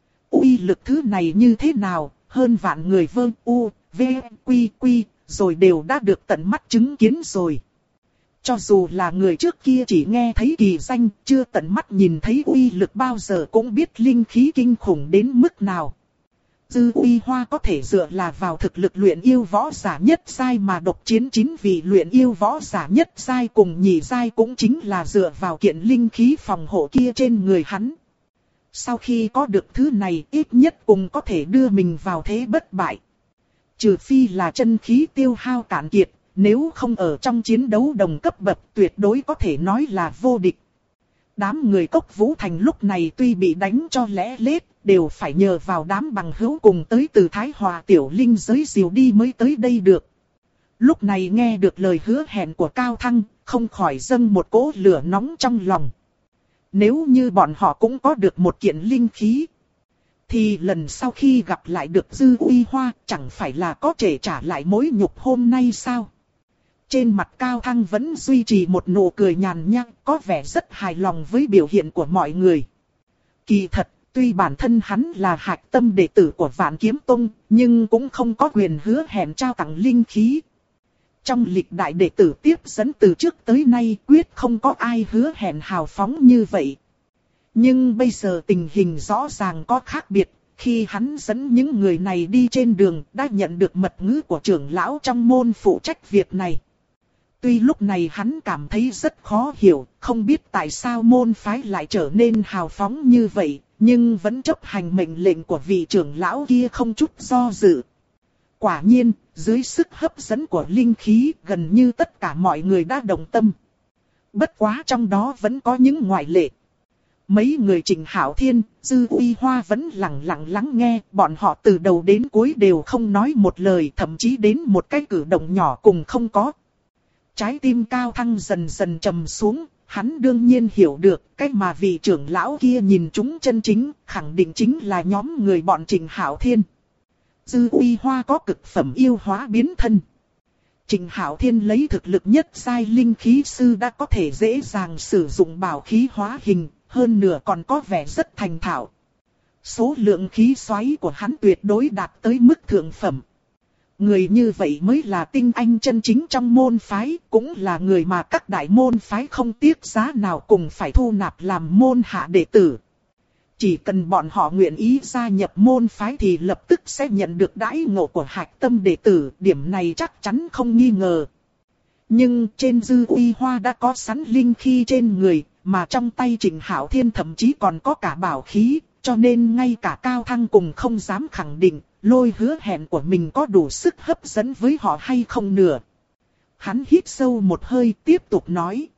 Uy lực thứ này như thế nào, hơn vạn người Vơ U, V, Quy, Quy, rồi đều đã được tận mắt chứng kiến rồi. Cho dù là người trước kia chỉ nghe thấy kỳ danh, chưa tận mắt nhìn thấy uy lực bao giờ cũng biết linh khí kinh khủng đến mức nào. Dư Uy Hoa có thể dựa là vào thực lực luyện yêu võ giả nhất giai mà độc chiến 9 vị luyện yêu võ giả nhất giai cùng nhị giai cũng chính là dựa vào kiện linh khí phòng hộ kia trên người hắn. Sau khi có được thứ này ít nhất cũng có thể đưa mình vào thế bất bại. Trừ phi là chân khí tiêu hao cạn kiệt, nếu không ở trong chiến đấu đồng cấp bậc tuyệt đối có thể nói là vô địch. Đám người Cốc Vũ Thành lúc này tuy bị đánh cho lẽ lết, đều phải nhờ vào đám bằng hữu cùng tới từ Thái Hòa tiểu linh giới diều đi mới tới đây được. Lúc này nghe được lời hứa hẹn của Cao Thăng, không khỏi dâng một cỗ lửa nóng trong lòng. Nếu như bọn họ cũng có được một kiện linh khí, thì lần sau khi gặp lại được Dư Uy Hoa chẳng phải là có thể trả lại mối nhục hôm nay sao? Trên mặt Cao Thăng vẫn duy trì một nụ cười nhàn nhã, có vẻ rất hài lòng với biểu hiện của mọi người. Kỳ thật, tuy bản thân hắn là hạch tâm đệ tử của Vạn Kiếm Tông, nhưng cũng không có quyền hứa hẹn trao tặng linh khí. Trong lịch đại đệ tử tiếp dẫn từ trước tới nay quyết không có ai hứa hẹn hào phóng như vậy. Nhưng bây giờ tình hình rõ ràng có khác biệt, khi hắn dẫn những người này đi trên đường đã nhận được mật ngữ của trưởng lão trong môn phụ trách việc này. Tuy lúc này hắn cảm thấy rất khó hiểu, không biết tại sao môn phái lại trở nên hào phóng như vậy, nhưng vẫn chấp hành mệnh lệnh của vị trưởng lão kia không chút do dự. Quả nhiên, dưới sức hấp dẫn của linh khí, gần như tất cả mọi người đã đồng tâm. Bất quá trong đó vẫn có những ngoại lệ. Mấy người Trịnh Hạo Thiên, Dư Uy Hoa vẫn lặng lặng lắng nghe, bọn họ từ đầu đến cuối đều không nói một lời, thậm chí đến một cái cử động nhỏ cùng không có. Trái tim Cao Thăng dần dần trầm xuống, hắn đương nhiên hiểu được, cái mà vị trưởng lão kia nhìn chúng chân chính, khẳng định chính là nhóm người bọn Trịnh Hạo Thiên. Dư Uy Hoa có cực phẩm yêu hóa biến thân. Trịnh Hạo Thiên lấy thực lực nhất giai linh khí sư đã có thể dễ dàng sử dụng bảo khí hóa hình, hơn nữa còn có vẻ rất thành thạo. Số lượng khí xoáy của hắn tuyệt đối đạt tới mức thượng phẩm. Người như vậy mới là tinh anh chân chính trong môn phái, cũng là người mà các đại môn phái không tiếc giá nào cùng phải thu nạp làm môn hạ đệ tử. Chỉ cần bọn họ nguyện ý gia nhập môn phái thì lập tức sẽ nhận được đãi ngộ của hạch tâm đệ tử, điểm này chắc chắn không nghi ngờ. Nhưng trên Dư Uy Hoa đã có sẵn linh khí trên người, mà trong tay Trịnh Hạo Thiên thậm chí còn có cả bảo khí, cho nên ngay cả Cao Thăng cùng không dám khẳng định, Lôi hứa hẹn của mình có đủ sức hấp dẫn với họ hay không nữa. Hắn hít sâu một hơi tiếp tục nói.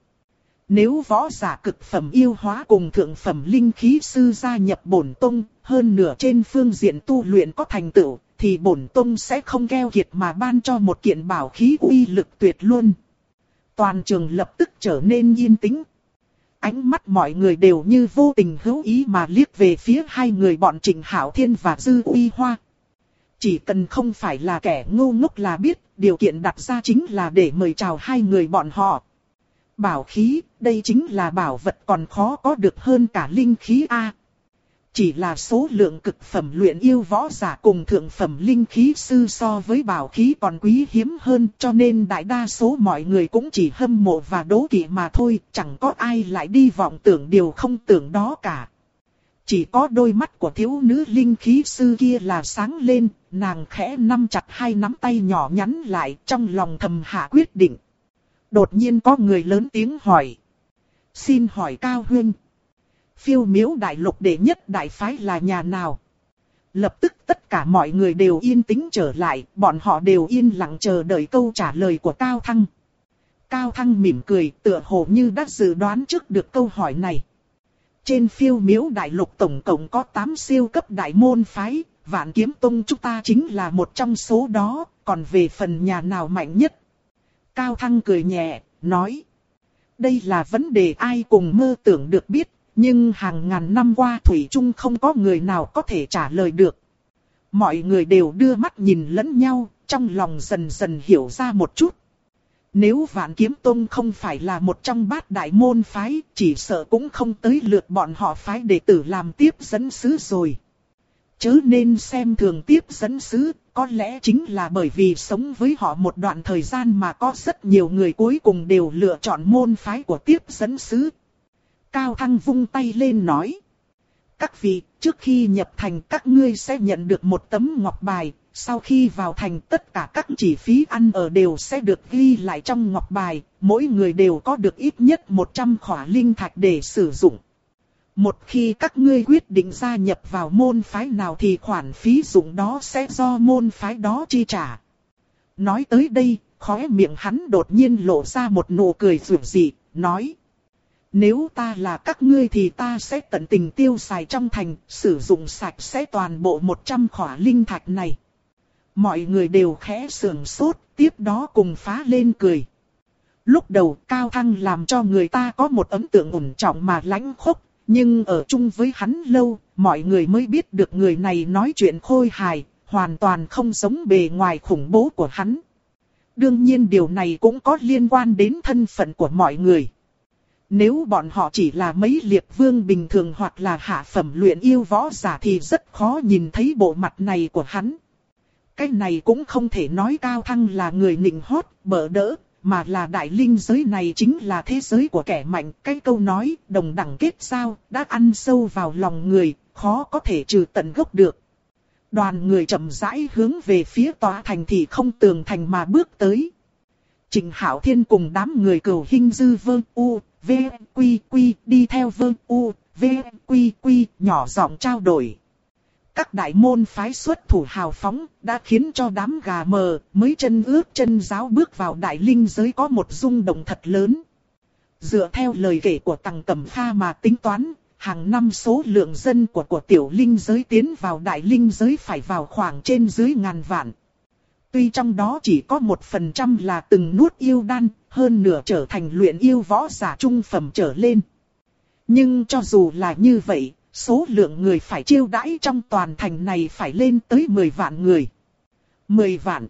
Nếu võ giả cực phẩm yêu hóa cùng thượng phẩm linh khí sư gia nhập bổn tông, hơn nửa trên phương diện tu luyện có thành tựu, thì bổn tông sẽ không keo kiệt mà ban cho một kiện bảo khí uy lực tuyệt luôn. Toàn trường lập tức trở nên yên tĩnh. Ánh mắt mọi người đều như vô tình hữu ý mà liếc về phía hai người bọn Trịnh Hạo Thiên và Dư Uy Hoa. Chỉ cần không phải là kẻ ngu ngốc là biết, điều kiện đặt ra chính là để mời chào hai người bọn họ. Bảo khí, đây chính là bảo vật còn khó có được hơn cả linh khí A. Chỉ là số lượng cực phẩm luyện yêu võ giả cùng thượng phẩm linh khí sư so với bảo khí còn quý hiếm hơn, cho nên đại đa số mọi người cũng chỉ hâm mộ và đố kỵ mà thôi, chẳng có ai lại đi vọng tưởng điều không tưởng đó cả. Chỉ có đôi mắt của thiếu nữ linh khí sư kia là sáng lên, nàng khẽ nắm chặt hai nắm tay nhỏ nhắn lại, trong lòng thầm hạ quyết định. Đột nhiên có người lớn tiếng hỏi. Xin hỏi Cao huynh, Phiêu Miếu Đại Lục đệ nhất đại phái là nhà nào? Lập tức tất cả mọi người đều yên tĩnh trở lại, bọn họ đều yên lặng chờ đợi câu trả lời của Cao Thăng. Cao Thăng mỉm cười, tựa hồ như đã dự đoán trước được câu hỏi này. Trên Phiêu Miếu Đại Lục tổng cộng có 8 siêu cấp đại môn phái, Vạn Kiếm Tông chúng ta chính là một trong số đó, còn về phần nhà nào mạnh nhất? Cao Thăng cười nhẹ, nói. Đây là vấn đề ai cùng mơ tưởng được biết, nhưng hàng ngàn năm qua thủy chung không có người nào có thể trả lời được. Mọi người đều đưa mắt nhìn lẫn nhau, trong lòng dần dần hiểu ra một chút. Nếu Vạn Kiếm Tông không phải là một trong bát đại môn phái, chỉ sợ cũng không tới lượt bọn họ phái đệ tử làm tiếp dẫn sứ rồi. Chớ nên xem thường tiếp dẫn sứ, có lẽ chính là bởi vì sống với họ một đoạn thời gian mà có rất nhiều người cuối cùng đều lựa chọn môn phái của tiếp dẫn sứ. Cao Thăng vung tay lên nói. Các vị, trước khi nhập thành các ngươi sẽ nhận được một tấm ngọc bài, sau khi vào thành tất cả các chi phí ăn ở đều sẽ được ghi lại trong ngọc bài, mỗi người đều có được ít nhất 100 khỏa linh thạch để sử dụng. Một khi các ngươi quyết định gia nhập vào môn phái nào thì khoản phí dụng đó sẽ do môn phái đó chi trả. Nói tới đây, khóe miệng hắn đột nhiên lộ ra một nụ cười dịu dị, nói. Nếu ta là các ngươi thì ta sẽ tận tình tiêu xài trong thành, sử dụng sạch sẽ toàn bộ 100 khỏa linh thạch này. Mọi người đều khẽ sườn sốt, tiếp đó cùng phá lên cười. Lúc đầu Cao Thăng làm cho người ta có một ấn tượng ổn trọng mà lãnh khốc, nhưng ở chung với hắn lâu, mọi người mới biết được người này nói chuyện khôi hài, hoàn toàn không giống bề ngoài khủng bố của hắn. Đương nhiên điều này cũng có liên quan đến thân phận của mọi người. Nếu bọn họ chỉ là mấy liệt vương bình thường hoặc là hạ phẩm luyện yêu võ giả thì rất khó nhìn thấy bộ mặt này của hắn. cái này cũng không thể nói Cao Thăng là người nịnh hót, bỡ đỡ, mà là đại linh giới này chính là thế giới của kẻ mạnh. Cái câu nói đồng đẳng kết giao đã ăn sâu vào lòng người, khó có thể trừ tận gốc được. Đoàn người chậm rãi hướng về phía tòa thành thị không tường thành mà bước tới. Trịnh Hạo Thiên cùng đám người Cửu Hinh Dư Vương U, V, Quy Quy đi theo Vương U, V, Quy Quy nhỏ giọng trao đổi. Các đại môn phái xuất thủ hào phóng đã khiến cho đám gà mờ mới chân ướt chân giáo bước vào đại linh giới có một rung động thật lớn. Dựa theo lời kể của Tằng Cẩm Pha mà tính toán, hàng năm số lượng dân của tiểu linh giới tiến vào đại linh giới phải vào khoảng trên dưới ngàn vạn. Tuy trong đó chỉ có 1% là từng nuốt yêu đan, hơn nửa trở thành luyện yêu võ giả trung phẩm trở lên. Nhưng cho dù là như vậy, số lượng người phải chiêu đãi trong toàn thành này phải lên tới 10 vạn người. 10 vạn.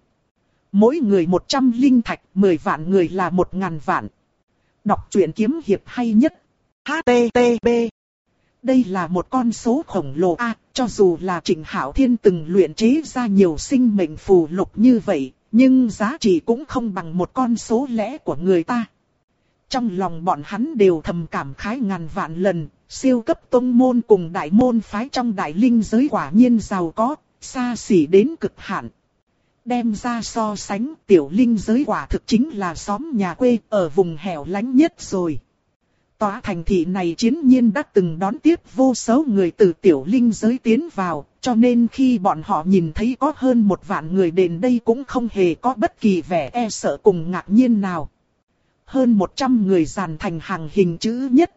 Mỗi người 100 linh thạch, 10 vạn người là 1000 vạn. Đọc truyện kiếm hiệp hay nhất. HTTP. Đây là một con số khổng lồ a, cho dù là Trịnh Hạo Thiên từng luyện chế ra nhiều sinh mệnh phù lục như vậy, nhưng giá trị cũng không bằng một con số lẻ của người ta. Trong lòng bọn hắn đều thầm cảm khái ngàn vạn lần, siêu cấp tông môn cùng đại môn phái trong đại linh giới quả nhiên giàu có, xa xỉ đến cực hạn. Đem ra so sánh, tiểu linh giới quả thực chính là xóm nhà quê ở vùng hẻo lánh nhất rồi. Tòa thành thị này chiến nhiên đã từng đón tiếp vô số người từ tiểu linh giới tiến vào, cho nên khi bọn họ nhìn thấy có hơn 1 vạn người đến đây cũng không hề có bất kỳ vẻ e sợ cùng ngạc nhiên nào. Hơn 100 người dàn thành hàng hình chữ nhất.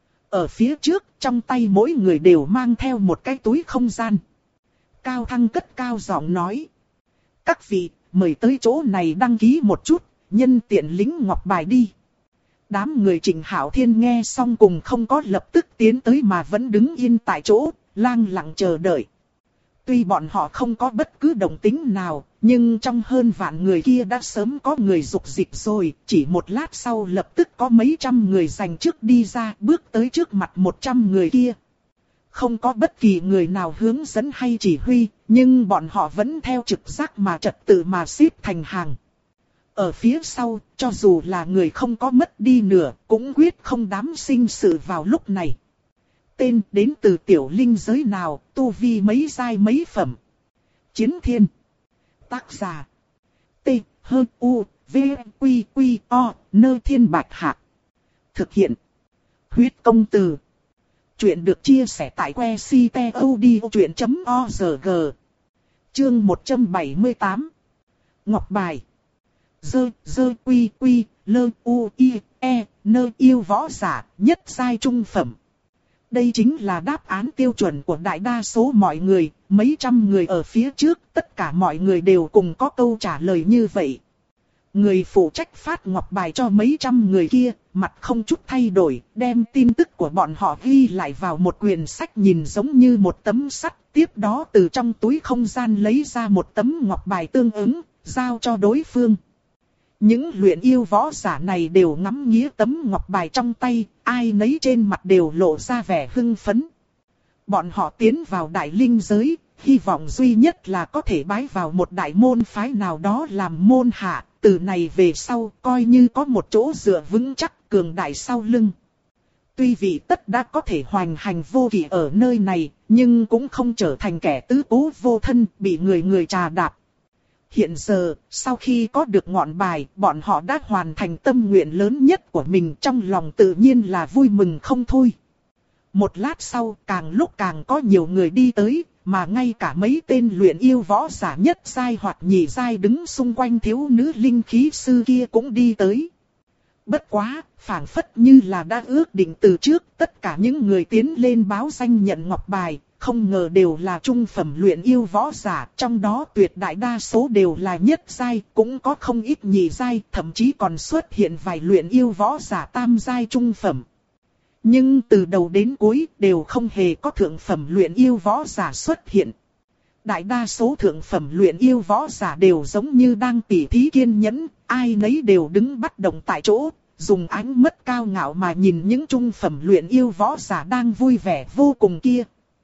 Ở phía trước, trong tay mỗi người đều mang theo một cái túi không gian. Cao Thăng cất cao giọng nói. Các vị, mời tới chỗ này đăng ký một chút, nhân tiện lính ngọc bài đi. Đám người Trịnh Hạo Thiên nghe xong cùng không có lập tức tiến tới mà vẫn đứng yên tại chỗ, lang lặng chờ đợi. Tuy bọn họ không có bất cứ động tĩnh nào, nhưng trong hơn vạn người kia đã sớm có người dục dịch rồi, chỉ một lát sau lập tức có mấy trăm người giành trước đi ra, bước tới trước mặt 100 người kia. Không có bất kỳ người nào hướng dẫn hay chỉ huy, nhưng bọn họ vẫn theo trực giác mà trật tự mà xếp thành hàng. Ở phía sau, cho dù là người không có mất đi nửa, cũng quyết không dám sinh sự vào lúc này. Tên đến từ tiểu linh giới nào, tu vi mấy giai mấy phẩm. Chiến Thiên. Tác giả. T, H, U, V, Quy, Quy, O, Nơ Thiên Bạch Hạc. Thực hiện. Huyết công từ. Chuyện được chia sẻ tại que ctod.org. Chương 178. Ngọc bài. Dơ quy quy, lơ u y, e, nơ yêu võ giả, nhất giai trung phẩm. Đây chính là đáp án tiêu chuẩn của đại đa số mọi người, mấy trăm người ở phía trước, tất cả mọi người đều cùng có câu trả lời như vậy. Người phụ trách phát ngọc bài cho mấy trăm người kia, mặt không chút thay đổi, đem tin tức của bọn họ ghi lại vào một quyển sách nhìn giống như một tấm sắt, tiếp đó từ trong túi không gian lấy ra một tấm ngọc bài tương ứng, giao cho đối phương. Những luyện yêu võ giả này đều ngắm nghía tấm ngọc bài trong tay, ai nấy trên mặt đều lộ ra vẻ hưng phấn. Bọn họ tiến vào đại linh giới, hy vọng duy nhất là có thể bái vào một đại môn phái nào đó làm môn hạ, từ này về sau coi như có một chỗ dựa vững chắc cường đại sau lưng. Tuy vị tất đã có thể hoành hành vô kỷ ở nơi này, nhưng cũng không trở thành kẻ tứ cố vô thân bị người trà đạp. Hiện giờ, sau khi có được ngọn bài, bọn họ đã hoàn thành tâm nguyện lớn nhất của mình, trong lòng tự nhiên là vui mừng không thôi. Một lát sau, càng lúc càng có nhiều người đi tới, mà ngay cả mấy tên luyện yêu võ giả nhất giai hoặc nhị giai đứng xung quanh thiếu nữ linh khí sư kia cũng đi tới. Bất quá, phảng phất như là đã ước định từ trước, tất cả những người tiến lên báo danh nhận ngọc bài, không ngờ đều là trung phẩm luyện yêu võ giả, trong đó tuyệt đại đa số đều là nhất giai, cũng có không ít nhị giai, thậm chí còn xuất hiện vài luyện yêu võ giả tam giai trung phẩm. Nhưng từ đầu đến cuối đều không hề có thượng phẩm luyện yêu võ giả xuất hiện. Đại đa số thượng phẩm luyện yêu võ giả đều giống như đang tỉ thí kiên nhẫn, ai nấy đều đứng bất động tại chỗ, dùng ánh mắt cao ngạo mà nhìn những trung phẩm luyện yêu võ giả đang vui vẻ vô cùng kia.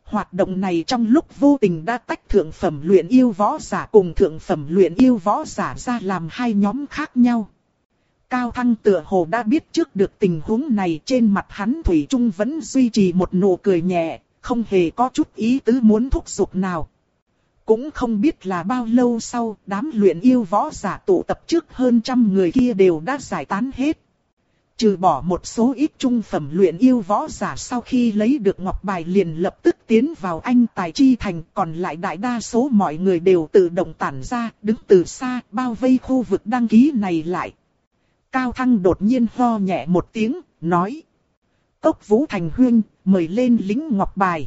Hoạt động này trong lúc vô tình đã tách thượng phẩm luyện yêu võ giả cùng thượng phẩm luyện yêu võ giả ra làm hai nhóm khác nhau. Cao Thăng tựa hồ đã biết trước được tình huống này, trên mặt hắn thủy chung vẫn duy trì một nụ cười nhẹ, không hề có chút ý tứ muốn thúc giục nào. Cũng không biết là bao lâu sau, đám luyện yêu võ giả tụ tập trước hơn 100 người kia đều đã giải tán hết. Trừ bỏ một số ít trung phẩm luyện yêu võ giả sau khi lấy được ngọc bài liền lập tức tiến vào anh tài chi thành, còn lại đại đa số mọi người đều tự động tản ra, đứng từ xa, bao vây khu vực đăng ký này lại. Cao Thăng đột nhiên ho nhẹ một tiếng, nói: Cốc Vũ Thành huynh, mời lên lĩnh ngọc bài.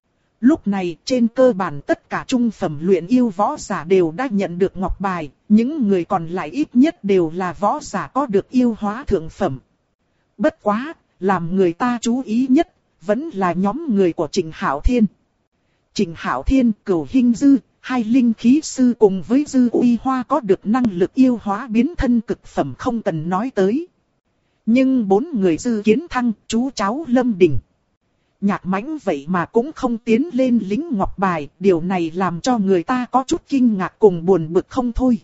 Lúc này trên cơ bản tất cả trung phẩm luyện yêu võ giả đều đã nhận được ngọc bài, những người còn lại ít nhất đều là võ giả có được yêu hóa thượng phẩm. Bất quá, làm người ta chú ý nhất, vẫn là nhóm người của Trịnh Hạo Thiên. Trịnh Hạo Thiên, Cửu Hinh Dư, hai linh khí sư cùng với Dư Uy Hoa có được năng lực yêu hóa biến thân cực phẩm không cần nói tới. Nhưng 4 người Dư Kiến Thăng, chú cháu Lâm Đình, Nhạc Mãnh vậy mà cũng không tiến lên lĩnh ngọc bài, điều này làm cho người ta có chút kinh ngạc cùng buồn bực không thôi.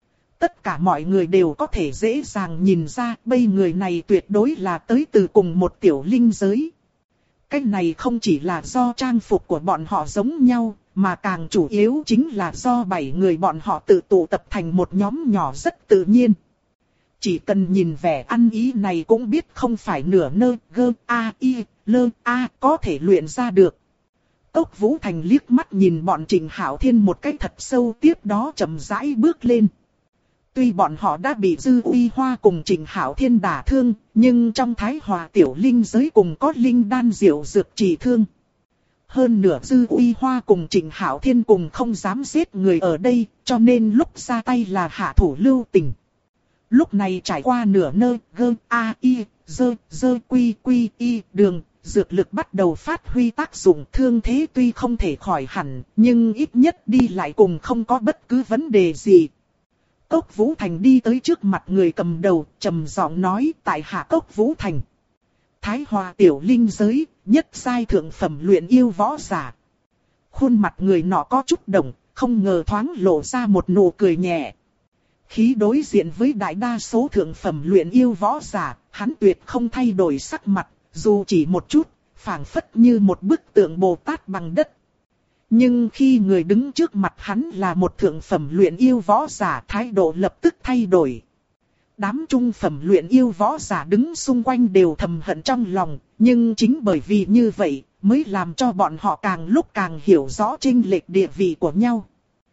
Tất cả mọi người đều có thể dễ dàng nhìn ra, bây người này tuyệt đối là tới từ cùng một tiểu linh giới. Cái này không chỉ là do trang phục của bọn họ giống nhau, mà càng chủ yếu chính là do 7 người bọn họ tự tụ tập thành một nhóm nhỏ rất tự nhiên. Chỉ cần nhìn vẻ ăn ý này cũng biết không phải nửa nơ gơ a i lơ a có thể luyện ra được. Cốc Vũ Thành liếc mắt nhìn bọn Trịnh Hạo Thiên một cách thật sâu, tiếp đó chậm rãi bước lên. Tuy bọn họ đã bị Dư Uy Hoa cùng Trịnh Hạo Thiên đả thương, nhưng trong Thái Hòa tiểu linh giới cùng có linh đan diệu dược trị thương. Hơn nữa Dư Uy Hoa cùng Trịnh Hạo Thiên cùng không dám giết người ở đây, cho nên lúc ra tay là hạ thủ lưu tình. Lúc này trải qua nửa nơ gơ a i dơ quy quy y đường, dược lực bắt đầu phát huy tác dụng, thương thế tuy không thể khỏi hẳn, nhưng ít nhất đi lại cùng không có bất cứ vấn đề gì. Cốc Vũ Thành đi tới trước mặt người cầm đầu, trầm giọng nói: tại hạ Cốc Vũ Thành, Thái Hòa tiểu linh giới, nhất giai thượng phẩm luyện yêu võ giả. Khuôn mặt người nọ có chút động, không ngờ thoáng lộ ra một nụ cười nhẹ. Khi đối diện với đại đa số thượng phẩm luyện yêu võ giả, hắn tuyệt không thay đổi sắc mặt, dù chỉ một chút, phảng phất như một bức tượng Bồ Tát bằng đất. Nhưng khi người đứng trước mặt hắn là một thượng phẩm luyện yêu võ giả, thái độ lập tức thay đổi. Đám trung phẩm luyện yêu võ giả đứng xung quanh đều thầm hận trong lòng, nhưng chính bởi vì như vậy, mới làm cho bọn họ càng lúc càng hiểu rõ chênh lệch địa vị của nhau.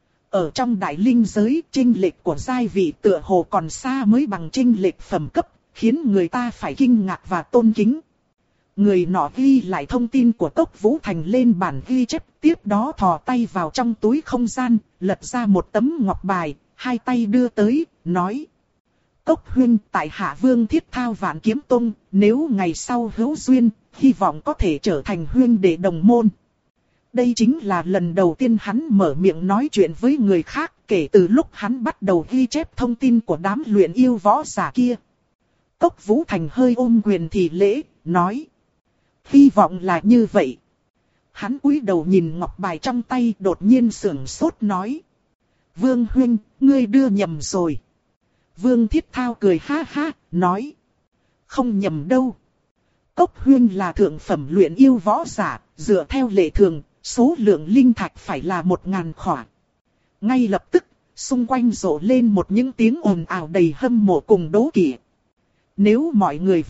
Ở trong đại linh giới, chênh lệch của giai vị tựa hồ còn xa mới bằng chênh lệch phẩm cấp, khiến người ta phải kinh ngạc và tôn kính. Người nọ ghi lại thông tin của Cốc Vũ Thành lên bản ghi chép, tiếp đó thò tay vào trong túi không gian, lật ra một tấm ngọc bài, hai tay đưa tới, nói: Cốc huynh, tại hạ Vương Thiết Thao Vạn Kiếm Tông, nếu ngày sau hữu duyên, hy vọng có thể trở thành huynh đệ đồng môn. Đây chính là lần đầu tiên hắn mở miệng nói chuyện với người khác, kể từ lúc hắn bắt đầu ghi chép thông tin của đám luyện yêu võ giả kia. Cốc Vũ Thành hơi ôm quyền thì lễ, nói: hy vọng là như vậy. Hắn cúi đầu nhìn ngọc bài trong tay, đột nhiên sửng sốt nói: Vương huynh, ngươi đưa nhầm rồi. Vương Thiết Thao cười ha ha, nói: không nhầm đâu. Cốc huynh là thượng phẩm luyện yêu võ giả, dựa theo lệ thường, số lượng linh thạch phải là 1000 khỏa. Ngay lập tức, xung quanh rộ lên một những tiếng ồn ào đầy hâm mộ cùng đố kỵ. Nếu mọi người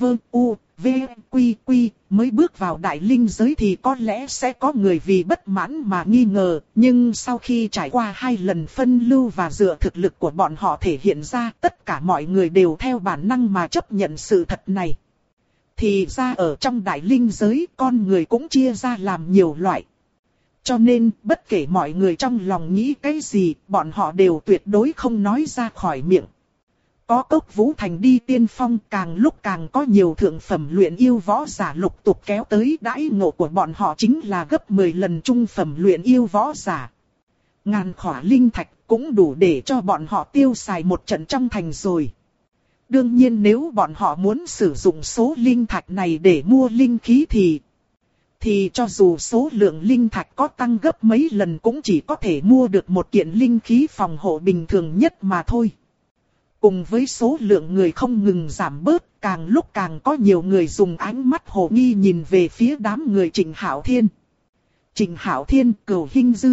mới bước vào đại linh giới thì có lẽ sẽ có người vì bất mãn mà nghi ngờ, nhưng sau khi trải qua 2 lần phân lưu và dựa thực lực của bọn họ thể hiện ra, tất cả mọi người đều theo bản năng mà chấp nhận sự thật này. Thì ra ở trong đại linh giới, con người cũng chia ra làm nhiều loại. Cho nên, bất kể mọi người trong lòng nghĩ cái gì, bọn họ đều tuyệt đối không nói ra khỏi miệng. Có Cốc Vũ Thành đi tiên phong, càng lúc càng có nhiều thượng phẩm luyện yêu võ giả lục tục kéo tới, đãi ngộ của bọn họ chính là gấp 10 lần trung phẩm luyện yêu võ giả. 1000 khỏa linh thạch cũng đủ để cho bọn họ tiêu xài một trận trong thành rồi. Đương nhiên nếu bọn họ muốn sử dụng số linh thạch này để mua linh khí thì cho dù số lượng linh thạch có tăng gấp mấy lần cũng chỉ có thể mua được một kiện linh khí phòng hộ bình thường nhất mà thôi. Cùng với số lượng người không ngừng giảm bớt, càng lúc càng có nhiều người dùng ánh mắt hồ nghi nhìn về phía đám người Trịnh Hạo Thiên. Trịnh Hạo Thiên, Cửu Hinh Dư.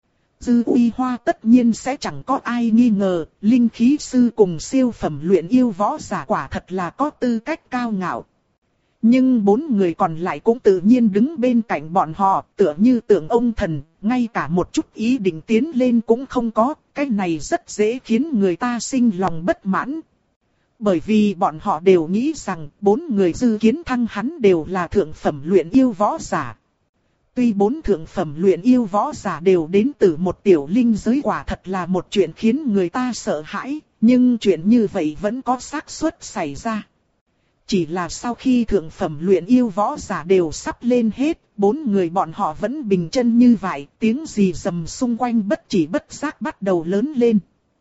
Dư Uy Hoa tất nhiên sẽ chẳng có ai nghi ngờ, linh khí sư cùng siêu phẩm luyện yêu võ giả quả thật là có tư cách cao ngạo. Nhưng 4 người còn lại cũng tự nhiên đứng bên cạnh bọn họ, tựa như tượng ông thần, ngay cả một chút ý định tiến lên cũng không có, cái này rất dễ khiến người ta sinh lòng bất mãn. Bởi vì bọn họ đều nghĩ rằng 4 người Dư Kiến Thăng hắn đều là thượng phẩm luyện yêu võ giả. Tuy 4 thượng phẩm luyện yêu võ giả đều đến từ một tiểu linh giới quả thật là một chuyện khiến người ta sợ hãi, nhưng chuyện như vậy vẫn có xác suất xảy ra. Chỉ là sau khi thượng phẩm luyện yêu võ giả đều sắp lên hết, 4 người bọn họ vẫn bình chân như vậy, tiếng rì rầm xung quanh bất chỉ bất giác bắt đầu lớn lên.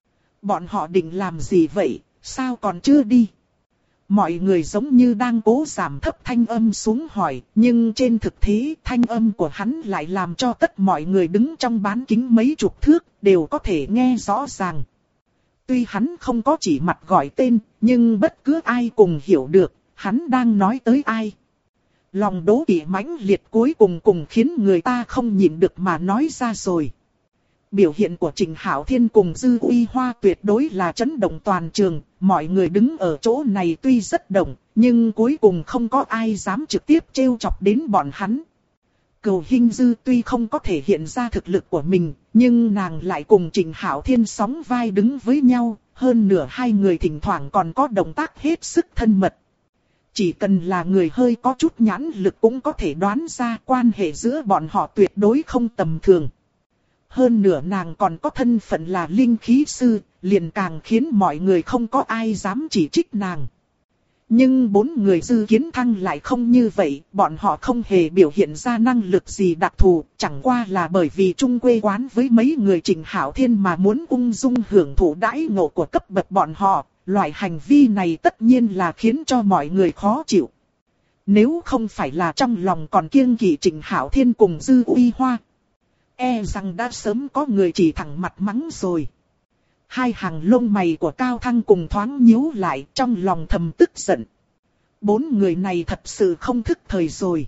Bọn họ định làm gì vậy, sao còn chưa đi? Mọi người giống như đang cố giảm thấp thanh âm xuống hỏi, nhưng trên thực tế thanh âm của hắn lại làm cho tất mọi người đứng trong bán kính mấy chục thước đều có thể nghe rõ ràng. Tuy hắn không có chỉ mặt gọi tên, nhưng bất cứ ai cùng hiểu được, hắn đang nói tới ai. Lòng đố kỵ mãnh liệt cuối cùng khiến người ta không nhịn được mà nói ra rồi. Biểu hiện của Trịnh Hạo Thiên cùng Dư Uy Hoa tuyệt đối là chấn động toàn trường, mọi người đứng ở chỗ này tuy rất đông, nhưng cuối cùng không có ai dám trực tiếp trêu chọc đến bọn hắn. Cửu Hinh Dư tuy không có thể hiện ra thực lực của mình, nhưng nàng lại cùng Trịnh Hạo Thiên sóng vai đứng với nhau, hơn nửa hai người thỉnh thoảng còn có động tác hết sức thân mật. Chỉ cần là người hơi có chút nhãn lực cũng có thể đoán ra quan hệ giữa bọn họ tuyệt đối không tầm thường. Hơn nửa nàng còn có thân phận là linh khí sư, liền càng khiến mọi người không có ai dám chỉ trích nàng. Nhưng 4 người Dư Kiến Thăng lại không như vậy, bọn họ không hề biểu hiện ra năng lực gì đặc thù, chẳng qua là bởi vì chung quê quán với mấy người Trịnh Hạo Thiên mà muốn ung dung hưởng thụ đãi ngộ của cấp bậc bọn họ, loại hành vi này tất nhiên là khiến cho mọi người khó chịu. Nếu không phải là trong lòng còn kiêng kỵ Trịnh Hạo Thiên cùng Dư Uy Hoa, e rằng đã sớm có người chỉ thẳng mặt mắng rồi. Hai hàng lông mày của Cao Thăng cùng thoáng nhíu lại, trong lòng thầm tức giận. 4 người này thật sự không thức thời rồi.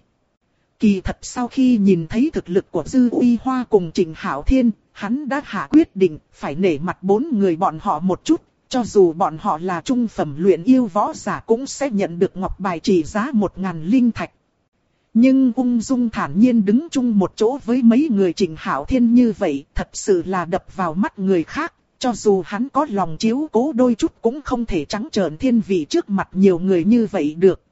Kỳ thật sau khi nhìn thấy thực lực của Dư Uy Hoa cùng Trịnh Hạo Thiên, hắn đã hạ quyết định phải nể mặt 4 người bọn họ một chút, cho dù bọn họ là trung phẩm luyện yêu võ giả cũng sẽ nhận được ngọc bài trị giá 1000 linh thạch. Nhưng ung dung thản nhiên đứng chung một chỗ với mấy người Trịnh Hạo Thiên như vậy, thật sự là đập vào mắt người khác. Cho dù hắn có lòng chiếu cố đôi chút cũng không thể trắng trợn thiên vị trước mặt nhiều người như vậy được.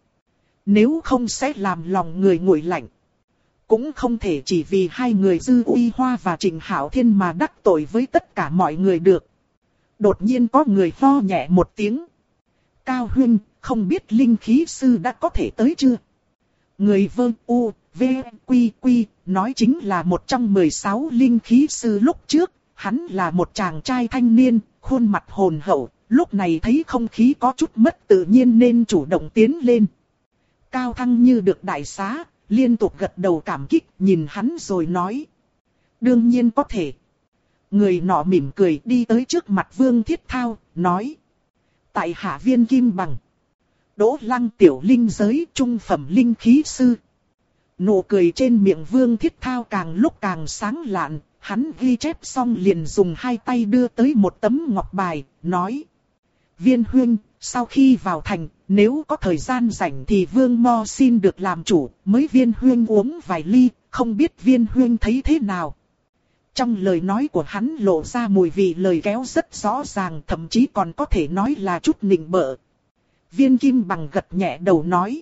Nếu không sẽ làm lòng người nguội lạnh. Cũng không thể chỉ vì hai người Dư Uy Hoa và Trịnh Hạo Thiên mà đắc tội với tất cả mọi người được. Đột nhiên có người ho nhẹ một tiếng. Cao Huynh, không biết linh khí sư đã có thể tới chưa? Người Vương U, V, Quy, Quy, nói chính là một trong 16 linh khí sư lúc trước. Hắn là một chàng trai thanh niên, khuôn mặt hồn hậu, lúc này thấy không khí có chút mất tự nhiên nên chủ động tiến lên. Cao Thăng như được đại xá, liên tục gật đầu cảm kích, nhìn hắn rồi nói. Đương nhiên có thể. Người nọ mỉm cười đi tới trước mặt Vương Thiết Thao, nói. Tại hạ Viên Kim Bằng. Đỗ Lăng tiểu linh giới trung phẩm linh khí sư. Nụ cười trên miệng Vương Thiết Thao càng lúc càng sáng lạn. Hắn ghi chép xong liền dùng hai tay đưa tới một tấm ngọc bài, nói. Viên huynh, sau khi vào thành, nếu có thời gian rảnh thì Vương Mo xin được làm chủ, mới Viên huynh uống vài ly, không biết Viên huynh thấy thế nào. Trong lời nói của hắn lộ ra mùi vị lời kéo rất rõ ràng, thậm chí còn có thể nói là chút nịnh bợ. Viên Kim Bằng gật nhẹ đầu nói.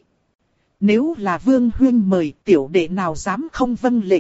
Nếu là Vương huynh mời, tiểu đệ nào dám không vâng lệnh.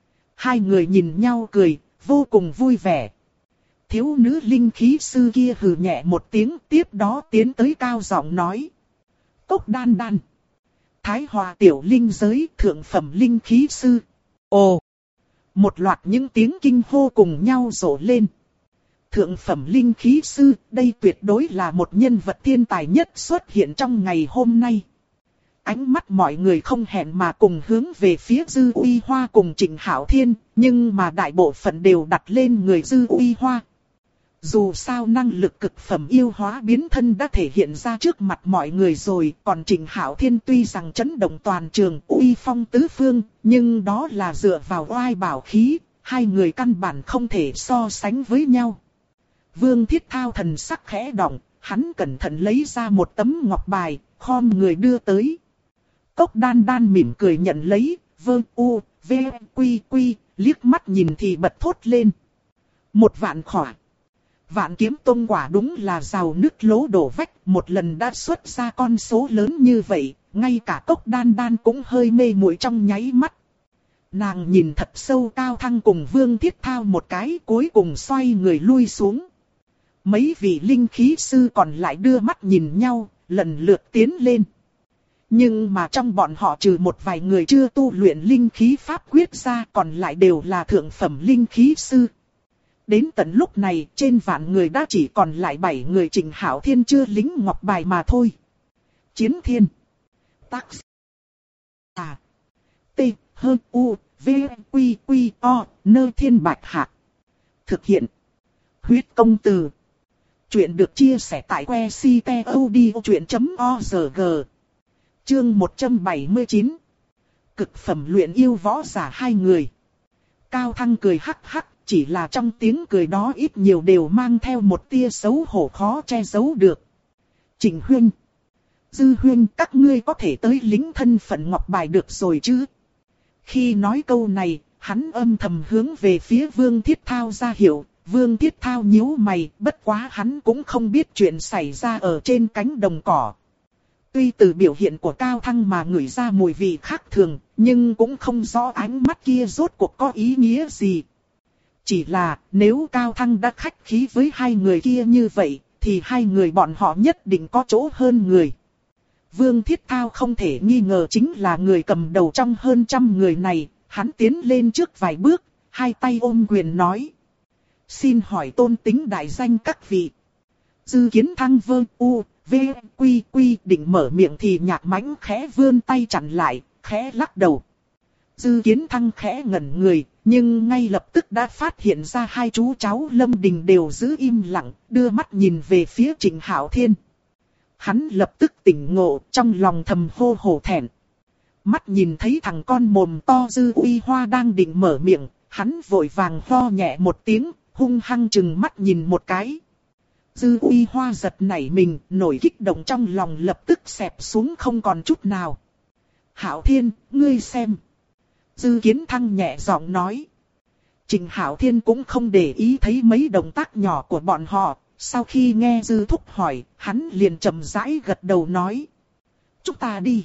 Hai người nhìn nhau cười, vô cùng vui vẻ. Thiếu nữ linh khí sư kia hừ nhẹ một tiếng, tiếp đó tiến tới cao giọng nói. Cốc Đan Đan. Thái Hòa tiểu linh giới thượng phẩm linh khí sư. Ồ! Một loạt những tiếng kinh hô cùng nhau rộ lên. Thượng phẩm linh khí sư, đây tuyệt đối là một nhân vật thiên tài nhất xuất hiện trong ngày hôm nay. Ánh mắt mọi người không hẹn mà cùng hướng về phía Dư Uy Hoa cùng Trịnh Hạo Thiên, nhưng mà đại bộ phận đều đặt lên người Dư Uy Hoa. Dù sao năng lực cực phẩm yêu hóa biến thân đã thể hiện ra trước mặt mọi người rồi, còn Trịnh Hạo Thiên tuy rằng chấn động toàn trường uy phong tứ phương, nhưng đó là dựa vào oai bảo khí, hai người căn bản không thể so sánh với nhau. Vương Thiết Thao thần sắc khẽ động, hắn cẩn thận lấy ra một tấm ngọc bài, khom người đưa tới. Cốc Đan Đan mỉm cười nhận lấy, vơ u, v, quy quy, liếc mắt nhìn thì bật thốt lên. 1 vạn khỏa. Vạn Kiếm Tông quả đúng là giàu nứt lỗ đổ vách, một lần đã xuất ra con số lớn như vậy, ngay cả Cốc Đan Đan cũng hơi mê muội trong nháy mắt. Nàng nhìn thật sâu Cao Thăng cùng Vương Thiết Thao một cái, cuối cùng xoay người lui xuống. Mấy vị linh khí sư còn lại đưa mắt nhìn nhau, lần lượt tiến lên. Nhưng mà trong bọn họ trừ một vài người chưa tu luyện linh khí pháp quyết ra, còn lại đều là thượng phẩm linh khí sư. Đến tận lúc này, trên vạn người đã chỉ còn lại 7 người Trịnh Hạo Thiên chưa lính ngọc bài mà thôi. Chiến Thiên. Tác. T. H. U. V. Quy. Quy. O. Nơ Thiên Bạch Hạc. Thực hiện. Huyết Công Từ. Chuyện được chia sẻ tại que ctod.org. Chương 179. Cực phẩm luyện yêu võ giả 2 người. Cao Thăng cười hắc hắc, chỉ là trong tiếng cười đó ít nhiều đều mang theo một tia xấu hổ khó che giấu được. Trịnh Huynh, Dư Huynh, các ngươi có thể tới lính thân phận ngọc bài được rồi chứ? Khi nói câu này, hắn âm thầm hướng về phía Vương Thiết Thao ra hiệu. Vương Thiết Thao nhíu mày, bất quá hắn cũng không biết chuyện xảy ra ở trên cánh đồng cỏ. Tuy từ biểu hiện của Cao Thăng mà ngửi ra mùi vị khác thường, nhưng cũng không rõ ánh mắt kia rốt cuộc có ý nghĩa gì. Chỉ là nếu Cao Thăng đã khách khí với hai người kia như vậy, thì hai người bọn họ nhất định có chỗ hơn người. Vương Thiết Thao không thể nghi ngờ chính là người cầm đầu trong hơn 100 người này, hắn tiến lên trước vài bước, hai tay ôm quyền nói. Xin hỏi tôn tính đại danh các vị. Dư Kiến Thăng vơ u, v, quy quy định mở miệng thì Nhạc Mãnh khẽ vươn tay chặn lại, khẽ lắc đầu. Dư Kiến Thăng khẽ ngẩn người, nhưng ngay lập tức đã phát hiện ra hai chú cháu Lâm Đình đều giữ im lặng, đưa mắt nhìn về phía Trịnh Hạo Thiên. Hắn lập tức tỉnh ngộ, trong lòng thầm hô hổ thẹn. Mắt nhìn thấy thằng con mồm to Dư Uy Hoa đang định mở miệng, hắn vội vàng ho nhẹ một tiếng, hung hăng chừng mắt nhìn một cái. Dư Uy Hoa giật nảy mình, nổi kích động trong lòng lập tức xẹp xuống không còn chút nào. Hạo Thiên, ngươi xem. Dư Kiến Thăng nhẹ giọng nói. Trịnh Hạo Thiên cũng không để ý thấy mấy động tác nhỏ của bọn họ. Sau khi nghe Dư Thúc hỏi, hắn liền chậm rãi gật đầu nói. Chúng ta đi.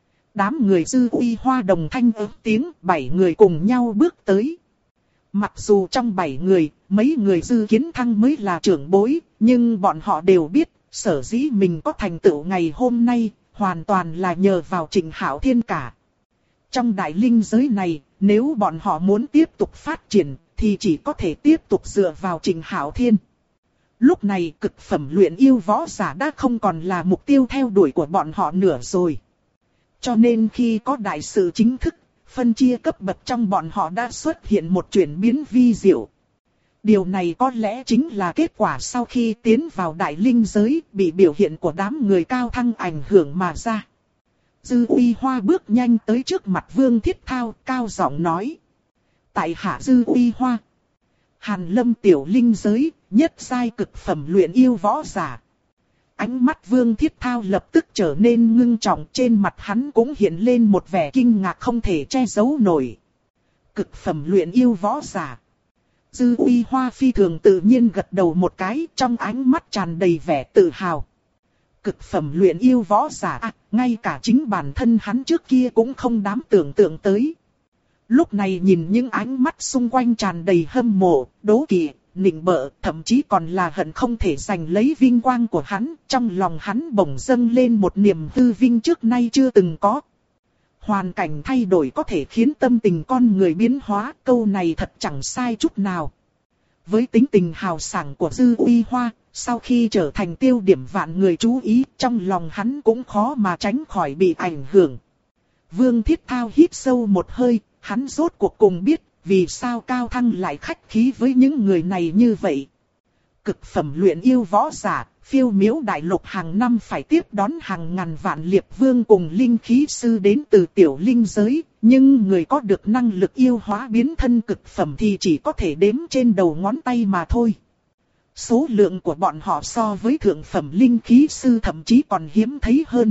Đám người Dư Uy Hoa đồng thanh ớt tiếng, 7 người cùng nhau bước tới. Mặc dù trong 7 người, mấy người Dư Kiến Thăng mới là trưởng bối, nhưng bọn họ đều biết, sở dĩ mình có thành tựu ngày hôm nay, hoàn toàn là nhờ vào Trịnh Hạo Thiên cả. Trong đại linh giới này, nếu bọn họ muốn tiếp tục phát triển, thì chỉ có thể tiếp tục dựa vào Trịnh Hạo Thiên. Lúc này cực phẩm luyện yêu võ giả đã không còn là mục tiêu theo đuổi của bọn họ nữa rồi. Cho nên khi có đại sự chính thức, phân chia cấp bậc trong bọn họ đã xuất hiện một chuyển biến vi diệu. Điều này có lẽ chính là kết quả sau khi tiến vào đại linh giới bị biểu hiện của đám người Cao Thăng ảnh hưởng mà ra. Dư Uy Hoa bước nhanh tới trước mặt Vương Thiết Thao, cao giọng nói. Tại hạ Dư Uy Hoa. Hàn Lâm tiểu linh giới, nhất giai cực phẩm luyện yêu võ giả. Ánh mắt Vương Thiết Thao lập tức trở nên ngưng trọng, trên mặt hắn cũng hiện lên một vẻ kinh ngạc không thể che giấu nổi. Cực phẩm luyện yêu võ giả. Dư Uy Hoa phi thường tự nhiên gật đầu một cái, trong ánh mắt tràn đầy vẻ tự hào. Cực phẩm luyện yêu võ giả ngay cả chính bản thân hắn trước kia cũng không dám tưởng tượng tới. Lúc này nhìn những ánh mắt xung quanh tràn đầy hâm mộ, đố kỵ, nịnh bợ, thậm chí còn là hận không thể giành lấy vinh quang của hắn, trong lòng hắn bỗng dâng lên một niềm hư vinh trước nay chưa từng có. Hoàn cảnh thay đổi có thể khiến tâm tình con người biến hóa, câu này thật chẳng sai chút nào. Với tính tình hào sảng của Dư Uy Hoa, sau khi trở thành tiêu điểm vạn người chú ý, trong lòng hắn cũng khó mà tránh khỏi bị ảnh hưởng. Vương Thiết Thao hít sâu một hơi, hắn rốt cuộc cùng biết vì sao Cao Thăng lại khách khí với những người này như vậy. Cực phẩm luyện yêu võ giả, phiêu miếu đại lục hàng năm phải tiếp đón hàng ngàn vạn liệp vương cùng linh khí sư đến từ tiểu linh giới, nhưng người có được năng lực yêu hóa biến thân cực phẩm thì chỉ có thể đếm trên đầu ngón tay mà thôi. Số lượng của bọn họ so với thượng phẩm linh khí sư thậm chí còn hiếm thấy hơn.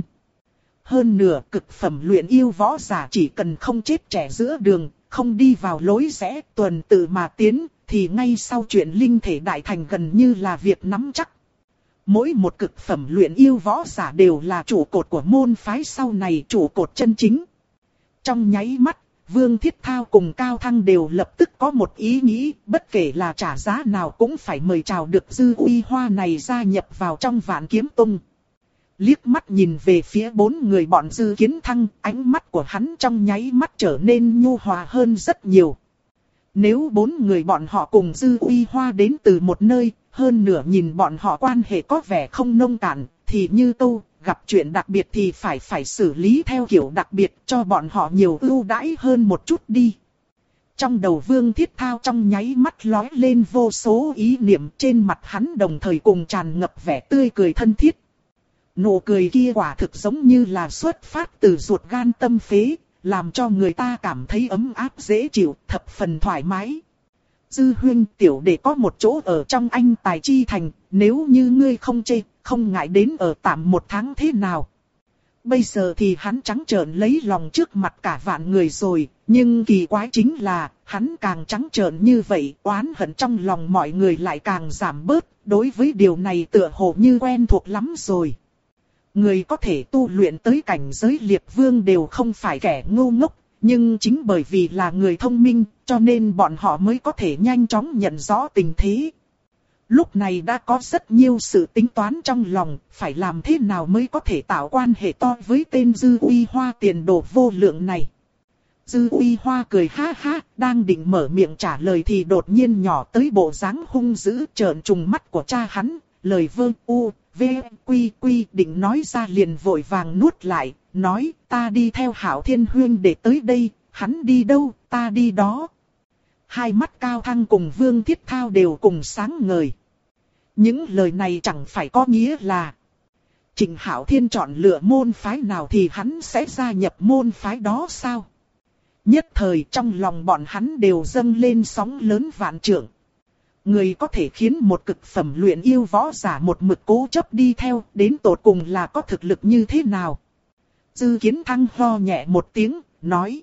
Hơn nữa, cực phẩm luyện yêu võ giả chỉ cần không chết trẻ giữa đường, không đi vào lối rẽ, tuần tự mà tiến, thì ngay sau chuyện linh thể đại thành gần như là việc nắm chắc. Mỗi một cực phẩm luyện yêu võ giả đều là trụ cột của môn phái sau này, trụ cột chân chính. Trong nháy mắt, Vương Thiết Thao cùng Cao Thăng đều lập tức có một ý nghĩ, bất kể là trả giá nào cũng phải mời chào được Dư Uy Hoa này gia nhập vào trong Vạn Kiếm Tông. Liếc mắt nhìn về phía bốn người bọn Dư Kiến Thăng, ánh mắt của hắn trong nháy mắt trở nên nhu hòa hơn rất nhiều. Nếu bốn người bọn họ cùng Dư Uy Hoa đến từ một nơi, hơn nửa nhìn bọn họ quan hệ có vẻ không nông cạn, thì như câu, gặp chuyện đặc biệt thì phải xử lý theo kiểu đặc biệt, cho bọn họ nhiều ưu đãi hơn một chút đi. Trong đầu Vương Thiết Thao trong nháy mắt lóe lên vô số ý niệm, trên mặt hắn đồng thời cùng tràn ngập vẻ tươi cười thân thiết. Nụ cười kia quả thực giống như là xuất phát từ ruột gan tâm phế, làm cho người ta cảm thấy ấm áp dễ chịu, thập phần thoải mái. Dư huynh, tiểu đệ có một chỗ ở trong Anh Tài Chi Thành, nếu như ngươi không chê, không ngại đến ở tạm một tháng thế nào. Bây giờ thì hắn trắng trợn lấy lòng trước mặt cả vạn người rồi, nhưng kỳ quái chính là, hắn càng trắng trợn như vậy, oán hận trong lòng mọi người lại càng giảm bớt, đối với điều này tựa hồ như quen thuộc lắm rồi. Người có thể tu luyện tới cảnh giới liệp vương đều không phải kẻ ngu ngốc, nhưng chính bởi vì là người thông minh, cho nên bọn họ mới có thể nhanh chóng nhận rõ tình thế. Lúc này đã có rất nhiều sự tính toán trong lòng, phải làm thế nào mới có thể tạo quan hệ to với tên Dư Uy Hoa tiền đồ vô lượng này. Dư Uy Hoa cười ha ha, đang định mở miệng trả lời thì đột nhiên nhỏ tới bộ dáng hung dữ trợn trùng mắt của cha hắn, lời vương u, v, quy định nói ra liền vội vàng nuốt lại, nói ta đi theo Hạo Thiên Huyên để tới đây, hắn đi đâu, ta đi đó. Hai mắt Cao Thăng cùng Vương Thiết Thao đều cùng sáng ngời. Những lời này chẳng phải có nghĩa là Trịnh Hạo Thiên chọn lựa môn phái nào thì hắn sẽ gia nhập môn phái đó sao? Nhất thời trong lòng bọn hắn đều dâng lên sóng lớn vạn trượng. Người có thể khiến một cực phẩm luyện yêu võ giả một mực cố chấp đi theo, đến tột cùng là có thực lực như thế nào? Dư Kiến Thăng ho nhẹ một tiếng, nói.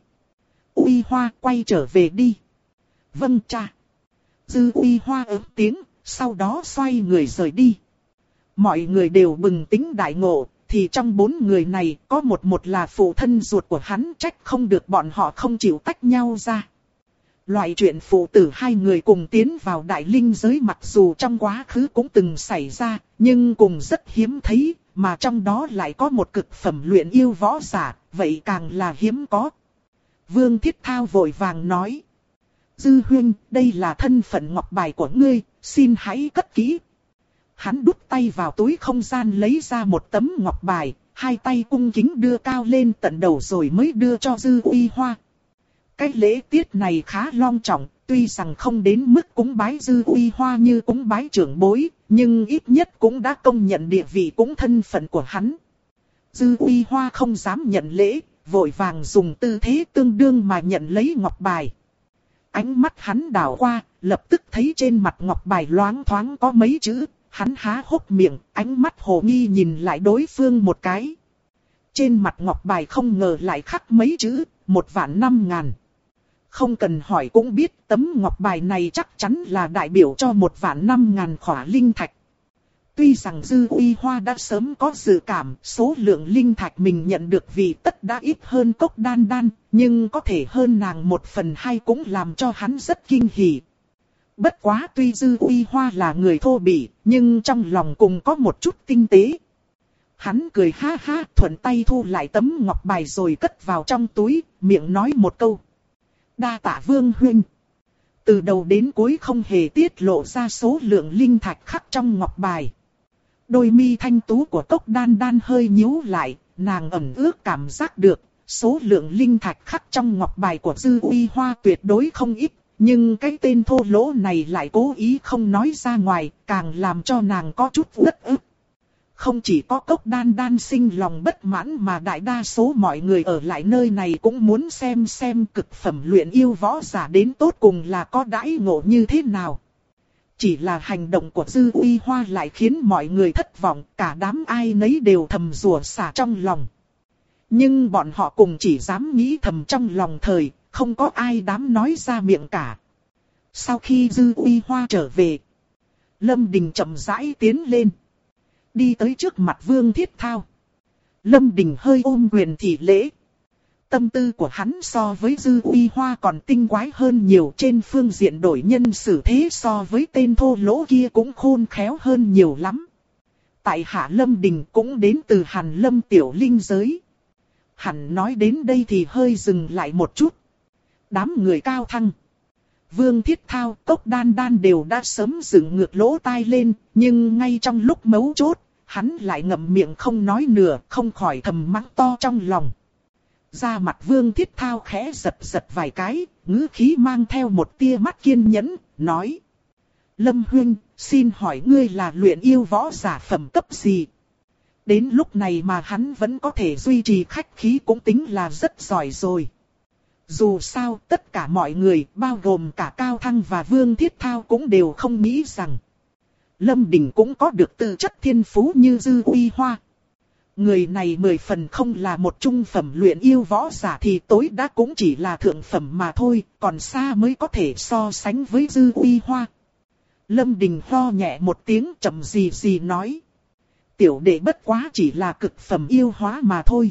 Uy Hoa quay trở về đi. Vâng cha. Dư Uy Hoa ứng tiếng, sau đó xoay người rời đi. Mọi người đều bừng tỉnh đại ngộ, thì trong bốn người này có một là phụ thân ruột của hắn, trách không được bọn họ không chịu tách nhau ra. Loại chuyện phụ tử hai người cùng tiến vào đại linh giới mặc dù trong quá khứ cũng từng xảy ra, nhưng cùng rất hiếm thấy, mà trong đó lại có một cực phẩm luyện yêu võ giả, vậy càng là hiếm có. Vương Thiết Thao vội vàng nói. Dư huynh, đây là thân phận ngọc bài của ngươi, xin hãy cất kỹ. Hắn đút tay vào túi không gian lấy ra một tấm ngọc bài, hai tay cung kính đưa cao lên tận đầu rồi mới đưa cho Dư Uy Hoa. Cái lễ tiết này khá long trọng, tuy rằng không đến mức cúng bái Dư Uy Hoa như cúng bái trưởng bối, nhưng ít nhất cũng đã công nhận địa vị cũng thân phận của hắn. Dư Uy Hoa không dám nhận lễ, vội vàng dùng tư thế tương đương mà nhận lấy ngọc bài. Ánh mắt hắn đảo qua, lập tức thấy trên mặt ngọc bài loáng thoáng có mấy chữ, hắn há hốc miệng, ánh mắt hồ nghi nhìn lại đối phương một cái. Trên mặt ngọc bài không ngờ lại khắc mấy chữ, 1.500.000. Không cần hỏi cũng biết tấm ngọc bài này chắc chắn là đại biểu cho 1.500.000 khỏa linh thạch. Tuy rằng Dư Uy Hoa đã sớm có dự cảm số lượng linh thạch mình nhận được vì tất đã ít hơn Cốc Đan Đan, nhưng có thể hơn nàng 1/2 cũng làm cho hắn rất kinh hỉ. Bất quá tuy Dư Uy Hoa là người thô bỉ, nhưng trong lòng cùng có một chút tinh tế. Hắn cười ha ha, thuận tay thu lại tấm ngọc bài rồi cất vào trong túi, miệng nói một câu. Đa tạ Vương huynh. Từ đầu đến cuối không hề tiết lộ ra số lượng linh thạch khắc trong ngọc bài. Đôi mi thanh tú của Cốc Đan Đan hơi nhíu lại, nàng ẩn ước cảm giác được, số lượng linh thạch khắc trong ngọc bài của Dư Uy Hoa tuyệt đối không ít, nhưng cái tên thô lỗ này lại cố ý không nói ra ngoài, càng làm cho nàng có chút uất ức. Không chỉ có Cốc Đan Đan sinh lòng bất mãn mà đại đa số mọi người ở lại nơi này cũng muốn xem cực phẩm luyện yêu võ giả đến tột cùng là có đãi ngộ như thế nào. Chỉ là hành động của Dư Uy Hoa lại khiến mọi người thất vọng, cả đám ai nấy đều thầm rủa xả trong lòng. Nhưng bọn họ cùng chỉ dám nghĩ thầm trong lòng thời, không có ai dám nói ra miệng cả. Sau khi Dư Uy Hoa trở về, Lâm Đình chậm rãi tiến lên. Đi tới trước mặt Vương Thiết Thao. Lâm Đình hơi ôm quyền thị lễ. Tâm tư của hắn so với Dư Uy Hoa còn tinh quái hơn nhiều, trên phương diện đổi nhân xử thế so với tên thô lỗ kia cũng khôn khéo hơn nhiều lắm. Tại hạ Lâm Đình cũng đến từ Hàn Lâm tiểu linh giới. Hẳn nói đến đây thì hơi dừng lại một chút. Đám người cao thăng, Vương Thiết Thao, Cốc Đan Đan đều đã sớm dựng ngược lỗ tai lên, nhưng ngay trong lúc mấu chốt, hắn lại ngậm miệng không nói nửa, không khỏi thầm mắng to trong lòng. Da mặt Vương Thiết Thao khẽ giật giật vài cái, ngữ khí mang theo một tia mắt kiên nhẫn, nói: Lâm huynh, xin hỏi ngươi là luyện yêu võ giả phẩm cấp gì? Đến lúc này mà hắn vẫn có thể duy trì khách khí cũng tính là rất giỏi rồi. Dù sao, tất cả mọi người, bao gồm cả Cao Thăng và Vương Thiết Thao cũng đều không nghĩ rằng Lâm Đình cũng có được tư chất thiên phú như Dư Uy Hoa. Người này 10 phần không là một trung phẩm luyện yêu võ giả thì tối đa cũng chỉ là thượng phẩm mà thôi, còn xa mới có thể so sánh với Dư Uy Hoa. Lâm Đình ho nhẹ một tiếng chậm gì gì nói: Tiểu đệ bất quá chỉ là cực phẩm yêu hóa mà thôi.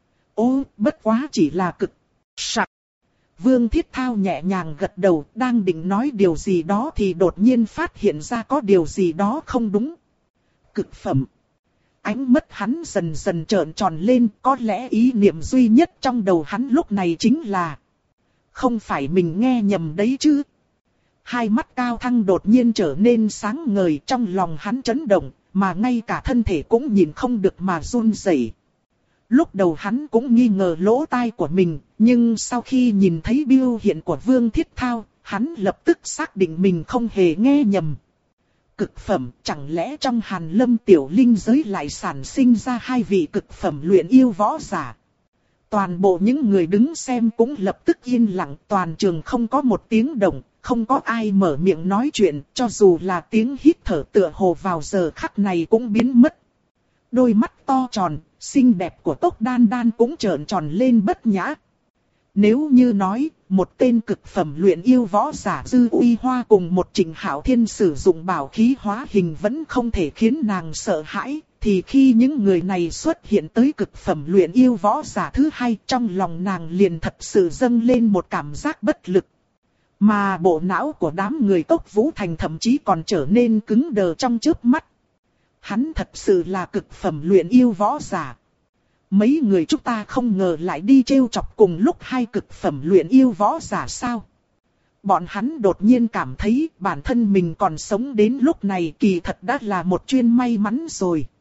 Ô, bất quá chỉ là cực. Sặc. Vương Thiết Thao nhẹ nhàng gật đầu, đang định nói điều gì đó thì đột nhiên phát hiện ra có điều gì đó không đúng. Cực phẩm. Ánh mắt hắn dần dần trợn tròn lên, có lẽ ý niệm duy nhất trong đầu hắn lúc này chính là: không phải mình nghe nhầm đấy chứ. Hai mắt Cao Thăng đột nhiên trở nên sáng ngời, trong lòng hắn chấn động, mà ngay cả thân thể cũng nhìn không được mà run rẩy. Lúc đầu hắn cũng nghi ngờ lỗ tai của mình, nhưng sau khi nhìn thấy biểu hiện của Vương Thiết Thao, hắn lập tức xác định mình không hề nghe nhầm. Cực phẩm, chẳng lẽ trong Hàn Lâm tiểu linh giới lại sản sinh ra hai vị cực phẩm luyện yêu võ giả? Toàn bộ những người đứng xem cũng lập tức yên lặng, toàn trường không có một tiếng động, không có ai mở miệng nói chuyện, cho dù là tiếng hít thở tựa hồ vào giờ khắc này cũng biến mất. Đôi mắt to tròn, xinh đẹp của Cốc Đan Đan cũng trợn tròn lên bất nhã. Nếu như nói, một tên cực phẩm luyện yêu võ giả Dư Uy Hoa cùng một Trịnh Hạo Thiên sử dụng bảo khí hóa hình vẫn không thể khiến nàng sợ hãi, thì khi những người này xuất hiện tới cực phẩm luyện yêu võ giả thứ hai, trong lòng nàng liền thật sự dâng lên một cảm giác bất lực. Mà bộ não của đám người Cốc Vũ Thành thậm chí còn trở nên cứng đờ trong chớp mắt. Hắn thật sự là cực phẩm luyện yêu võ giả. Mấy người chúng ta không ngờ lại đi trêu chọc cùng lúc hai cực phẩm luyện yêu võ giả sao? Bọn hắn đột nhiên cảm thấy bản thân mình còn sống đến lúc này kỳ thật đã là một chuyên may mắn rồi.